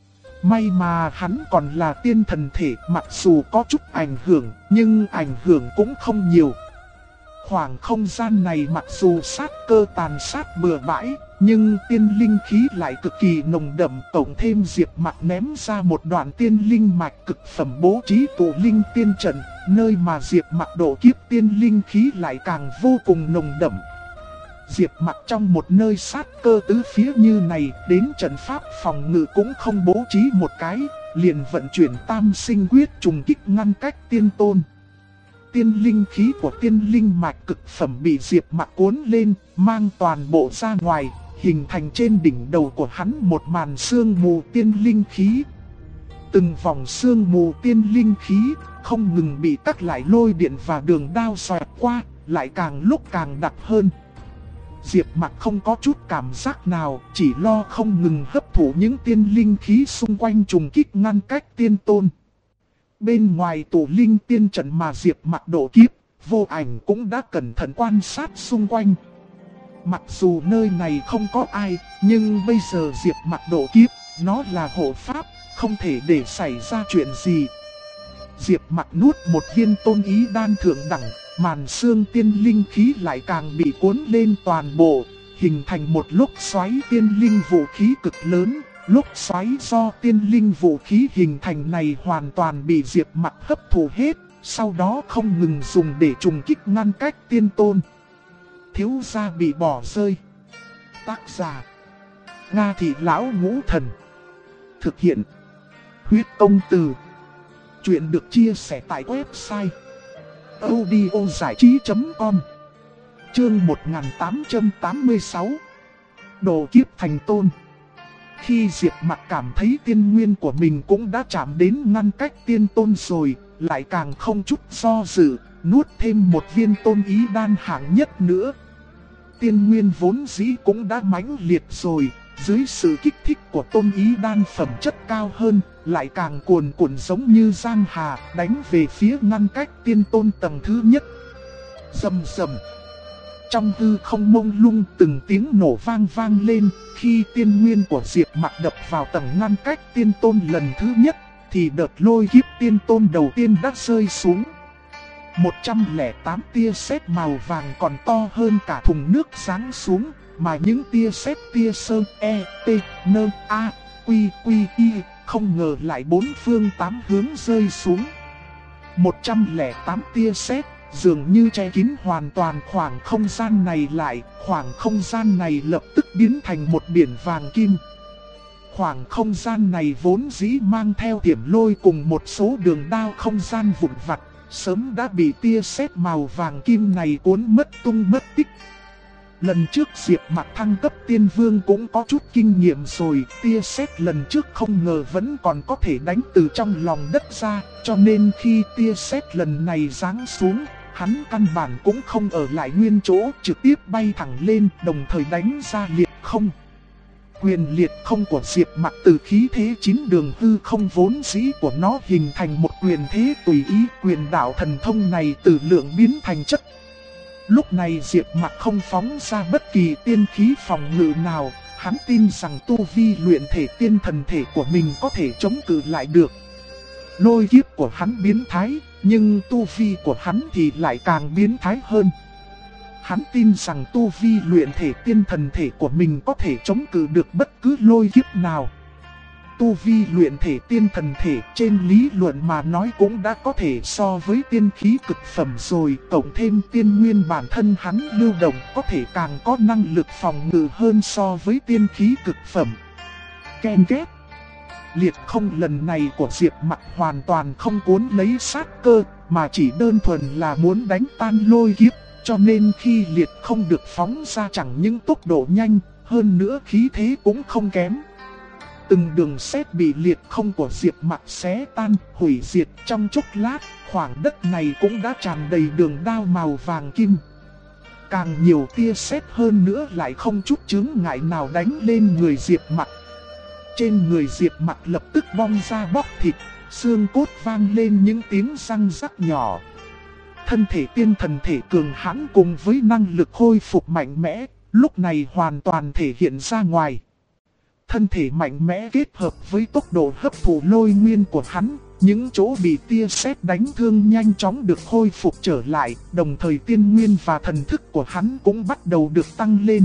May mà hắn còn là tiên thần thể, mặc dù có chút ảnh hưởng, nhưng ảnh hưởng cũng không nhiều. Khoảng không gian này mặc dù sát cơ tàn sát bừa bãi, nhưng tiên linh khí lại cực kỳ nồng đậm, cộng thêm Diệp Mặc ném ra một đoạn tiên linh mạch cực phẩm bố trí tụ linh tiên trận, nơi mà Diệp Mặc độ kiếp tiên linh khí lại càng vô cùng nồng đậm. Diệp Mặc trong một nơi sát cơ tứ phía như này, đến trận pháp phòng ngự cũng không bố trí một cái, liền vận chuyển tam sinh quyết trùng kích ngăn cách tiên tôn. Tiên linh khí của tiên linh mạch cực phẩm bị Diệp Mặc cuốn lên, mang toàn bộ ra ngoài, hình thành trên đỉnh đầu của hắn một màn sương mù tiên linh khí. Từng vòng sương mù tiên linh khí không ngừng bị các loại lôi điện và đường đao xoẹt qua, lại càng lúc càng đặc hơn. Diệp Mặc không có chút cảm giác nào, chỉ lo không ngừng hấp thụ những tiên linh khí xung quanh trùng kích ngăn cách tiên tôn. Bên ngoài tụ linh tiên trận mà Diệp Mặc độ kiếp, Vô Ảnh cũng đã cẩn thận quan sát xung quanh. Mặc dù nơi này không có ai, nhưng bây giờ Diệp Mặc độ kiếp, nó là hộ pháp, không thể để xảy ra chuyện gì. Diệp Mặc nuốt một viên tôn ý đan thượng đẳng, màn sương tiên linh khí lại càng bị cuốn lên toàn bộ, hình thành một lốc xoáy tiên linh vũ khí cực lớn. Lốc xoáy do tiên linh vũ khí hình thành này hoàn toàn bị Diệp Mặc hấp thụ hết, sau đó không ngừng dùng để trùng kích ngăn cách tiên tôn. Thiếu gia bị bỏ rơi. Tác giả: Nga Thị Lão Ngũ Thần. Thực hiện: Huyết Công Từ. Chuyện được chia sẻ tại website audiozảichí.com. Chương 1886. Độ kiếp thành tôn. Khi Diệp Mặc cảm thấy tiên nguyên của mình cũng đã chạm đến ngăn cách tiên tôn rồi, lại càng không chút do dự, nuốt thêm một viên tôn ý đan hạng nhất nữa. Tiên nguyên vốn dĩ cũng đã mãnh liệt rồi, dưới sự kích thích của tôn ý đan phẩm chất cao hơn, lại càng cuồn cuộn giống như giang hà, đánh về phía ngăn cách tiên tôn tầng thứ nhất. Rầm rầm. Trong hư không mông lung, từng tiếng nổ vang vang lên, khi tiên nguyên của Diệp Mặc đập vào tầng ngăn cách tiên tôn lần thứ nhất, thì đợt lôi kiếp tiên tôn đầu tiên đã rơi xuống. 108 tia sét màu vàng còn to hơn cả thùng nước giáng xuống, mà những tia sét tia sơn E, T, N, A, Quy, Quy, Y, không ngờ lại bốn phương tám hướng rơi xuống. 108 tia sét dường như che kín hoàn toàn khoảng không gian này lại, khoảng không gian này lập tức biến thành một biển vàng kim. Khoảng không gian này vốn dĩ mang theo tiềm lôi cùng một số đường đao không gian vụn vặt, sớm đã bị tia sét màu vàng kim này cuốn mất tung mất tích. Lần trước Diệp Mặc thăng cấp tiên vương cũng có chút kinh nghiệm rồi, tia sét lần trước không ngờ vẫn còn có thể đánh từ trong lòng đất ra, cho nên khi tia sét lần này giáng xuống, hắn căn bản cũng không ở lại nguyên chỗ, trực tiếp bay thẳng lên, đồng thời đánh ra liệt không. Quyền liệt không của Diệp Mặc từ khí thế 9 đường hư không vốn dĩ của nó hình thành một quyền thế tùy ý, quyền đạo thần thông này từ lượng biến thành chất. Lúc này Diệp Mặc không phóng ra bất kỳ tiên khí phòng ngự nào, hắn tin rằng tu vi luyện thể tiên thần thể của mình có thể chống cự lại được. Lôi kiếp của hắn biến thái, nhưng tu vi của hắn thì lại càng biến thái hơn. Hắn tin rằng tu vi luyện thể tiên thần thể của mình có thể chống cự được bất cứ lôi kiếp nào. Tu vi luyện thể tiên thần thể trên lý luận mà nói cũng đã có thể so với tiên khí cực phẩm rồi, cộng thêm tiên nguyên bản thân hắn lưu động có thể càng có năng lực phòng ngự hơn so với tiên khí cực phẩm. Ken két. Liệt không lần này của Diệp Mặc hoàn toàn không cuốn lấy sát cơ, mà chỉ đơn thuần là muốn đánh tan lôi kiếp, cho nên khi liệt không được phóng ra chẳng những tốc độ nhanh, hơn nữa khí thế cũng không kém. Từng đường sét bị liệt không của Diệp Mặc xé tan, hủy diệt trong chốc lát, khoảng đất này cũng đã tràn đầy đường đao màu vàng kim. Càng nhiều tia sét hơn nữa lại không chút chướng ngại nào đánh lên người Diệp Mặc. Trên người Diệp Mặc lập tức bong ra bóc thịt, xương cốt vang lên những tiếng răng rắc nhỏ. Thân thể tiên thần thể cường hãn cùng với năng lực khôi phục mạnh mẽ, lúc này hoàn toàn thể hiện ra ngoài. Thân thể mạnh mẽ kết hợp với tốc độ hấp thụ lôi nguyên của hắn, những chỗ bị tia sét đánh thương nhanh chóng được khôi phục trở lại, đồng thời tiên nguyên và thần thức của hắn cũng bắt đầu được tăng lên.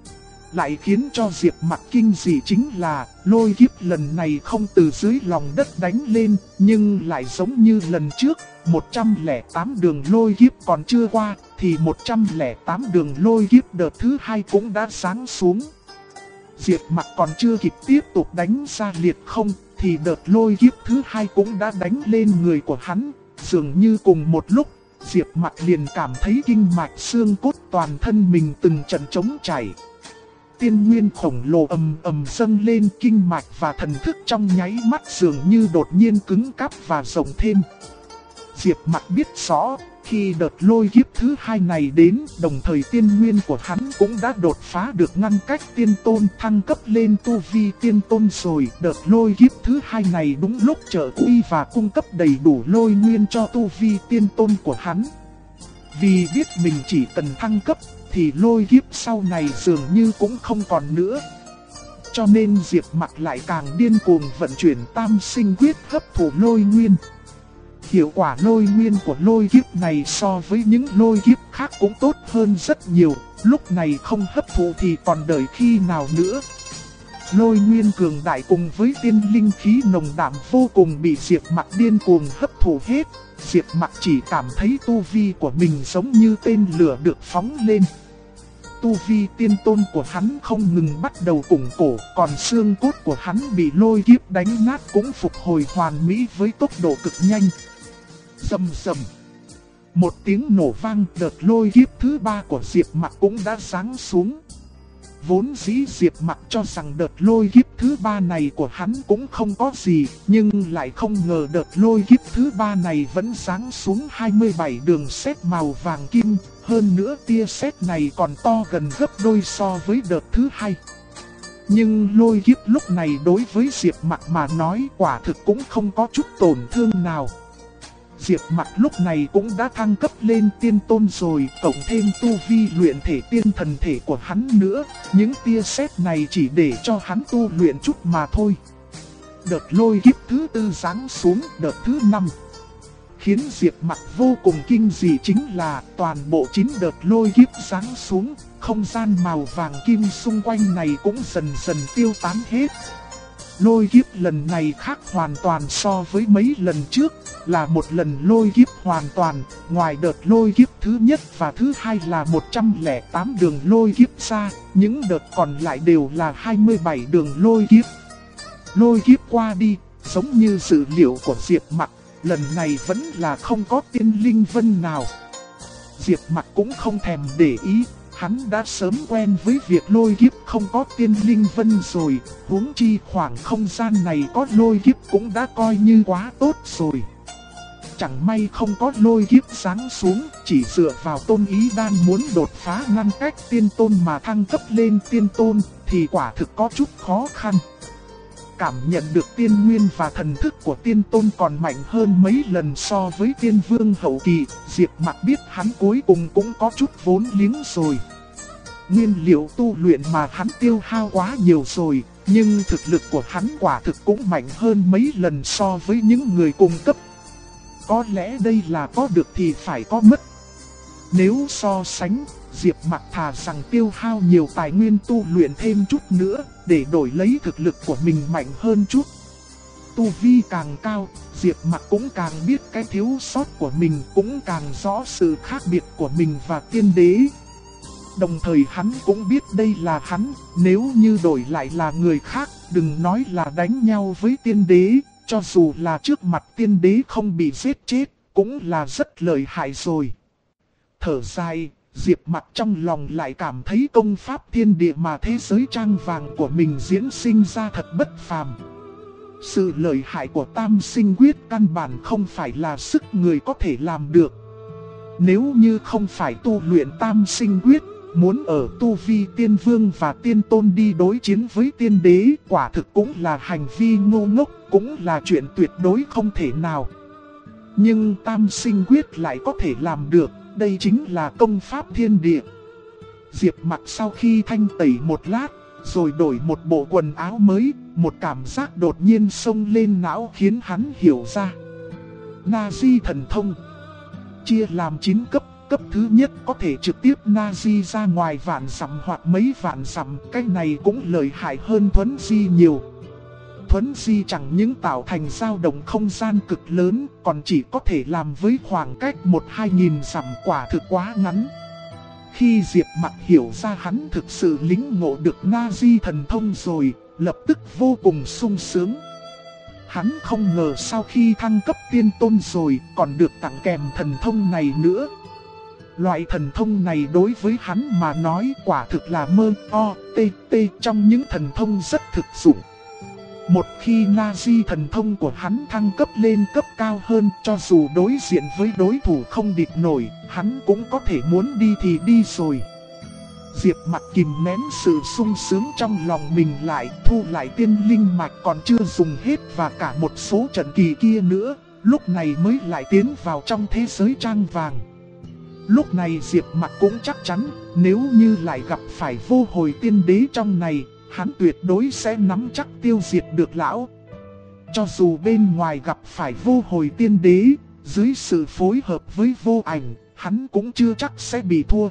Lại khiến cho Diệp Mặc kinh dị chính là, lôi kiếp lần này không từ dưới lòng đất đánh lên, nhưng lại giống như lần trước, 108 đường lôi kiếp còn chưa qua, thì 108 đường lôi kiếp đợt thứ hai cũng đã giáng xuống. Diệp Mặc còn chưa kịp tiếp tục đánh ra liệt không, thì đợt lôi kiếp thứ hai cũng đã đánh lên người của hắn. Dường như cùng một lúc, Diệp Mặc liền cảm thấy kinh mạch xương cốt toàn thân mình từng trận trống chảy. Tiên nguyên khổng lồ ầm ầm dâng lên, kinh mạch và thần thức trong nháy mắt dường như đột nhiên cứng cáp và rộng thêm. Diệp Mặc biết rõ, khi đợt lôi kiếp thứ hai này đến, đồng thời tiên nguyên của hắn cũng đã đột phá được ngăn cách tiên tôn, thăng cấp lên tu vi tiên tôn rồi. Đợt lôi kiếp thứ hai này đúng lúc trợ uy và cung cấp đầy đủ lôi nguyên cho tu vi tiên tôn của hắn. Vì biết mình chỉ cần thăng cấp, thì lôi kiếp sau này dường như cũng không còn nữa. Cho nên Diệp Mặc lại càng điên cuồng vận chuyển tam sinh quyết hấp thụ lôi nguyên. Hiệu quả lôi nguyên của lôi kiếp này so với những lôi kiếp khác cũng tốt hơn rất nhiều, lúc này không hấp thụ thì còn đợi khi nào nữa. Lôi nguyên cường đại cùng với tiên linh khí nồng đậm vô cùng bị Diệp Mặc điên cuồng hấp thụ hết. Diệp Mặc chỉ cảm thấy tu vi của mình giống như tên lửa được phóng lên. Tu vi tiên tôn của hắn không ngừng bắt đầu củng cổ, còn xương cốt của hắn bị lôi kiếp đánh nát cũng phục hồi hoàn mỹ với tốc độ cực nhanh. Rầm rầm. Một tiếng nổ vang, đợt lôi kiếp thứ ba của Diệp Mặc cũng đã giáng xuống. Vốn dĩ Diệp Mặc cho rằng đợt lôi kiếp thứ ba này của hắn cũng không có gì, nhưng lại không ngờ đợt lôi kiếp thứ ba này vẫn giáng xuống 27 đường sét màu vàng kim, hơn nữa tia sét này còn to gần gấp đôi so với đợt thứ hai. Nhưng lôi kiếp lúc này đối với Diệp Mặc mà nói quả thực cũng không có chút tổn thương nào. Diệp Mặc lúc này cũng đã thăng cấp lên tiên tôn rồi, cộng thêm tu vi luyện thể tiên thần thể của hắn nữa, những tia sét này chỉ để cho hắn tu luyện chút mà thôi. Đợt lôi kiếp thứ tư giáng xuống, đợt thứ 5. Khiến Diệp Mặc vô cùng kinh dị chính là toàn bộ 9 đợt lôi kiếp giáng xuống, không gian màu vàng kim xung quanh này cũng dần dần tiêu tán hết. Lôi kiếp lần này khác hoàn toàn so với mấy lần trước, là một lần lôi kiếp hoàn toàn, ngoài đợt lôi kiếp thứ nhất và thứ hai là 108 đường lôi kiếp ra, những đợt còn lại đều là 27 đường lôi kiếp. Lôi kiếp qua đi, giống như dữ liệu của Diệp Mặc, lần này vẫn là không có tiên linh vân nào. Diệp Mặc cũng không thèm để ý, hắn đã sớm quen với việc lôi kiếp không có tiên linh vân rồi, huống chi khoảng không gian này có lôi kiếp cũng đã coi như quá tốt rồi. Chẳng may không có lôi kiếp giáng xuống, chỉ dựa vào tôn ý đan muốn đột phá ngăn cách tiên tôn mà thăng cấp lên tiên tôn thì quả thực có chút khó khăn. Cảm nhận được tiên nguyên và thần thức của tiên tôn còn mạnh hơn mấy lần so với tiên vương hậu kỳ, Diệp Mặc biết hắn cuối cùng cũng có chút vốn liếng rồi. Nguyên liệu tu luyện mà hắn tiêu hao quá nhiều rồi, nhưng thực lực của hắn quả thực cũng mạnh hơn mấy lần so với những người cùng cấp. Có lẽ đây là có được thì phải có mất. Nếu so sánh, Diệp Mặc thà rằng tiêu hao nhiều tài nguyên tu luyện thêm chút nữa, để đổi lấy thực lực của mình mạnh hơn chút. Tu vi càng cao, Diệp Mặc cũng càng biết cái thiếu sót của mình, cũng càng rõ sự khác biệt của mình và tiên đế. Đồng thời hắn cũng biết đây là hắn, nếu như đổi lại là người khác, đừng nói là đánh nhau với tiên đế, cho dù là trước mặt tiên đế không bị giết chết, cũng là rất lợi hại rồi. Thở dài, Diệp Mặc trong lòng lại cảm thấy công pháp thiên địa mà thế giới trang vàng của mình diễn sinh ra thật bất phàm. Sự lợi hại của tam sinh quyết căn bản không phải là sức người có thể làm được. Nếu như không phải tu luyện tam sinh quyết, muốn ở tu vi tiên vương và tiên tôn đi đối chiến với tiên đế, quả thực cũng là hành vi ngu ngốc, cũng là chuyện tuyệt đối không thể nào. Nhưng tam sinh quyết lại có thể làm được, đây chính là công pháp thiên địa. Diệp Mặc sau khi thanh tẩy một lát, rồi đổi một bộ quần áo mới, một cảm giác đột nhiên xông lên não khiến hắn hiểu ra. Na-di thần thông chia làm 9 cấp. Cấp thứ nhất có thể trực tiếp na-di ra ngoài vạn dặm hoặc mấy vạn dặm, cái này cũng lợi hại hơn thuấn di nhiều. Thuấn di chẳng những tạo thành dao động không gian cực lớn, còn chỉ có thể làm với khoảng cách 1-2 nghìn dặm, quả thực quá ngắn. Khi Diệp Mặc hiểu ra hắn thực sự lĩnh ngộ được na-di thần thông rồi, lập tức vô cùng sung sướng. Hắn không ngờ sau khi thăng cấp tiên tôn rồi còn được tặng kèm thần thông này nữa. Loại thần thông này đối với hắn mà nói quả thực là mơ o tê tê trong những thần thông rất thực dụng. Một khi na-di thần thông của hắn thăng cấp lên cấp cao hơn, cho dù đối diện với đối thủ không địch nổi, hắn cũng có thể muốn đi thì đi rồi. Diệp Mặc kìm nén sự sung sướng trong lòng mình lại, thu lại tiên linh mạch còn chưa dùng hết và cả một số trận kỳ kia nữa, lúc này mới lại tiến vào trong thế giới trang vàng. Lúc này Diệp Mặc cũng chắc chắn, nếu như lại gặp phải vô hồi tiên đế trong này, hắn tuyệt đối sẽ nắm chắc tiêu diệt được lão. Cho dù bên ngoài gặp phải vô hồi tiên đế, dưới sự phối hợp với vô ảnh, hắn cũng chưa chắc sẽ bị thua.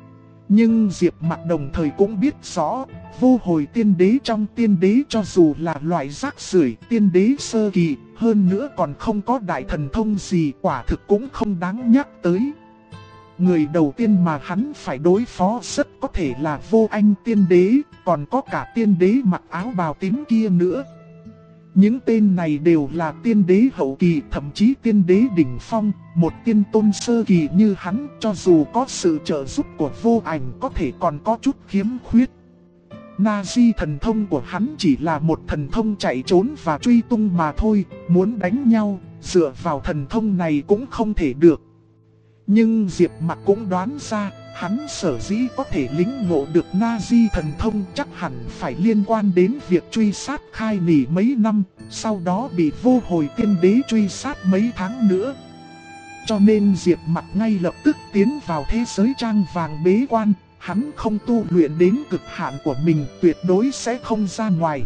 Nhưng Diệp Mặc đồng thời cũng biết rõ, vô hồi tiên đế trong tiên đế cho dù là loại rác rưởi tiên đế sơ kỳ, hơn nữa còn không có đại thần thông gì, quả thực cũng không đáng nhắc tới. Người đầu tiên mà hắn phải đối phó rất có thể là vô anh tiên đế, còn có cả tiên đế mặc áo bào tím kia nữa. Những tên này đều là tiên đế hậu kỳ, thậm chí tiên đế đỉnh phong, một tiên tôn sơ kỳ như hắn, cho dù có sự trợ giúp của vô ảnh có thể còn có chút khiếm khuyết. Na-di thần thông của hắn chỉ là một thần thông chạy trốn và truy tung mà thôi, muốn đánh nhau, dựa vào thần thông này cũng không thể được. Nhưng Diệp Mặc cũng đoán ra, hắn sở dĩ có thể lĩnh ngộ được na-di thần thông chắc hẳn phải liên quan đến việc truy sát Khai Nỉ mấy năm, sau đó bị vô hồi tiên đế truy sát mấy tháng nữa. Cho nên Diệp Mặc ngay lập tức tiến vào thế giới trang vàng bế quan, hắn không tu luyện đến cực hạn của mình, tuyệt đối sẽ không ra ngoài.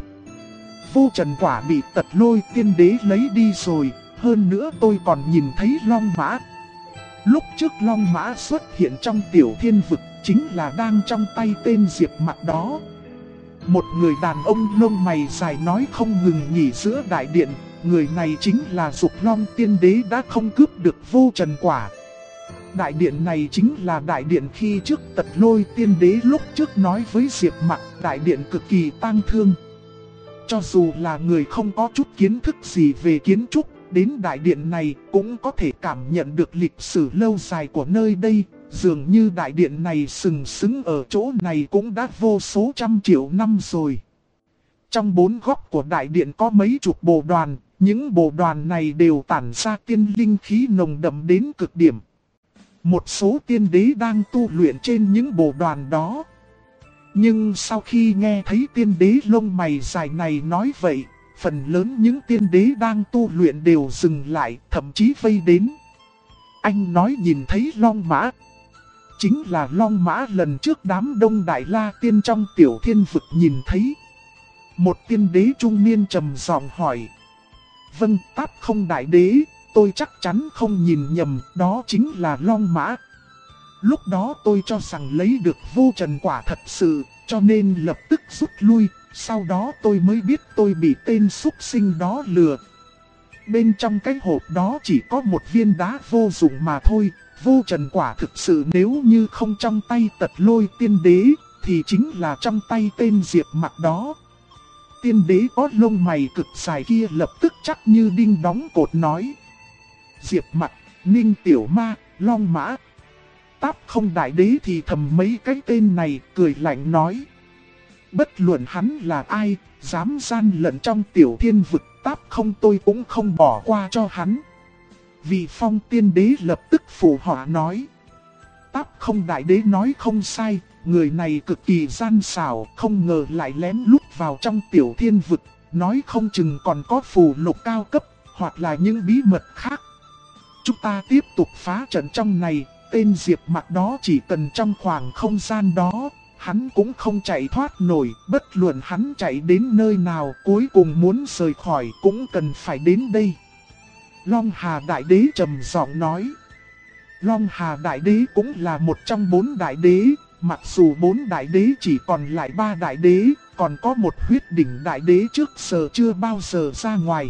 Vô trần quả bị Tật Lôi tiên đế lấy đi rồi, hơn nữa tôi còn nhìn thấy long mã. Lúc trước long mã xuất hiện trong tiểu thiên vực chính là đang trong tay tên Diệp Mặc đó. Một người đàn ông lông mày dài nói không ngừng nghỉ giữa đại điện, người này chính là Dục Long tiên đế đã không cướp được vô trần quả. Đại điện này chính là đại điện khi trước Tật Lôi tiên đế lúc trước nói với Diệp Mặc, đại điện cực kỳ tang thương. Cho dù là người không có chút kiến thức gì về kiến trúc, đến đại điện này cũng có thể cảm nhận được lịch sử lâu dài của nơi đây. Dường như đại điện này sừng sững ở chỗ này cũng đã vô số trăm triệu năm rồi. Trong bốn góc của đại điện có mấy chục bồ đoàn, những bồ đoàn này đều tản ra tiên linh khí nồng đậm đến cực điểm. Một số tiên đế đang tu luyện trên những bồ đoàn đó. Nhưng sau khi nghe thấy tiên đế lông mày dài này nói vậy, phần lớn những tiên đế đang tu luyện đều dừng lại, thậm chí vây đến. Anh nói nhìn thấy long mã. Chính là long mã lần trước đám đông Đại La Tiên trong Tiểu Thiên Vực nhìn thấy. Một tiên đế trung niên trầm giọng hỏi. Vâng, Táp Không đại đế, tôi chắc chắn không nhìn nhầm, đó chính là long mã. Lúc đó tôi cho rằng lấy được vô trần quả thật sự, cho nên lập tức rút lui. Sau đó tôi mới biết tôi bị tên súc sinh đó lừa. Bên trong cái hộp đó chỉ có một viên đá vô dụng mà thôi. Vô trần quả thực sự nếu như không trong tay Tật Lôi tiên đế, thì chính là trong tay tên Diệp Mặc đó. Tiên đế có lông mày cực dài kia lập tức chắc như đinh đóng cột nói. Diệp Mặc, Ninh Tiểu Ma, Long Mã. Táp Không đại đế thì thầm mấy cái tên này, cười lạnh nói. Bất luận hắn là ai, dám gian lận trong Tiểu Thiên Vực, Táp Không tôi cũng không bỏ qua cho hắn. Vị Phong tiên đế lập tức phụ họa nói. Táp Không đại đế nói không sai, người này cực kỳ gian xảo, không ngờ lại lén lút vào trong Tiểu Thiên Vực, nói không chừng còn có phù lục cao cấp, hoặc là những bí mật khác. Chúng ta tiếp tục phá trận trong này, tên Diệp Mặc đó chỉ cần trong khoảng không gian đó, hắn cũng không chạy thoát nổi, bất luận hắn chạy đến nơi nào, cuối cùng muốn rời khỏi cũng cần phải đến đây. Long Hà Đại Đế trầm giọng nói. Long Hà Đại Đế cũng là một trong 4 đại đế, mặc dù 4 đại đế chỉ còn lại 3 đại đế, còn có một huyết đỉnh đại đế trước giờ chưa bao giờ ra ngoài.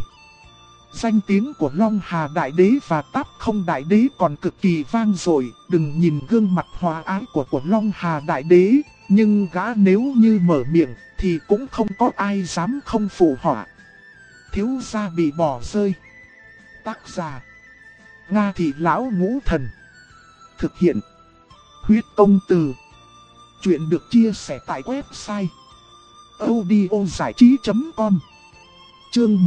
Danh tiếng của Long Hà Đại Đế và Táp Không Đại Đế còn cực kỳ vang dội, đừng nhìn gương mặt hòa ái của Long Hà Đại Đế, nhưng gã nếu như mở miệng thì cũng không có ai dám không phụ họa. Thiếu gia bị bỏ rơi. Tác giả Nga Thị Lão Ngũ Thần. Thực hiện Huyết Công Từ. Chuyện được chia sẻ tại website audiozảichí.com. Chương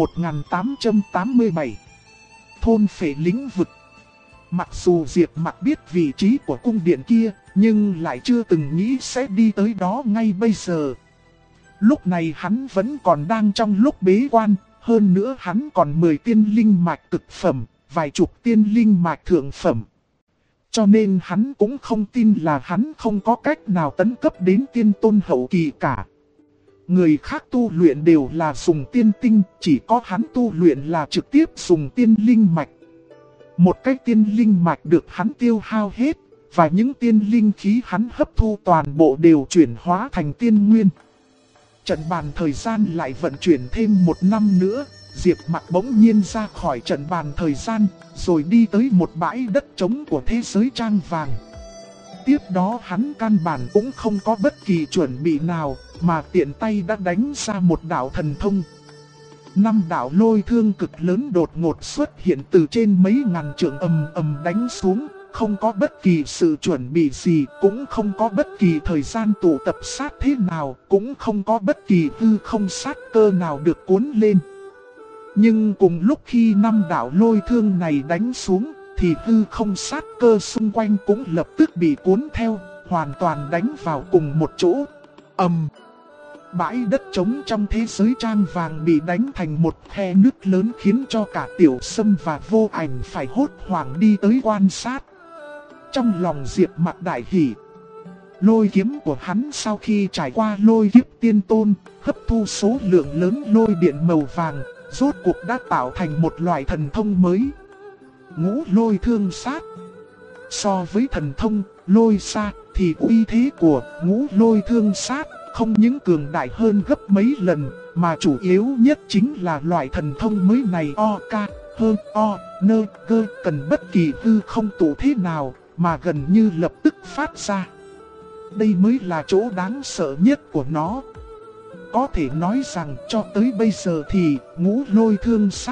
1887. Thôn Phệ Lĩnh Vực. Mặc dù Diệp Mặc biết vị trí của cung điện kia, nhưng lại chưa từng nghĩ sẽ đi tới đó ngay bây giờ. Lúc này hắn vẫn còn đang trong lúc bế quan, hơn nữa hắn còn 10 tiên linh mạch cực phẩm, vài chục tiên linh mạch thượng phẩm. Cho nên hắn cũng không tin là hắn không có cách nào tấn cấp đến tiên tôn hậu kỳ cả. Người khác tu luyện đều là dùng tiên tinh, chỉ có hắn tu luyện là trực tiếp dùng tiên linh mạch. Một cái tiên linh mạch được hắn tiêu hao hết, và những tiên linh khí hắn hấp thu toàn bộ đều chuyển hóa thành tiên nguyên. Trận bàn thời gian lại vận chuyển thêm 1 năm nữa, Diệp Mặc bỗng nhiên ra khỏi trận bàn thời gian, rồi đi tới một bãi đất trống của thế giới trang vàng. Tiếp đó hắn căn bản cũng không có bất kỳ chuẩn bị nào, mà tiện tay đã đánh ra một đạo thần thông. 5 đạo lôi thương cực lớn đột ngột xuất hiện từ trên mấy ngàn trượng ầm ầm đánh xuống, không có bất kỳ sự chuẩn bị gì, cũng không có bất kỳ thời gian tụ tập sát thế nào, cũng không có bất kỳ hư không sát cơ nào được cuốn lên. Nhưng cùng lúc khi 5 đạo lôi thương này đánh xuống, thì hư không sát cơ xung quanh cũng lập tức bị cuốn theo, hoàn toàn đánh vào cùng một chỗ. Bãi đất trống trong thế giới trang vàng bị đánh thành một khe nước lớn, khiến cho cả Tiểu Sâm và Vô Ảnh phải hốt hoảng đi tới quan sát. Trong lòng Diệp Mặc đại hỉ. Lôi kiếm của hắn sau khi trải qua lôi kiếp tiên tôn, hấp thu số lượng lớn lôi điện màu vàng, rốt cuộc đã tạo thành một loại thần thông mới. Ngũ lôi thương sát. So với thần thông lôi xa thì uy thế của ngũ lôi thương sát không những cường đại hơn gấp mấy lần, mà chủ yếu nhất chính là loại thần thông mới này cần bất kỳ hư không tụ thế nào mà gần như lập tức phát ra. Đây mới là chỗ đáng sợ nhất của nó. Có thể nói rằng cho tới bây giờ thì ngũ lôi thương sát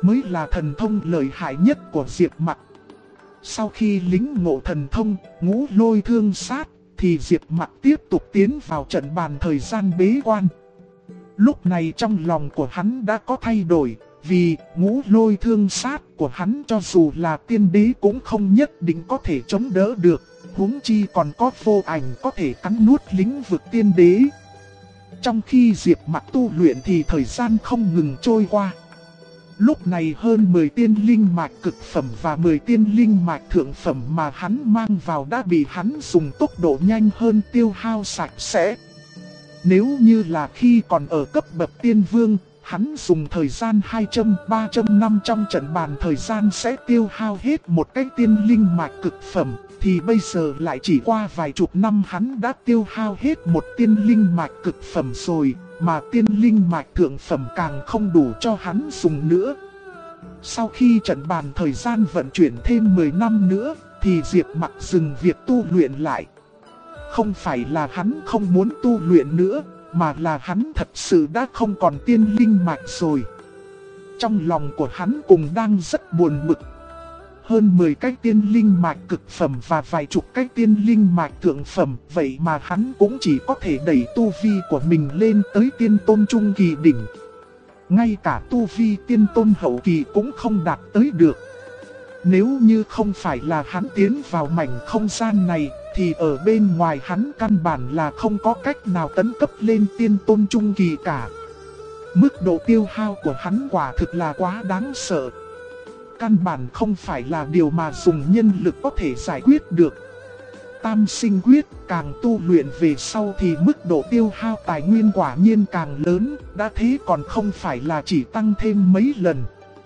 mới là thần thông lợi hại nhất của Diệp Mặc. Sau khi lĩnh ngộ thần thông ngũ lôi thương sát, thì Diệp Mặc tiếp tục tiến vào trận bàn thời gian bế quan. Lúc này trong lòng của hắn đã có thay đổi, vì ngũ lôi thương sát của hắn cho dù là tiên đế cũng không nhất định có thể chống đỡ được, huống chi còn có Vô Ảnh có thể cắn nuốt lĩnh vực tiên đế. Trong khi Diệp Mặc tu luyện thì thời gian không ngừng trôi qua. Lúc này hơn 10 tiên linh mạch cực phẩm và 10 tiên linh mạch thượng phẩm mà hắn mang vào đã bị hắn dùng tốc độ nhanh hơn tiêu hao sạch sẽ. Nếu như là khi còn ở cấp bậc tiên vương, hắn dùng thời gian 200, 300 năm trong trận bàn thời gian sẽ tiêu hao hết một cái tiên linh mạch cực phẩm, thì bây giờ lại chỉ qua vài chục năm hắn đã tiêu hao hết một tiên linh mạch cực phẩm rồi, mà tiên linh mạch thượng phẩm càng không đủ cho hắn dùng nữa. Sau khi trận bàn thời gian vận chuyển thêm 10 năm nữa, thì Diệp Mặc dừng việc tu luyện lại. Không phải là hắn không muốn tu luyện nữa, mà là hắn thật sự đã không còn tiên linh mạch rồi. Trong lòng của hắn cũng đang rất buồn bực. Hơn 10 cái tiên linh mạch cực phẩm và vài chục cái tiên linh mạch thượng phẩm, vậy mà hắn cũng chỉ có thể đẩy tu vi của mình lên tới tiên tôn trung kỳ đỉnh. Ngay cả tu vi tiên tôn hậu kỳ cũng không đạt tới được. Nếu như không phải là hắn tiến vào mảnh không gian này, thì ở bên ngoài hắn căn bản là không có cách nào tấn cấp lên tiên tôn trung kỳ cả. Mức độ tiêu hao của hắn quả thực là quá đáng sợ. Căn bản không phải là điều mà dùng nhân lực có thể giải quyết được. Tam sinh quyết càng tu luyện về sau thì mức độ tiêu hao tài nguyên quả nhiên càng lớn, đã thế còn không phải là chỉ tăng thêm mấy lần.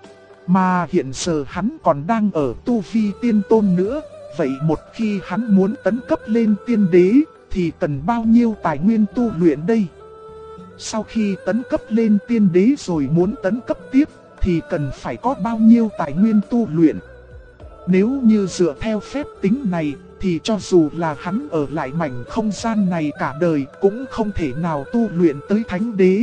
Mà hiện giờ hắn còn đang ở tu vi tiên tôn nữa, vậy một khi hắn muốn tấn cấp lên tiên đế thì cần bao nhiêu tài nguyên tu luyện đây? Sau khi tấn cấp lên tiên đế rồi muốn tấn cấp tiếp thì cần phải có bao nhiêu tài nguyên tu luyện? Nếu như dựa theo phép tính này thì cho dù là hắn ở lại mảnh không gian này cả đời cũng không thể nào tu luyện tới thánh đế.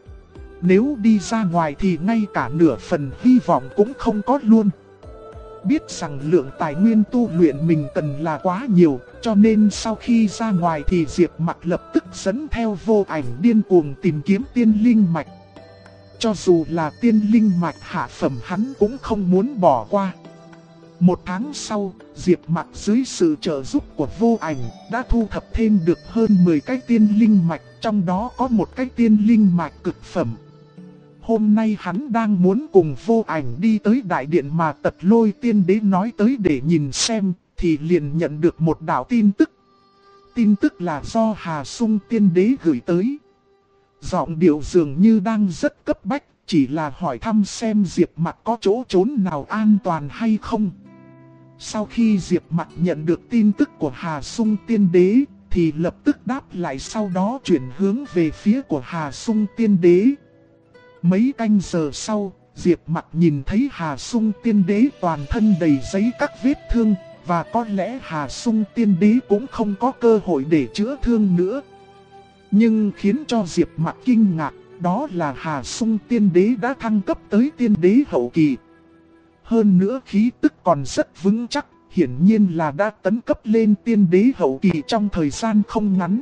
Nếu đi ra ngoài thì ngay cả nửa phần hy vọng cũng không có luôn. Biết rằng lượng tài nguyên tu luyện mình cần là quá nhiều, cho nên sau khi ra ngoài thì Diệp Mặc lập tức dẫn theo Vô Ảnh điên cuồng tìm kiếm tiên linh mạch. Cho dù là tiên linh mạch hạ phẩm hắn cũng không muốn bỏ qua. Một tháng sau, Diệp Mặc dưới sự trợ giúp của Vô Ảnh đã thu thập thêm được hơn 10 cái tiên linh mạch, trong đó có một cái tiên linh mạch cực phẩm. Hôm nay hắn đang muốn cùng Vô Ảnh đi tới đại điện mà Tật Lôi Tiên Đế nói tới để nhìn xem, thì liền nhận được một đạo tin tức. Tin tức là do Hà Sung Tiên Đế gửi tới. Giọng điệu dường như đang rất cấp bách, chỉ là hỏi thăm xem Diệp Mặc có chỗ trốn nào an toàn hay không. Sau khi Diệp Mặc nhận được tin tức của Hà Sung Tiên Đế, thì lập tức đáp lại, sau đó chuyển hướng về phía của Hà Sung Tiên Đế. Mấy canh giờ sau, Diệp Mặc nhìn thấy Hà Sung Tiên Đế toàn thân đầy giấy các vết thương, và có lẽ Hà Sung Tiên Đế cũng không có cơ hội để chữa thương nữa. Nhưng khiến cho Diệp Mặc kinh ngạc, đó là Hà Sung Tiên Đế đã thăng cấp tới tiên đế hậu kỳ. Hơn nữa khí tức còn rất vững chắc, hiển nhiên là đã tấn cấp lên tiên đế hậu kỳ trong thời gian không ngắn.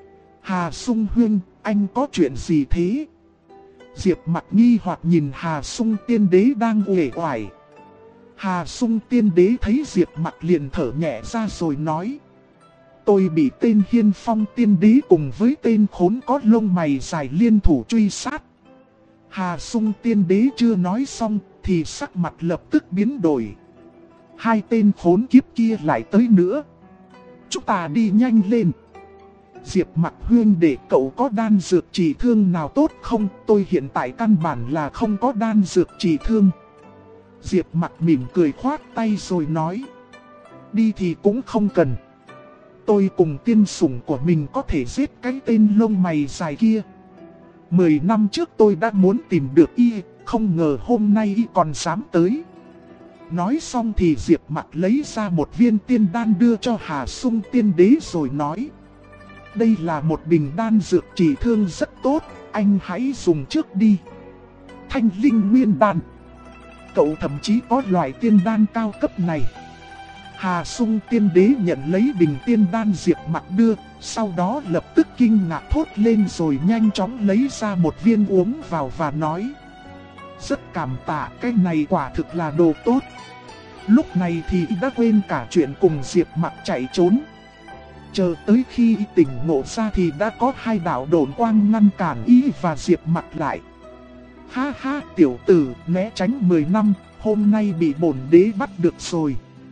Hà Sung huynh, anh có chuyện gì thế? Diệp Mặc nghi hoặc nhìn Hà Sung Tiên Đế đang uể oải. Hà Sung Tiên Đế thấy Diệp Mặc liền thở nhẹ ra rồi nói: tôi bị tên Hiên Phong Tiên Đế cùng với tên khốn có lông mày dài liên thủ truy sát. Hà Sung Tiên Đế chưa nói xong thì sắc mặt lập tức biến đổi. Hai tên khốn kiếp kia lại tới nữa. Chúng ta đi nhanh lên. Diệp Mặc huynh để cậu có đan dược trị thương nào tốt không? Tôi hiện tại căn bản là không có đan dược trị thương. Diệp Mặc mỉm cười khoát tay rồi nói: đi thì cũng không cần. Tôi cùng tiên sủng của mình có thể giết cái tên lông mày dài kia. 10 năm trước tôi đã muốn tìm được y, không ngờ hôm nay y còn dám tới. Nói xong thì Diệp Mặc lấy ra một viên tiên đan đưa cho Hà Sung Tiên Đế rồi nói: đây là một bình đan dược trị thương rất tốt, anh hãy dùng trước đi. Thanh linh nguyên đan. cậu thậm chí có loại tiên đan cao cấp này. Hà Sung tiên đế nhận lấy bình tiên đan Diệp Mặc đưa, sau đó lập tức kinh ngạc thốt lên rồi nhanh chóng lấy ra một viên uống vào và nói: rất cảm tạ, cái này quả thực là đồ tốt. Lúc này thì đã quên cả chuyện cùng Diệp Mặc chạy trốn. Chờ tới khi tỉnh ngộ ra thì đã có hai đạo độn quang ngăn cản y và Diệp Mặc lại. Ha ha, tiểu tử, né tránh 10 năm, hôm nay bị bổn đế bắt được rồi.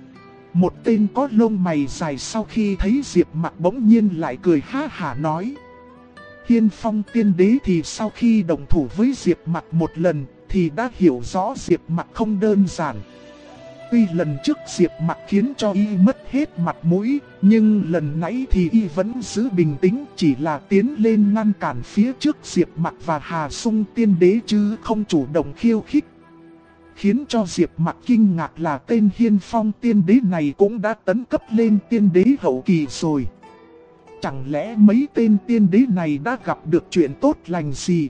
Một tên có lông mày dài sau khi thấy Diệp Mặc bỗng nhiên lại cười ha hả nói: Hiên Phong tiên đế thì sau khi động thủ với Diệp Mặc một lần thì đã hiểu rõ Diệp Mặc không đơn giản. Tuy lần trước Diệp Mặc khiến cho y mất hết mặt mũi, nhưng lần nãy thì y vẫn giữ bình tĩnh, chỉ là tiến lên ngăn cản phía trước Diệp Mặc và Hà Sung tiên đế chứ không chủ động khiêu khích. Khiến cho Diệp Mặc kinh ngạc là tên Hiên Phong tiên đế này cũng đã tấn cấp lên tiên đế hậu kỳ rồi. Chẳng lẽ mấy tên tiên đế này đã gặp được chuyện tốt lành gì?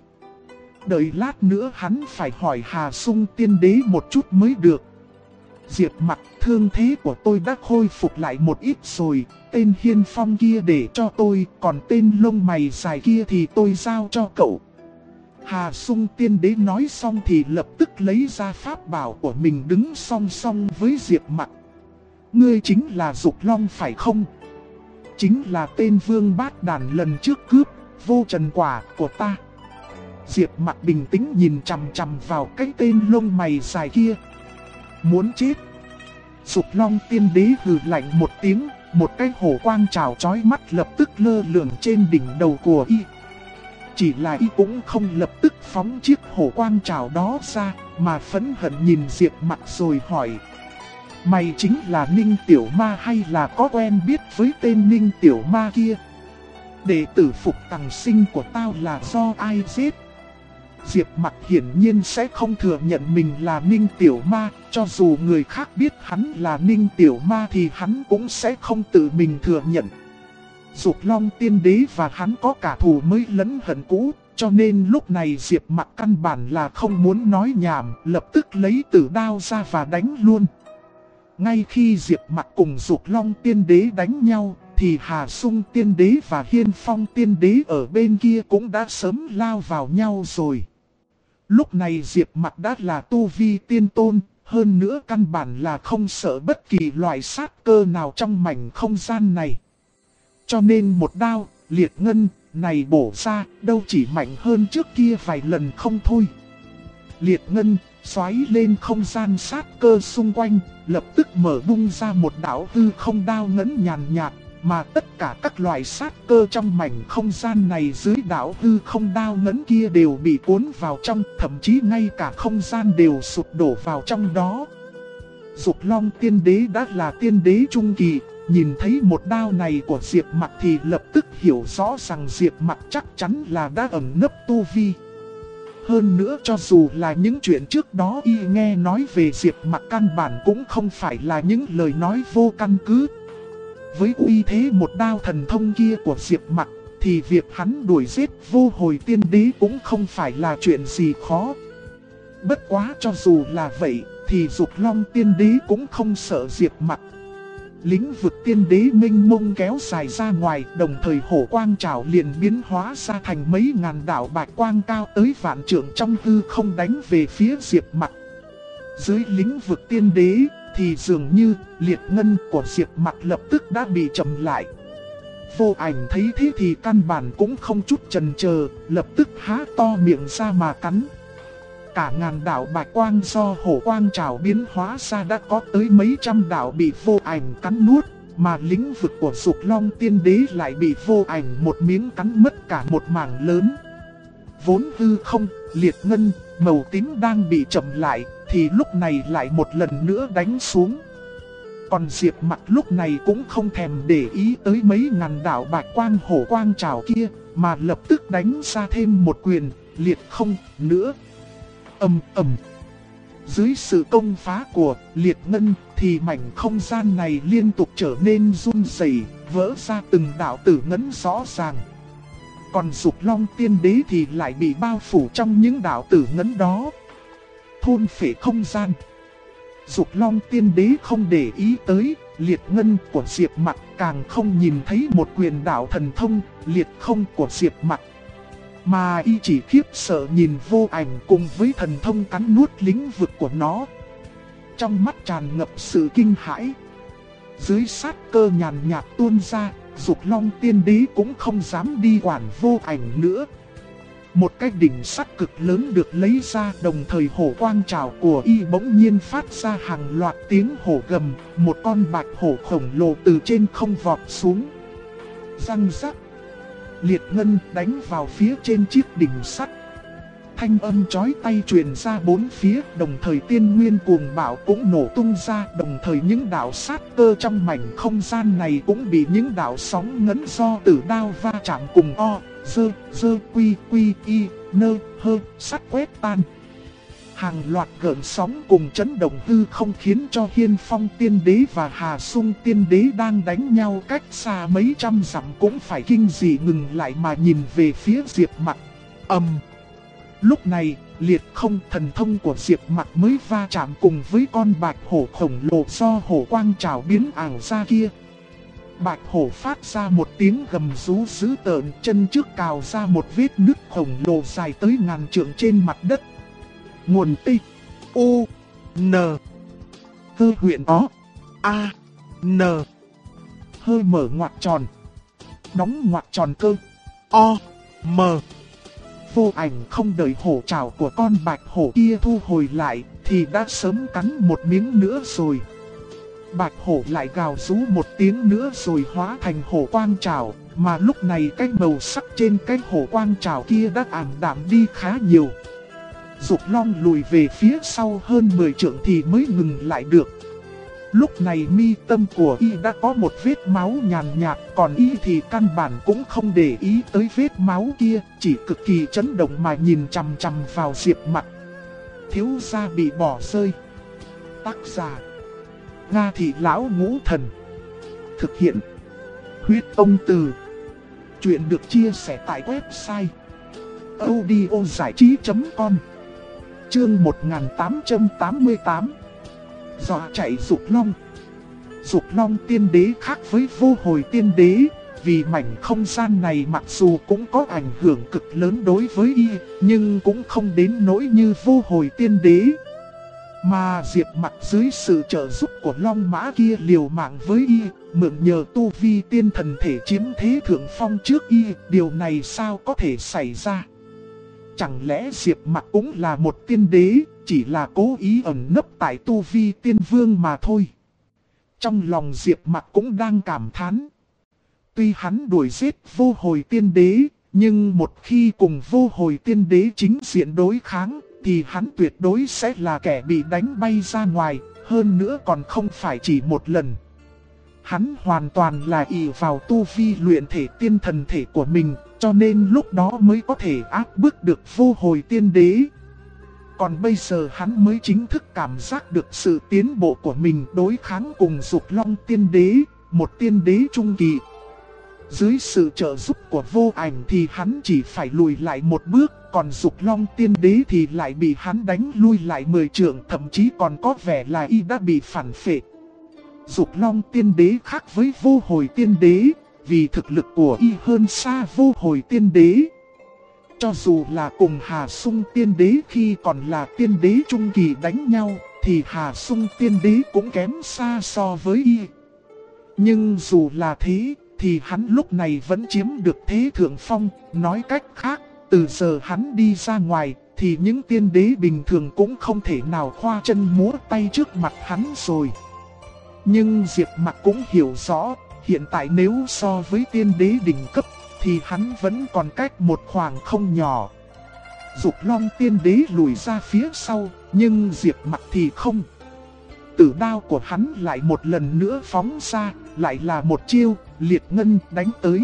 Đợi lát nữa hắn phải hỏi Hà Sung tiên đế một chút mới được. Diệp Mặc, thương thế của tôi đã khôi phục lại một ít rồi, tên Hiên Phong kia để cho tôi, còn tên lông mày dài kia thì tôi giao cho cậu. Hà Sung tiên đế nói xong thì lập tức lấy ra pháp bảo của mình đứng song song với Diệp Mặc. Ngươi chính là Dục Long phải không? Chính là tên Vương Bát Đàn lần trước cướp vô trần quả của ta. Diệp Mặc bình tĩnh nhìn chằm chằm vào cái tên lông mày dài kia. Muốn chết. Dục Long tiên đế hừ lạnh một tiếng, một cái hổ quang trào chói mắt lập tức lơ lửng trên đỉnh đầu của y. Chỉ là y cũng không lập tức phóng chiếc hổ quang trào đó ra, mà phẫn hận nhìn Diệp Mặc rồi hỏi: Mày chính là Ninh Tiểu Ma hay là có quen biết với tên Ninh Tiểu Ma kia? Đệ tử Phục Tằng Sinh của tao là do ai giết? Diệp Mặc hiển nhiên sẽ không thừa nhận mình là Ninh Tiểu Ma, cho dù người khác biết hắn là Ninh Tiểu Ma thì hắn cũng sẽ không tự mình thừa nhận. Dục Long tiên đế và hắn có cả thù mới lẫn hận cũ, cho nên lúc này Diệp Mặc căn bản là không muốn nói nhảm, lập tức lấy tử đao ra và đánh luôn. Ngay khi Diệp Mặc cùng Dục Long tiên đế đánh nhau, thì Hà Sung tiên đế và Hiên Phong tiên đế ở bên kia cũng đã sớm lao vào nhau rồi. Lúc này Diệp Mặc đã là tu vi tiên tôn, hơn nữa căn bản là không sợ bất kỳ loại sát cơ nào trong mảnh không gian này. Cho nên một đao, liệt ngân, này bổ ra, đâu chỉ mạnh hơn trước kia vài lần không thôi. Liệt ngân, xoáy lên không gian sát cơ xung quanh, lập tức mở bung ra một đạo hư không đao ngấn nhàn nhạt, mà tất cả các loại sát cơ trong mảnh không gian này dưới đạo hư không đao ngấn kia đều bị cuốn vào trong, thậm chí ngay cả không gian đều sụp đổ vào trong đó. Dục Long tiên đế đã là tiên đế trung kỳ, nhìn thấy một đao này của Diệp Mặc thì lập tức hiểu rõ rằng Diệp Mặc chắc chắn là đã ẩn nấp tu vi. Hơn nữa cho dù là những chuyện trước đó y nghe nói về Diệp Mặc căn bản cũng không phải là những lời nói vô căn cứ. Với uy thế một đao thần thông kia của Diệp Mặc thì việc hắn đuổi giết vô hồi tiên đế cũng không phải là chuyện gì khó. Bất quá cho dù là vậy thì Dục Long tiên đế cũng không sợ Diệp Mặc. Lĩnh vực tiên đế mênh mông kéo dài ra ngoài, đồng thời hổ quang trảo liền biến hóa ra thành mấy ngàn đạo bạch quang cao tới vạn trượng trong hư không đánh về phía Diệp Mặc. Dưới lĩnh vực tiên đế thì dường như liệt ngân của Diệp Mặc lập tức đã bị chậm lại. Vô Ảnh thấy thế thì căn bản cũng không chút chần chờ, lập tức há to miệng ra mà cắn. Cả ngàn đạo bạch quang do hổ quang trảo biến hóa ra đã có tới mấy trăm đạo bị Vô Ảnh cắn nuốt, mà lĩnh vực của Dục Long tiên đế lại bị Vô Ảnh một miếng cắn mất cả một mảng lớn. Vốn hư không, liệt ngân, màu tím đang bị chậm lại, thì lúc này lại một lần nữa đánh xuống. Còn Diệp Mặc lúc này cũng không thèm để ý tới mấy ngàn đạo bạch quang hổ quang trảo kia, mà lập tức đánh ra thêm một quyền, liệt không nữa. Ầm ầm. Dưới sự công phá của liệt ngân thì mảnh không gian này liên tục trở nên run rẩy, vỡ ra từng đạo tử ngấn rõ ràng. Còn Dục Long tiên đế thì lại bị bao phủ trong những đạo tử ngấn đó. thôn phệ không gian. Dục Long Tiên Đế không để ý tới, liệt ngân của Diệp Mặc càng không nhìn thấy một quyền đạo thần thông, liệt không của Diệp Mặc. Mà y chỉ khiếp sợ nhìn vô ảnh cùng với thần thông cắn nuốt lĩnh vực của nó. Trong mắt tràn ngập sự kinh hãi. Dưới sát cơ nhàn nhạt tuôn ra, Dục Long Tiên Đế cũng không dám đi quản vô ảnh nữa. Một cái đỉnh sắt cực lớn được lấy ra, đồng thời hổ quang trảo của y bỗng nhiên phát ra hàng loạt tiếng hổ gầm, một con bạch hổ khổng lồ từ trên không vọt xuống. Răng rắc, liệt ngân đánh vào phía trên chiếc đỉnh sắt. Thanh âm chói tai truyền ra bốn phía, đồng thời tiên nguyên cuồng bạo cũng nổ tung ra, đồng thời những đạo sát cơ trong mảnh không gian này cũng bị những đạo sóng ngấn do tử đao va chạm cùng quy y nơ hơ sắt quét tan. Hàng loạt gợn sóng cùng chấn động hư không khiến cho Hiên Phong Tiên Đế và Hà Sung Tiên Đế đang đánh nhau cách xa mấy trăm dặm cũng phải kinh dị ngừng lại mà nhìn về phía Diệp Mặc. Lúc này, liệt không thần thông của Diệp Mặc mới va chạm cùng với con bạch hổ khổng lồ do hổ quang trảo biến ảo ra kia. Bạch hổ phát ra một tiếng gầm rú dữ tợn, chân trước cào ra một vết nứt khổng lồ dài tới ngàn trượng trên mặt đất. Nguồn T U N Hơ huyện ó A N Hơ mở ngoặc tròn, đóng ngoặc tròn cơ O M. Vô ảnh không đợi hổ trảo của con bạch hổ kia thu hồi lại thì đã sớm cắn một miếng nữa rồi. Bạch hổ lại gào rú một tiếng nữa rồi hóa thành hổ quang trảo, mà lúc này cái màu sắc trên cái hổ quang trảo kia đã ảm đạm đi khá nhiều. Dục Long lùi về phía sau hơn 10 trượng thì mới ngừng lại được. Lúc này mi tâm của y đã có một vết máu nhàn nhạt, còn y thì căn bản cũng không để ý tới vết máu kia, chỉ cực kỳ chấn động mà nhìn chằm chằm vào Diệp Mặc. Thiếu gia bị bỏ rơi. Tác giả: Nga Thị Lão Ngũ Thần. Thực hiện: Huyết Ông Từ. Chuyện được chia sẻ tại website audiozảichí.com. Chương 1888. Dọa chạy Dục Long. Dục Long Tiên Đế khác với Vô Hồi Tiên Đế, vì mảnh không gian này mặc dù cũng có ảnh hưởng cực lớn đối với y, nhưng cũng không đến nỗi như Vô Hồi Tiên Đế. Mà Diệp Mặc dưới sự trợ giúp của Long Mã kia liều mạng với y, mượn nhờ tu vi tiên thần thể chiếm thế thượng phong trước y, điều này sao có thể xảy ra? Chẳng lẽ Diệp Mặc cũng là một tiên đế, chỉ là cố ý ẩn nấp tại tu vi tiên vương mà thôi? Trong lòng Diệp Mặc cũng đang cảm thán. Tuy hắn đuổi giết Vô Hồi Tiên Đế, nhưng một khi cùng Vô Hồi Tiên Đế chính diện đối kháng, thì hắn tuyệt đối sẽ là kẻ bị đánh bay ra ngoài, hơn nữa còn không phải chỉ một lần. Hắn hoàn toàn là ỷ vào tu vi luyện thể tiên thần thể của mình, cho nên lúc đó mới có thể áp bức được Vô Hồi Tiên Đế. Còn bây giờ hắn mới chính thức cảm giác được sự tiến bộ của mình đối kháng cùng Dục Long Tiên Đế, một tiên đế trung kỳ. Dưới sự trợ giúp của Vô Ảnh thì hắn chỉ phải lùi lại một bước, còn Dục Long Tiên Đế thì lại bị hắn đánh lui lại 10 trượng, thậm chí còn có vẻ là y đã bị phản phệ. Dục Long Tiên Đế khác với Vô Hồi Tiên Đế, vì thực lực của y hơn xa Vô Hồi Tiên Đế. Cho dù là cùng Hà Sung Tiên Đế khi còn là tiên đế trung kỳ đánh nhau, thì Hà Sung Tiên Đế cũng kém xa so với y. Nhưng dù là thế, thì hắn lúc này vẫn chiếm được thế thượng phong. Nói cách khác, từ giờ hắn đi ra ngoài, thì những tiên đế bình thường cũng không thể nào khoa chân múa tay trước mặt hắn rồi. Nhưng Diệp Mặc cũng hiểu rõ, hiện tại nếu so với tiên đế đỉnh cấp, thì hắn vẫn còn cách một khoảng không nhỏ. Dục Long Tiên Đế lùi ra phía sau, nhưng Diệp Mặc thì không. Tử đao của hắn lại một lần nữa phóng ra, lại là một chiêu, liệt ngân đánh tới.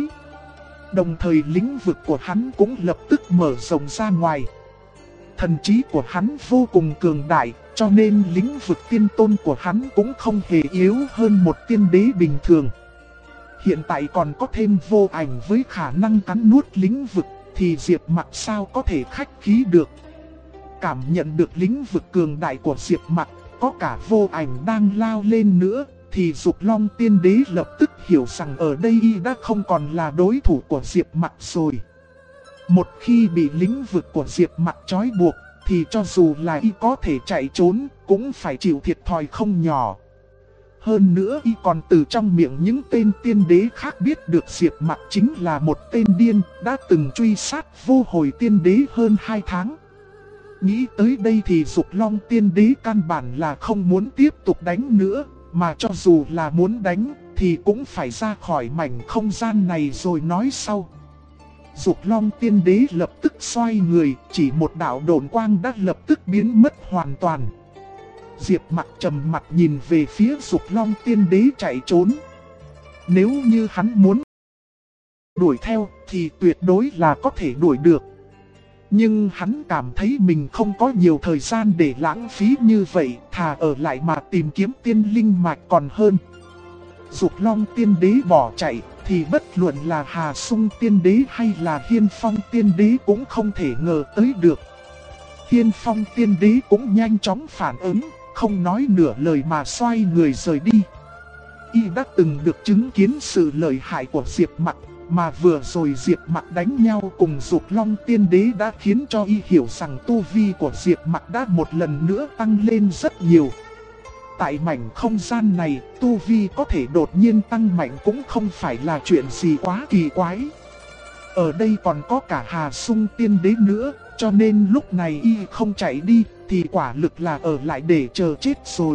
Đồng thời lĩnh vực của hắn cũng lập tức mở rộng ra ngoài. Thần trí của hắn vô cùng cường đại, cho nên lĩnh vực tiên tôn của hắn cũng không hề yếu hơn một tiên đế bình thường. Hiện tại còn có thêm Vô Ảnh với khả năng cắn nuốt lĩnh vực, thì Diệp Mặc sao có thể khách khí được. cảm nhận được lĩnh vực cường đại của Diệp Mặc, có cả Vô Ảnh đang lao lên nữa, thì Dục Long Tiên Đế lập tức hiểu rằng ở đây y đã không còn là đối thủ của Diệp Mặc rồi. Một khi bị lĩnh vực của Diệp Mặc trói buộc, thì cho dù là y có thể chạy trốn, cũng phải chịu thiệt thòi không nhỏ. Hơn nữa y còn từ trong miệng những tên tiên đế khác biết được Diệp Mặc chính là một tên điên, đã từng truy sát Vô Hồi Tiên Đế hơn 2 tháng. Nghĩ tới đây thì Dục Long Tiên Đế căn bản là không muốn tiếp tục đánh nữa, mà cho dù là muốn đánh thì cũng phải ra khỏi mảnh không gian này rồi nói sau. Dục Long Tiên Đế lập tức xoay người, chỉ một đạo độn quang đã lập tức biến mất hoàn toàn. Diệp Mặc trầm mặt nhìn về phía Dục Long Tiên Đế chạy trốn. Nếu như hắn muốn đuổi theo thì tuyệt đối là có thể đuổi được. Nhưng hắn cảm thấy mình không có nhiều thời gian để lãng phí như vậy, thà ở lại mà tìm kiếm tiên linh mạch còn hơn. Dục Long Tiên Đế bỏ chạy thì bất luận là Hà Sung Tiên Đế hay là Hiên Phong Tiên Đế cũng không thể ngờ tới được. Hiên Phong Tiên Đế cũng nhanh chóng phản ứng, không nói nửa lời mà xoay người rời đi. Y đã từng được chứng kiến sự lợi hại của Diệp Mặc, mà vừa rồi Diệp Mặc đánh nhau cùng Dục Long Tiên Đế đã khiến cho y hiểu rằng tu vi của Diệp Mặc đã một lần nữa tăng lên rất nhiều. Tại mảnh không gian này, tu vi có thể đột nhiên tăng mạnh cũng không phải là chuyện gì quá kỳ quái. Ở đây còn có cả Hà Sung Tiên Đế nữa, cho nên lúc này y không chạy đi thì quả lực là ở lại để chờ chết rồi.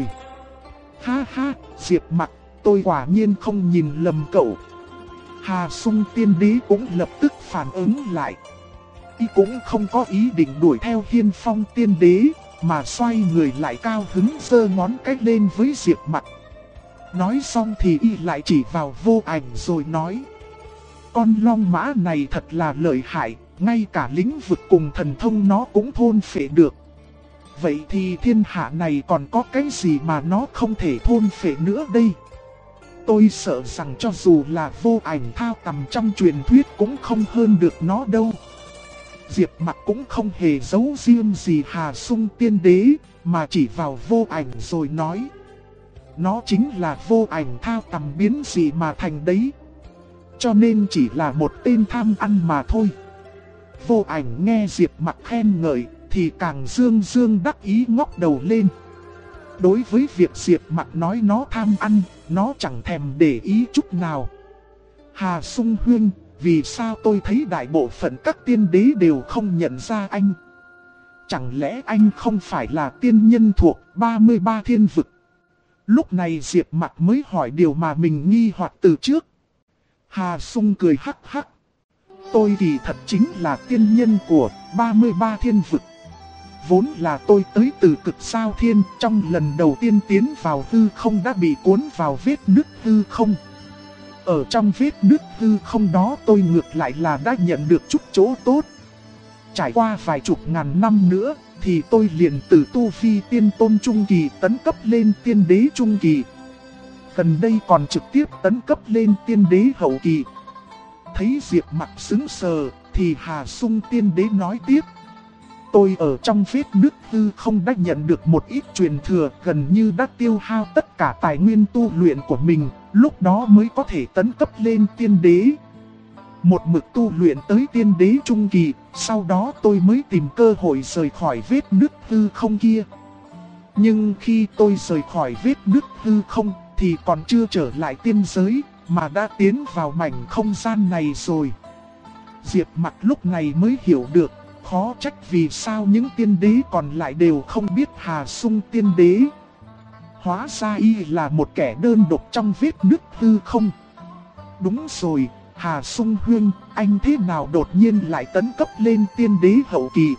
Ha ha, Diệp Mặc, tôi quả nhiên không nhìn lầm cậu. Hà Sung Tiên Đế cũng lập tức phản ứng lại. Y cũng không có ý định đuổi theo Hiên Phong Tiên Đế, mà xoay người lại cao hứng giơ ngón cái lên với Diệp Mặc. Nói xong thì y lại chỉ vào Vô Ảnh rồi nói: con long mã này thật là lợi hại, ngay cả lĩnh vực cùng thần thông nó cũng thôn phệ được. Vậy thì thiên hạ này còn có cái gì mà nó không thể thôn phệ nữa đây? Tôi sợ rằng cho dù là Vô Ảnh thao tầm trong truyền thuyết cũng không hơn được nó đâu. Diệp Mặc cũng không hề giấu riêng gì Hà Sung Tiên Đế, mà chỉ vào Vô Ảnh rồi nói: nó chính là Vô Ảnh thao tầm biến dị mà thành đấy. Cho nên chỉ là một tên tham ăn mà thôi. Vô Ảnh nghe Diệp Mặc khen ngợi thì càng dương đắc ý ngóc đầu lên. Đối với việc Diệp Mặc nói nó tham ăn, nó chẳng thèm để ý chút nào. Hà Sung Huyên, vì sao tôi thấy đại bộ phận các tiên đế đều không nhận ra anh? Chẳng lẽ anh không phải là tiên nhân thuộc 33 thiên vực? Lúc này Diệp Mặc mới hỏi điều mà mình nghi hoặc từ trước. Hà Sung cười hắc hắc. Tôi thì thật chính là tiên nhân của 33 thiên vực. Vốn là tôi tới từ cực sao thiên, trong lần đầu tiên tiến vào hư không đã bị cuốn vào vết nứt hư không. Ở trong vết nứt hư không đó tôi ngược lại là đã nhận được chút chỗ tốt. Trải qua vài chục ngàn năm nữa thì tôi liền từ tu vi tiên tôn trung kỳ tấn cấp lên tiên đế trung kỳ. Gần đây còn trực tiếp tấn cấp lên tiên đế hậu kỳ. Thấy Diệp Mặc sững sờ thì Hà Sung Tiên Đế nói tiếp: tôi ở trong vết nứt hư không đã nhận được một ít truyền thừa, gần như đã tiêu hao tất cả tài nguyên tu luyện của mình, lúc đó mới có thể tấn cấp lên tiên đế. Một mực tu luyện tới tiên đế trung kỳ, sau đó tôi mới tìm cơ hội rời khỏi vết nứt hư không kia. Nhưng khi tôi rời khỏi vết nứt hư không thì còn chưa trở lại tiên giới, mà đã tiến vào mảnh không gian này rồi. Diệp Mặc lúc này mới hiểu được, khó trách vì sao những tiên đế còn lại đều không biết Hà Sung Tiên Đế. Hóa ra y là một kẻ đơn độc trong vết nứt hư không. Đúng rồi, Hà Sung Huyên, anh thế nào đột nhiên lại tấn cấp lên tiên đế hậu kỳ?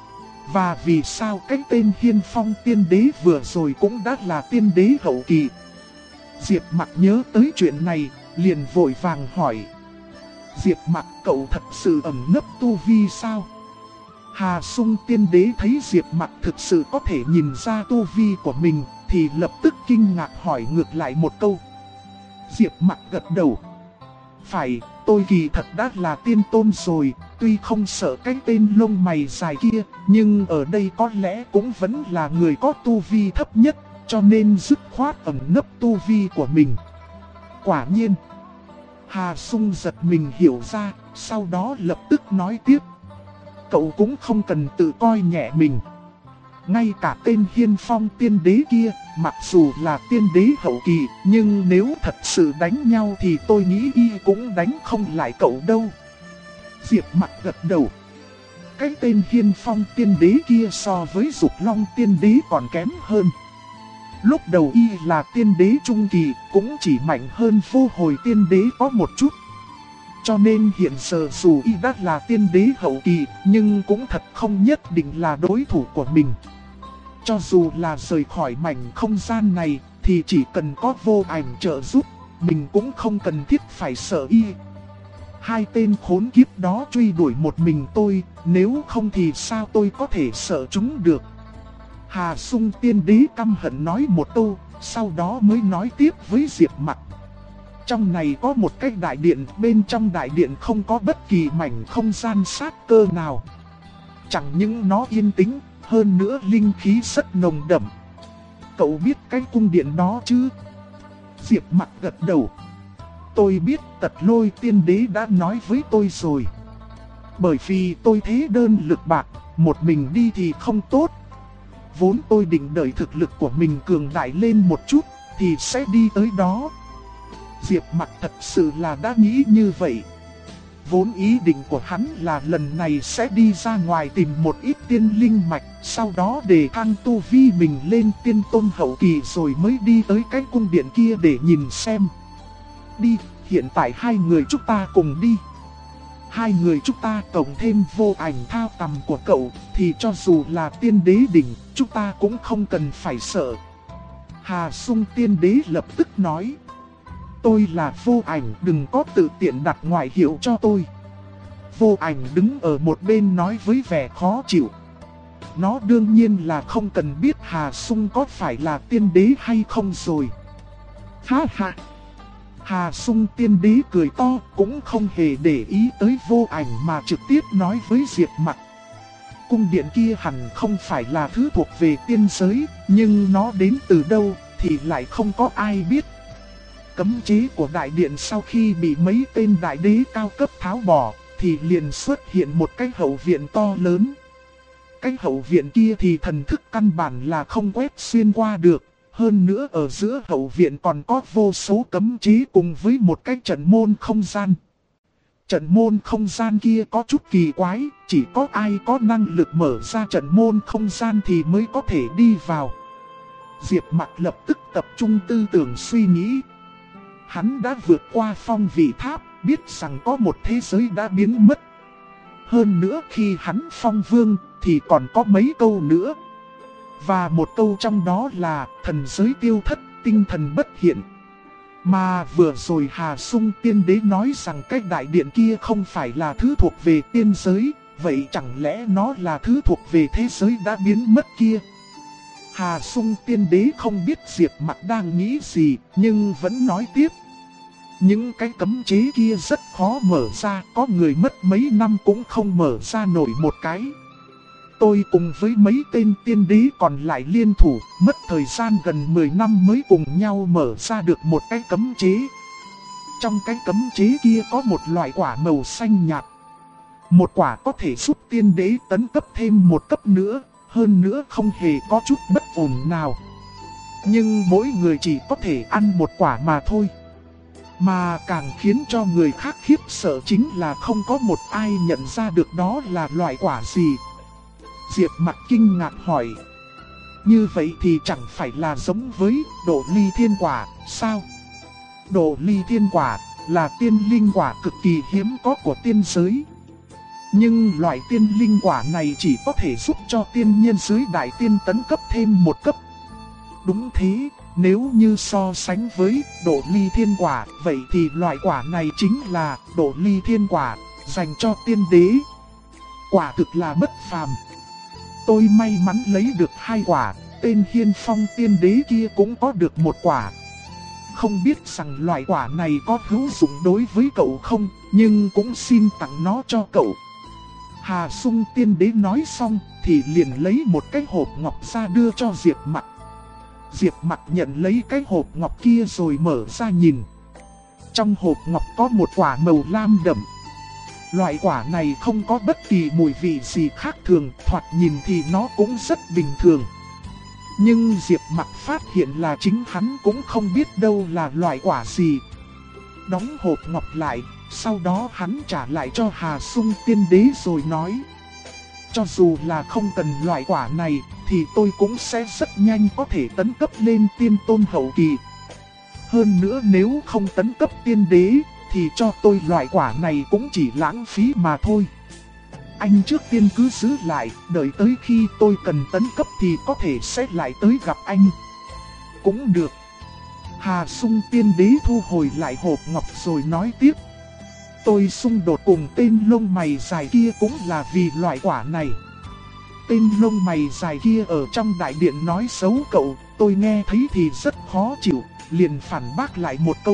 Và vì sao cái tên Hiên Phong Tiên Đế vừa rồi cũng đã là tiên đế hậu kỳ? Diệp Mặc nhớ tới chuyện này, liền vội vàng hỏi. Diệp Mặc, cậu thật sự ẩn nấp tu vi sao? Hà Sung Tiên Đế thấy Diệp Mặc thực sự có thể nhìn ra tu vi của mình, thì lập tức kinh ngạc hỏi ngược lại một câu. Diệp Mặc gật đầu. Phải, tôi kỳ thật đã là tiên tôn rồi, tuy không sợ cái tên lông mày dài kia, nhưng ở đây có lẽ cũng vẫn là người có tu vi thấp nhất, cho nên dứt khoát ẩn nấp tu vi của mình. Quả nhiên, Hà Sung giật mình hiểu ra, sau đó lập tức nói tiếp. Cậu cũng không cần tự coi nhẹ mình. Ngay cả tên Hiên Phong tiên đế kia, mặc dù là tiên đế hậu kỳ, nhưng nếu thật sự đánh nhau thì tôi nghĩ y cũng đánh không lại cậu đâu. Diệp Mặc gật đầu. Cái tên Hiên Phong tiên đế kia so với Dục Long tiên đế còn kém hơn. Lúc đầu y là tiên đế trung kỳ, cũng chỉ mạnh hơn Vô Hồi tiên đế có một chút. Cho nên hiện giờ dù y đã là tiên đế hậu kỳ, nhưng cũng thật không nhất định là đối thủ của mình. Cho dù là rời khỏi mảnh không gian này, thì chỉ cần có Vô Ảnh trợ giúp, mình cũng không cần thiết phải sợ y. Hai tên khốn kiếp đó truy đuổi một mình tôi, nếu không thì sao tôi có thể sợ chúng được. Hà Sung tiên đế căm hận nói một câu, sau đó mới nói tiếp với Diệp Mặc. Trong này có một cái đại điện, bên trong đại điện không có bất kỳ mảnh không gian sát cơ nào. Chẳng những nó yên tĩnh, hơn nữa linh khí rất nồng đậm. Cậu biết cái cung điện đó chứ? Diệp Mặc gật đầu. Tôi biết, Tật Lôi tiên đế đã nói với tôi rồi. Bởi vì tôi thế đơn lực bạc, một mình đi thì không tốt. Vốn tôi định đợi thực lực của mình cường đại lên một chút, thì sẽ đi tới đó. Diệp Mặc thật sự là đã nghĩ như vậy. Vốn ý định của hắn là lần này sẽ đi ra ngoài tìm một ít tiên linh mạch, sau đó để thăng tu vi mình lên tiên tôn hậu kỳ rồi mới đi tới cái cung điện kia để nhìn xem. Đi, hiện tại hai người chúng ta cùng đi. Hai người chúng ta cộng thêm Vô Ảnh thao tầm của cậu, thì cho dù là tiên đế đỉnh, chúng ta cũng không cần phải sợ. Hà Sung tiên đế lập tức nói. Tôi là Vô Ảnh, đừng có tự tiện đặt ngoại hiệu cho tôi. Vô Ảnh đứng ở một bên nói với vẻ khó chịu. Nó đương nhiên là không cần biết Hà Sung có phải là tiên đế hay không rồi. Ha ha! Hà Sung tiên đế cười to, cũng không hề để ý tới Vô Ảnh mà trực tiếp nói với Diệp Mặc. Cung điện kia hẳn không phải là thứ thuộc về tiên giới, nhưng nó đến từ đâu thì lại không có ai biết. Cấm chế của đại điện sau khi bị mấy tên đại đế cao cấp tháo bỏ, thì liền xuất hiện một cái hậu viện to lớn. Cái hậu viện kia thì thần thức căn bản là không quét xuyên qua được. Hơn nữa ở giữa hậu viện còn có vô số cấm chế cùng với một cái trận môn không gian. Trận môn không gian kia có chút kỳ quái, chỉ có ai có năng lực mở ra trận môn không gian thì mới có thể đi vào. Diệp Mặc lập tức tập trung tư tưởng suy nghĩ. Hắn đã vượt qua phong vị tháp, biết rằng có một thế giới đã biến mất. Hơn nữa khi hắn phong vương thì còn có mấy câu nữa. Và một câu trong đó là thần giới tiêu thất, tinh thần bất hiện. Mà vừa rồi Hà Sung tiên đế nói rằng cái đại điện kia không phải là thứ thuộc về tiên giới. Vậy chẳng lẽ nó là thứ thuộc về thế giới đã biến mất kia? Hà Sung tiên đế không biết Diệp Mặc đang nghĩ gì, nhưng vẫn nói tiếp. Những cái cấm chế kia rất khó mở ra, có người mất mấy năm cũng không mở ra nổi một cái. Tôi cùng với mấy tên tiên đế còn lại liên thủ, mất thời gian gần 10 năm mới cùng nhau mở ra được một cái cấm chế. Trong cái cấm chế kia có một loại quả màu xanh nhạt. Một quả có thể giúp tiên đế tấn cấp thêm một cấp nữa, hơn nữa không hề có chút bất ổn nào. Nhưng mỗi người chỉ có thể ăn một quả mà thôi. Mà càng khiến cho người khác khiếp sợ chính là không có một ai nhận ra được đó là loại quả gì. Diệp Mặc kinh ngạc hỏi. Như vậy thì chẳng phải là giống với Độ Ly Thiên Quả, sao? Độ Ly Thiên Quả là tiên linh quả cực kỳ hiếm có của tiên giới. Nhưng loại tiên linh quả này chỉ có thể giúp cho tiên nhân giới đại tiên tấn cấp thêm một cấp. Đúng thế, nếu như so sánh với Độ Ly Thiên Quả, vậy thì loại quả này chính là Độ Ly Thiên Quả, dành cho tiên đế. Quả thực là bất phàm. Tôi may mắn lấy được 2 quả, tên Hiên Phong tiên đế kia cũng có được 1 quả. không biết rằng loại quả này có hữu dụng đối với cậu không, nhưng cũng xin tặng nó cho cậu. Hà Sung tiên đế nói xong thì liền lấy một cái hộp ngọc ra đưa cho Diệp Mặc. Diệp Mặc nhận lấy cái hộp ngọc kia rồi mở ra nhìn. Trong hộp ngọc có một quả màu lam đậm. Loại quả này không có bất kỳ mùi vị gì khác thường, thoạt nhìn thì nó cũng rất bình thường. Nhưng Diệp Mặc phát hiện là chính hắn cũng không biết đâu là loại quả gì. Đóng hộp ngọc lại, sau đó hắn trả lại cho Hà Sung tiên đế rồi nói: cho dù là không cần loại quả này, thì tôi cũng sẽ rất nhanh có thể tấn cấp lên tiên tôn hậu kỳ. Hơn nữa nếu không tấn cấp tiên đế, thì cho tôi loại quả này cũng chỉ lãng phí mà thôi. Anh trước tiên cứ giữ lại, đợi tới khi tôi cần tấn cấp thì có thể sẽ lại tới gặp anh. Cũng được. Hà Sung tiên đế thu hồi lại hộp ngọc rồi nói tiếp: tôi xung đột cùng tên lông mày dài kia cũng là vì loại quả này. Tên lông mày dài kia ở trong đại điện nói xấu cậu, tôi nghe thấy thì rất khó chịu, liền phản bác lại một câu.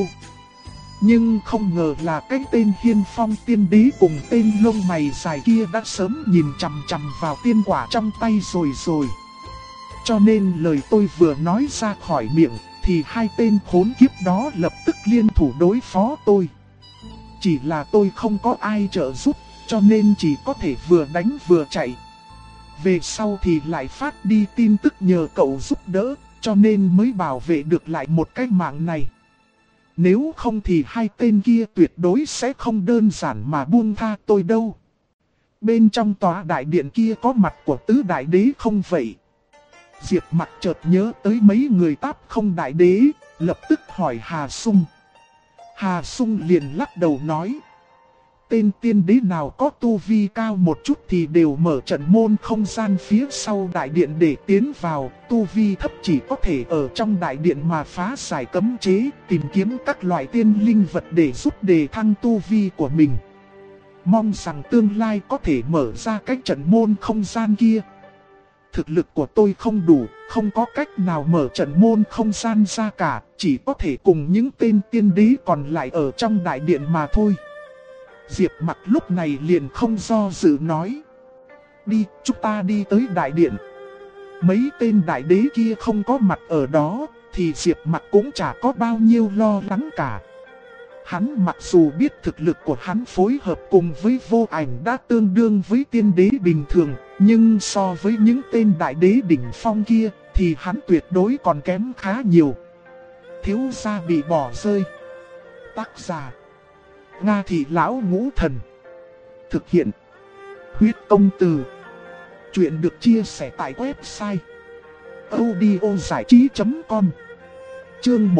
Nhưng không ngờ là cái tên Hiên Phong tiên đế cùng tên lông mày dài kia đã sớm nhìn chằm chằm vào tiên quả trong tay rồi. Cho nên lời tôi vừa nói ra khỏi miệng, thì hai tên khốn kiếp đó lập tức liên thủ đối phó tôi. Chỉ là tôi không có ai trợ giúp, cho nên chỉ có thể vừa đánh vừa chạy. Về sau thì lại phát đi tin tức nhờ cậu giúp đỡ, cho nên mới bảo vệ được lại một cái mạng này. Nếu không thì hai tên kia tuyệt đối sẽ không đơn giản mà buông tha tôi đâu. Bên trong tòa đại điện kia có mặt của tứ đại đế không vậy? Diệp Mặc chợt nhớ tới mấy người Táp Không đại đế, lập tức hỏi Hà Sung. Hà Sung liền lắc đầu nói: tên tiên đế nào có tu vi cao một chút thì đều mở trận môn không gian phía sau đại điện để tiến vào. Tu vi thấp chỉ có thể ở trong đại điện mà phá giải cấm chế, tìm kiếm các loại tiên linh vật để giúp đề thăng tu vi của mình. Mong rằng tương lai có thể mở ra cái trận môn không gian kia. Thực lực của tôi không đủ, không có cách nào mở trận môn không gian ra cả, chỉ có thể cùng những tên tiên đế còn lại ở trong đại điện mà thôi. Diệp Mặc lúc này liền không do dự nói: đi, chúng ta đi tới đại điện. Mấy tên đại đế kia không có mặt ở đó, thì Diệp Mặc cũng chả có bao nhiêu lo lắng cả. Hắn mặc dù biết thực lực của hắn phối hợp cùng với Vô Ảnh đã tương đương với tiên đế bình thường, nhưng so với những tên đại đế đỉnh phong kia, thì hắn tuyệt đối còn kém khá nhiều. Thiếu gia bị bỏ rơi. Tác giả: Nga Thị Lão Ngũ Thần. Thực hiện: Huyết Công Từ. Chuyện được chia sẻ tại website audiozảichí.com. Chương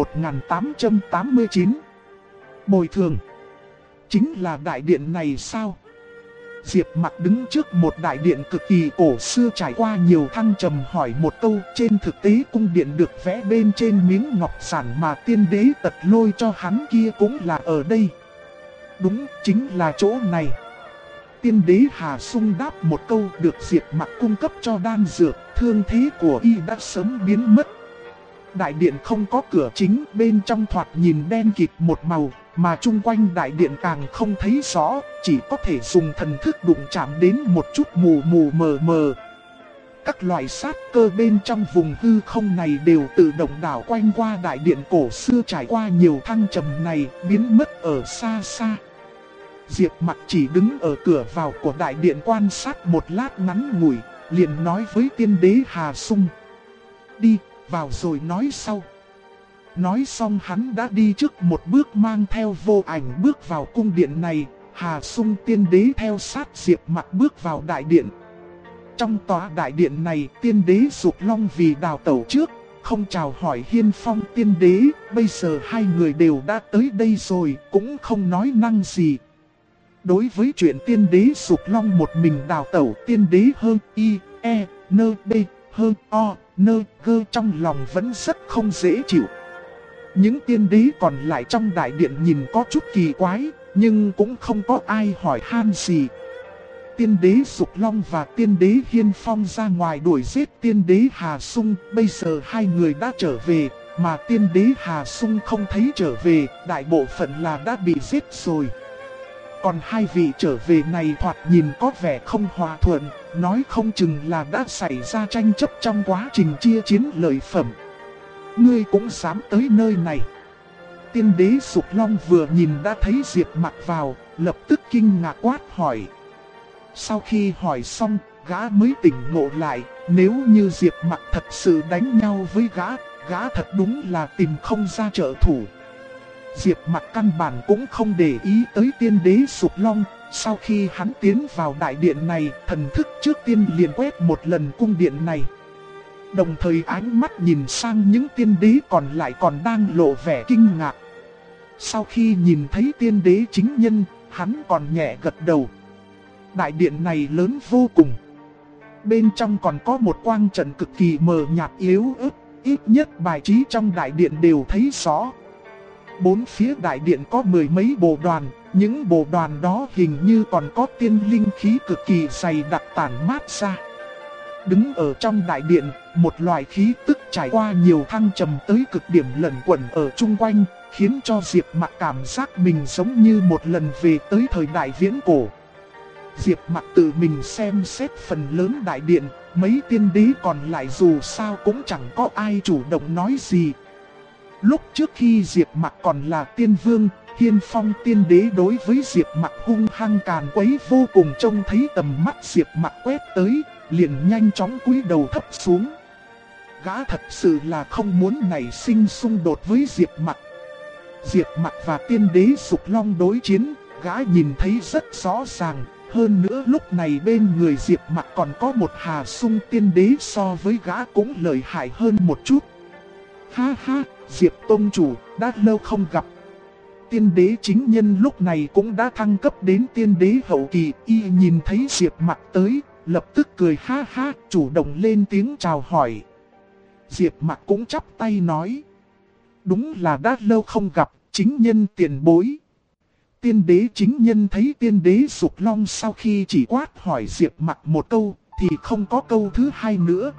1889. Bồi thường. Chính là đại điện này sao? Diệp Mặc đứng trước một đại điện cực kỳ cổ xưa trải qua nhiều thăng trầm hỏi một câu. Trên thực tế cung điện được vẽ bên trên miếng ngọc giản mà tiên đế Tật Lôi cho hắn kia cũng là ở đây. Đúng, chính là chỗ này. Tiên đế Hà Sung đáp một câu được Diệp Mặc cung cấp cho đan dược, thương thế của y đã sớm biến mất. Đại điện không có cửa chính, bên trong thoạt nhìn đen kịt một màu, mà chung quanh đại điện càng không thấy rõ, chỉ có thể dùng thần thức đụng chạm đến một chút mù mù mờ mờ. Các loại sát cơ bên trong vùng hư không này đều tự động đảo quanh qua đại điện cổ xưa trải qua nhiều thăng trầm này, biến mất ở xa xa. Diệp Mặc chỉ đứng ở cửa vào của đại điện quan sát một lát ngắn ngủi, liền nói với tiên đế Hà Sung: đi, vào rồi nói sau. Nói xong hắn đã đi trước một bước mang theo Vô Ảnh bước vào cung điện này. Hà Sung tiên đế theo sát Diệp Mặc bước vào đại điện. Trong tòa đại điện này, tiên đế Dục Long vì đào tẩu trước, không chào hỏi Hiên Phong tiên đế. Bây giờ hai người đều đã tới đây rồi, cũng không nói năng gì. Đối với chuyện tiên đế Dục Long một mình đào tẩu, tiên đế hơn y, e, nơ, b, hơn o, nơ, gơ trong lòng vẫn rất không dễ chịu. Những tiên đế còn lại trong đại điện nhìn có chút kỳ quái, nhưng cũng không có ai hỏi han gì. Tiên đế Dục Long và tiên đế Hiên Phong ra ngoài đuổi giết tiên đế Hà Sung, bây giờ hai người đã trở về, mà tiên đế Hà Sung không thấy trở về, đại bộ phận là đã bị giết rồi. Còn hai vị trở về này thoạt nhìn có vẻ không hòa thuận, nói không chừng là đã xảy ra tranh chấp trong quá trình chia chiến lợi phẩm. Ngươi cũng dám tới nơi này. Tiên đế Sục Long vừa nhìn đã thấy Diệp Mặc vào, lập tức kinh ngạc quát hỏi. Sau khi hỏi xong, gã mới tỉnh ngộ lại, nếu như Diệp Mặc thật sự đánh nhau với gã thật đúng là tìm không ra trợ thủ. Diệp Mặc căn bản cũng không để ý tới tiên đế Sục Long, sau khi hắn tiến vào đại điện này, thần thức trước tiên liền quét một lần cung điện này. Đồng thời ánh mắt nhìn sang những tiên đế còn lại còn đang lộ vẻ kinh ngạc. Sau khi nhìn thấy tiên đế chính nhân, hắn còn nhẹ gật đầu. Đại điện này lớn vô cùng. Bên trong còn có một quang trận cực kỳ mờ nhạt yếu ớt, ít nhất bài trí trong đại điện đều thấy rõ. Bốn phía đại điện có mười mấy bộ đoàn, những bộ đoàn đó hình như còn có tiên linh khí cực kỳ dày đặc tản mát ra. Đứng ở trong đại điện, một loại khí tức trải qua nhiều thăng trầm tới cực điểm lẩn quẩn ở chung quanh, khiến cho Diệp Mặc cảm giác mình giống như một lần về tới thời đại viễn cổ. Diệp Mặc tự mình xem xét phần lớn đại điện, mấy tiên đế còn lại dù sao cũng chẳng có ai chủ động nói gì. Lúc trước khi Diệp Mặc còn là tiên vương, Hiên Phong tiên đế đối với Diệp Mặc hung hăng càn quấy vô cùng, trông thấy tầm mắt Diệp Mặc quét tới, liền nhanh chóng cúi đầu thấp xuống. Gã thật sự là không muốn nảy sinh xung đột với Diệp Mặc. Diệp Mặc và tiên đế Sục Long đối chiến, gã nhìn thấy rất rõ ràng. Hơn nữa lúc này bên người Diệp Mặc còn có một Hà Sung tiên đế so với gã cũng lợi hại hơn một chút. Ha ha, Diệp Tông Chủ, đã lâu không gặp. Tiên đế chính nhân lúc này cũng đã thăng cấp đến tiên đế hậu kỳ, y nhìn thấy Diệp Mặc tới, lập tức cười ha ha, chủ động lên tiếng chào hỏi. Diệp Mặc cũng chắp tay nói. Đúng là đã lâu không gặp, chính nhân tiền bối. Tiên đế chính nhân thấy tiên đế Sục Long sau khi chỉ quát hỏi Diệp Mặc một câu, thì không có câu thứ hai nữa.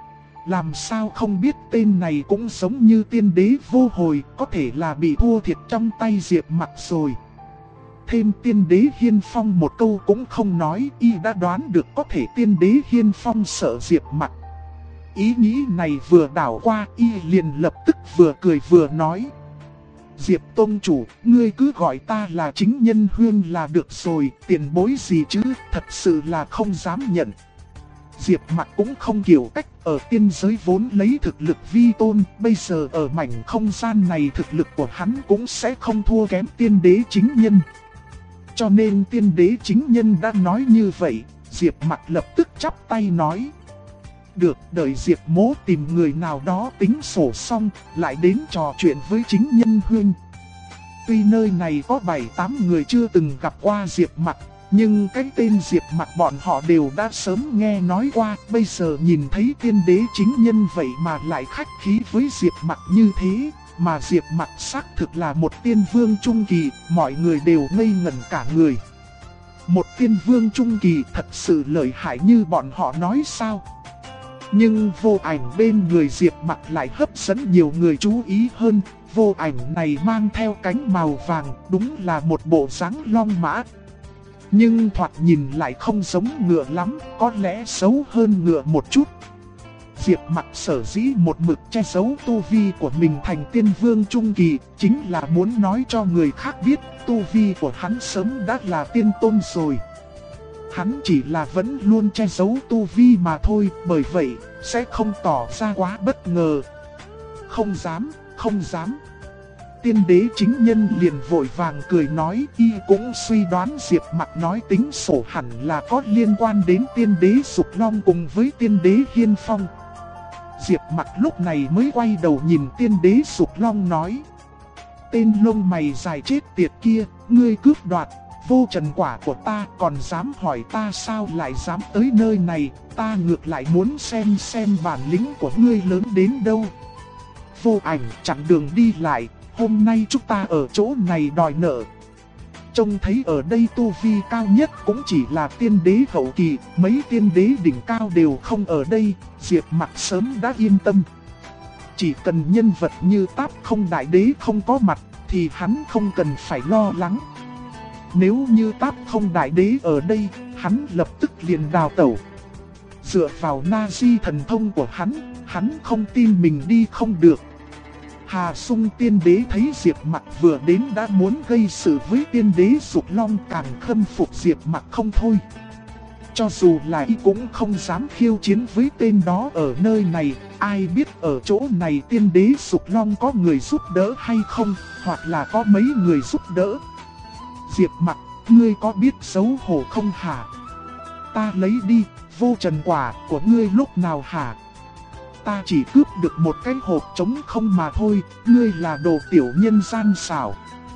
Làm sao không biết tên này cũng giống như tiên đế vô hồi, có thể là bị thua thiệt trong tay Diệp Mặc rồi. Thêm tiên đế Hiên Phong một câu cũng không nói, y đã đoán được có thể tiên đế Hiên Phong sợ Diệp Mặc. Ý nghĩ này vừa đảo qua, y liền lập tức vừa cười vừa nói. Diệp Tông Chủ, ngươi cứ gọi ta là chính nhân huyên là được rồi, tiền bối gì chứ, thật sự là không dám nhận. Diệp Mặc cũng không kiểu cách, ở tiên giới vốn lấy thực lực vi tôn, bây giờ ở mảnh không gian này thực lực của hắn cũng sẽ không thua kém tiên đế chính nhân. Cho nên tiên đế chính nhân đã nói như vậy, Diệp Mặc lập tức chắp tay nói. Được, đợi Diệp Mỗ tìm người nào đó tính sổ xong, lại đến trò chuyện với chính nhân huynh. Tuy nơi này có 7-8 người chưa từng gặp qua Diệp Mặc, nhưng cái tên Diệp Mặc bọn họ đều đã sớm nghe nói qua. Bây giờ nhìn thấy tiên đế chính nhân vậy mà lại khách khí với Diệp Mặc như thế, mà Diệp Mặc xác thực là một tiên vương trung kỳ, mọi người đều ngây ngẩn cả người. Một tiên vương trung kỳ thật sự lợi hại như bọn họ nói sao? Nhưng vô ảnh bên người Diệp Mặc lại hấp dẫn nhiều người chú ý hơn. Vô ảnh này mang theo cánh màu vàng, đúng là một bộ dáng long mã. Nhưng thoạt nhìn lại không giống ngựa lắm, có lẽ xấu hơn ngựa một chút. Diệp Mặc sở dĩ một mực che giấu tu vi của mình thành tiên vương trung kỳ, chính là muốn nói cho người khác biết tu vi của hắn sớm đã là tiên tôn rồi. Hắn chỉ là vẫn luôn che giấu tu vi mà thôi, bởi vậy sẽ không tỏ ra quá bất ngờ. Không dám, không dám. Tiên đế chính nhân liền vội vàng cười nói, y cũng suy đoán Diệp Mặc nói tính sổ hẳn là có liên quan đến tiên đế Sục Long cùng với tiên đế Hiên Phong. Diệp Mặc lúc này mới quay đầu nhìn tiên đế Sục Long nói. Tên lông mày dài chết tiệt kia, ngươi cướp đoạt vô trần quả của ta, còn dám hỏi ta sao lại dám tới nơi này, ta ngược lại muốn xem bản lĩnh của ngươi lớn đến đâu. Vô ảnh chặn đường đi lại, hôm nay chúng ta ở chỗ này đòi nợ. Trông thấy ở đây tu vi cao nhất cũng chỉ là tiên đế hậu kỳ, mấy tiên đế đỉnh cao đều không ở đây, Diệp Mặc sớm đã yên tâm. chỉ cần nhân vật như Táp Không Đại Đế không có mặt thì hắn không cần phải lo lắng. Nếu như Táp Không Đại Đế ở đây, hắn lập tức liền đào tẩu. Dựa vào Na-di thần thông của hắn không tin mình đi không được. Hà Sung Tiên Đế thấy Diệp Mặc vừa đến đã muốn gây sự với Tiên Đế Dục Long, càng khâm phục Diệp Mặc không thôi. Cho dù là y cũng không dám khiêu chiến với tên đó ở nơi này, ai biết ở chỗ này Tiên Đế Dục Long có người giúp đỡ hay không, hoặc là có mấy người giúp đỡ. Diệp Mặc, ngươi có biết xấu hổ không hả? Ta lấy đi, vô trần quả của ngươi lúc nào hả? Ta chỉ cướp được một cái hộp trống không mà thôi, ngươi là đồ tiểu nhân gian xảo.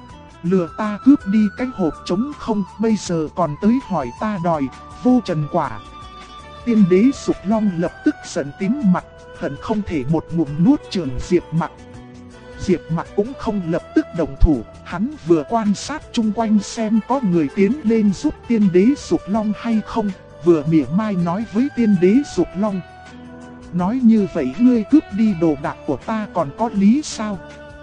Lừa ta cướp đi cái hộp trống không, bây giờ còn tới hỏi ta đòi, vô trần quả. Tiên Đế Dục Long lập tức giận tím mặt, hận không thể một ngụm nuốt chửng Diệp Mặc. Diệp Mặc cũng không lập tức động thủ, hắn vừa quan sát chung quanh xem có người tiến lên giúp Tiên Đế Dục Long hay không, vừa mỉa mai nói với Tiên Đế Dục Long. Nói như vậy ngươi cướp đi đồ đạc của ta còn có lý sao?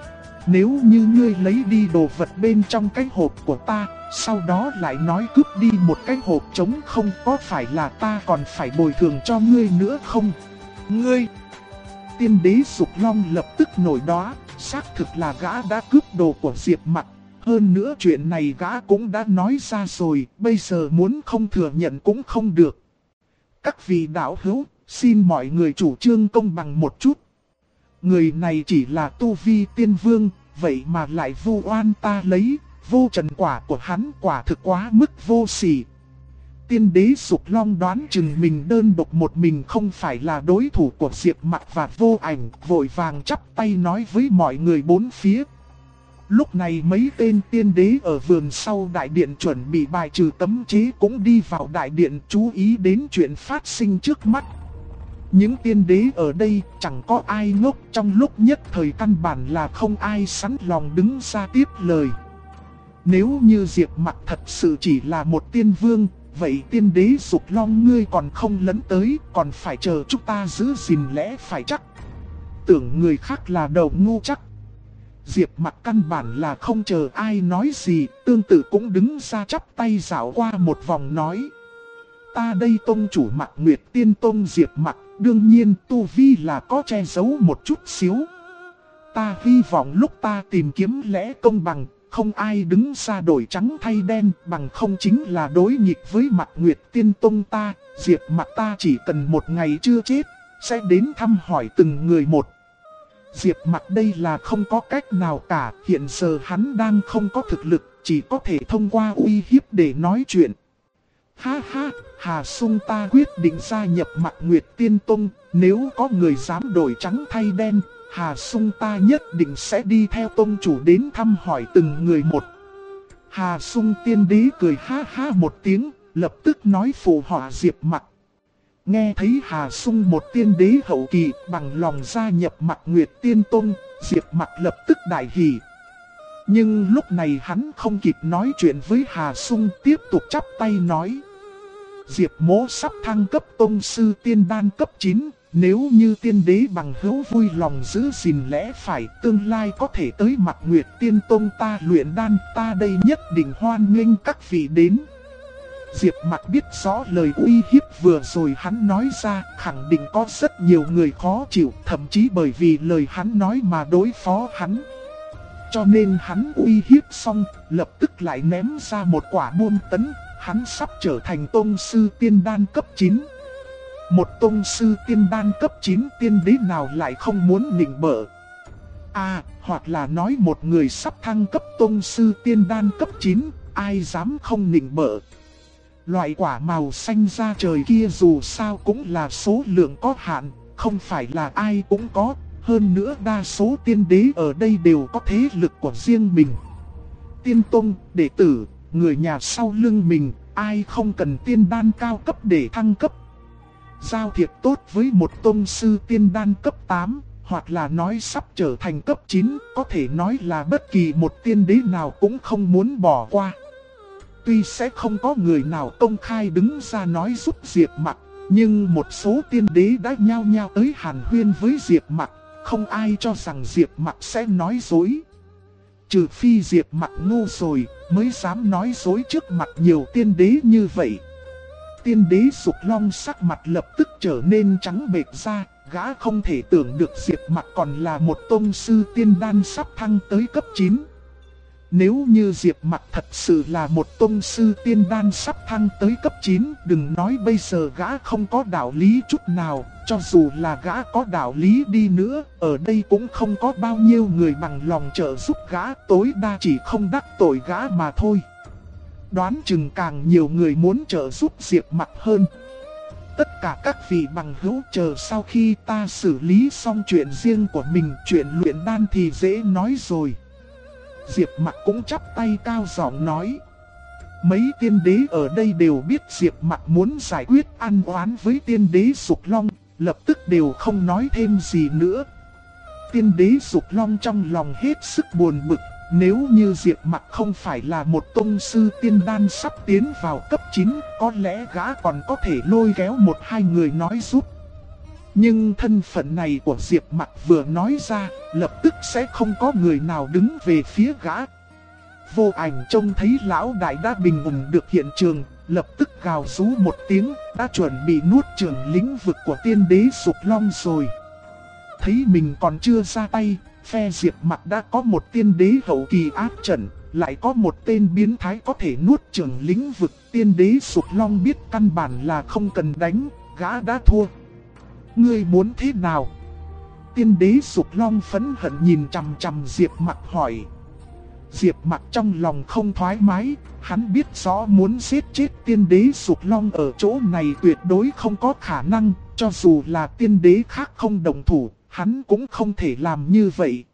Nếu như ngươi lấy đi đồ vật bên trong cái hộp của ta, sau đó lại nói cướp đi một cái hộp trống không, có phải là ta còn phải bồi thường cho ngươi nữa không? Ngươi! Tiên Đế Dục Long lập tức nổi đoá, xác thực là gã đã cướp đồ của Diệp Mặc. Hơn nữa chuyện này gã cũng đã nói ra rồi, bây giờ muốn không thừa nhận cũng không được. Các vị đạo hữu, xin mọi người chủ trương công bằng một chút. Người này chỉ là tu vi tiên vương, vậy mà lại vu oan ta lấy, vô trần quả của hắn quả thực quá mức vô sỉ. Tiên Đế Dục Long đoán chừng mình đơn độc một mình không phải là đối thủ của Diệp Mặc và Vô Ảnh, vội vàng chắp tay nói với mọi người bốn phía. Lúc này mấy tên tiên đế ở vườn sau đại điện chuẩn bị bài trừ cấm chế cũng đi vào đại điện chú ý đến chuyện phát sinh trước mắt. Những tiên đế ở đây chẳng có ai ngốc, trong lúc nhất thời căn bản là không ai sẵn lòng đứng ra tiếp lời. Nếu như Diệp Mặc thật sự chỉ là một tiên vương, vậy Tiên Đế Dục Long ngươi còn không lấn tới, còn phải chờ chúng ta giữ gìn lẽ phải chắc. Tưởng người khác là đầu ngu chắc. Diệp Mặc căn bản là không chờ ai nói gì, tương tự cũng đứng ra chắp tay dạo qua một vòng nói. Ta đây tông chủ Mặc Nguyệt Tiên Tông Diệp Mặc, đương nhiên tu vi là có che giấu một chút xíu. Ta hy vọng lúc ta tìm kiếm lẽ công bằng, không ai đứng ra đổi trắng thay đen, bằng không chính là đối nghịch với Mặc Nguyệt Tiên Tông ta. Diệp Mặc ta chỉ cần một ngày chưa chết, sẽ đến thăm hỏi từng người một. Diệp Mặc đây là không có cách nào cả, hiện giờ hắn đang không có thực lực, chỉ có thể thông qua uy hiếp để nói chuyện. Ha ha, Hà Sung ta quyết định gia nhập Mặc Nguyệt Tiên Tông, nếu có người dám đổi trắng thay đen, Hà Sung ta nhất định sẽ đi theo tông chủ đến thăm hỏi từng người một. Hà Sung Tiên Đế cười ha ha một tiếng, lập tức nói phụ họa Diệp Mặc. Nghe thấy Hà Sung một tiên đế hậu kỳ bằng lòng gia nhập Mặc Nguyệt Tiên Tông, Diệp Mặc lập tức đại hỉ. Nhưng lúc này hắn không kịp nói chuyện với Hà Sung, tiếp tục chắp tay nói. Diệp mỗ sắp thăng cấp tông sư tiên đan cấp 9, nếu như tiên đế bằng hữu vui lòng giữ gìn lẽ phải, tương lai có thể tới Mặc Nguyệt Tiên Tông ta luyện đan, ta đây nhất định hoan nghênh các vị đến. Diệp Mặc biết rõ lời uy hiếp vừa rồi hắn nói ra, khẳng định có rất nhiều người khó chịu, thậm chí bởi vì lời hắn nói mà đối phó hắn. Cho nên hắn uy hiếp xong, lập tức lại ném ra một quả bom tấn, hắn sắp trở thành tông sư tiên đan cấp 9. Một tông sư tiên đan cấp 9 tiên đế nào lại không muốn nịnh bợ. Hoặc là nói một người sắp thăng cấp tông sư tiên đan cấp 9, ai dám không nịnh bợ. Loại quả màu xanh da trời kia dù sao cũng là số lượng có hạn, không phải là ai cũng có. Hơn nữa đa số tiên đế ở đây đều có thế lực của riêng mình. Tiên tông, đệ tử, người nhà sau lưng mình, ai không cần tiên đan cao cấp để thăng cấp. Giao thiệp tốt với một tông sư tiên đan cấp 8, hoặc là nói sắp trở thành cấp 9, có thể nói là bất kỳ một tiên đế nào cũng không muốn bỏ qua. Tuy sẽ không có người nào công khai đứng ra nói giúp Diệp Mặc, nhưng một số tiên đế đã nhao nhao tới hàn huyên với Diệp Mặc. không ai cho rằng Diệp Mặc sẽ nói dối. Trừ phi Diệp Mặc ngu rồi mới dám nói dối trước mặt nhiều tiên đế như vậy. Tiên đế Dục Long sắc mặt lập tức trở nên trắng bệch ra, gã không thể tưởng được Diệp Mặc còn là một tông sư tiên đan sắp thăng tới cấp 9. Nếu như Diệp Mặc thật sự là một tông sư tiên đan sắp thăng tới cấp 9, đừng nói bây giờ gã không có đạo lý chút nào, cho dù là gã có đạo lý đi nữa, ở đây cũng không có bao nhiêu người bằng lòng trợ giúp gã, tối đa chỉ không đắc tội gã mà thôi. Đoán chừng càng nhiều người muốn trợ giúp Diệp Mặc hơn. Tất cả các vị bằng hữu chờ sau khi ta xử lý xong chuyện riêng của mình, chuyện luyện đan thì dễ nói rồi. Diệp Mặc cũng chắp tay cao giọng nói. Mấy tiên đế ở đây đều biết Diệp Mặc muốn giải quyết ăn oán với tiên đế Dục Long, lập tức đều không nói thêm gì nữa. Tiên đế Dục Long trong lòng hết sức buồn bực, nếu như Diệp Mặc không phải là một tông sư tiên đan sắp tiến vào cấp 9, có lẽ gã còn có thể lôi kéo một hai người nói giúp. Nhưng thân phận này của Diệp Mặc vừa nói ra, lập tức sẽ không có người nào đứng về phía gã. Vô Ảnh trông thấy lão đại đã bình ổn được hiện trường, lập tức gào rú một tiếng, đã chuẩn bị nuốt chửng lĩnh vực của tiên đế Dục Long rồi. Thấy mình còn chưa ra tay, phe Diệp Mặc đã có một tiên đế hậu kỳ áp trận, lại có một tên biến thái có thể nuốt chửng lĩnh vực. Tiên đế Dục Long biết căn bản là không cần đánh, gã đã thua. Ngươi muốn thế nào? Tiên đế Dục Long phẫn hận nhìn chằm chằm Diệp Mặc hỏi. Diệp Mặc trong lòng không thoải mái, hắn biết rõ muốn giết chết tiên đế Dục Long ở chỗ này tuyệt đối không có khả năng, cho dù là tiên đế khác không đồng thủ, hắn cũng không thể làm như vậy.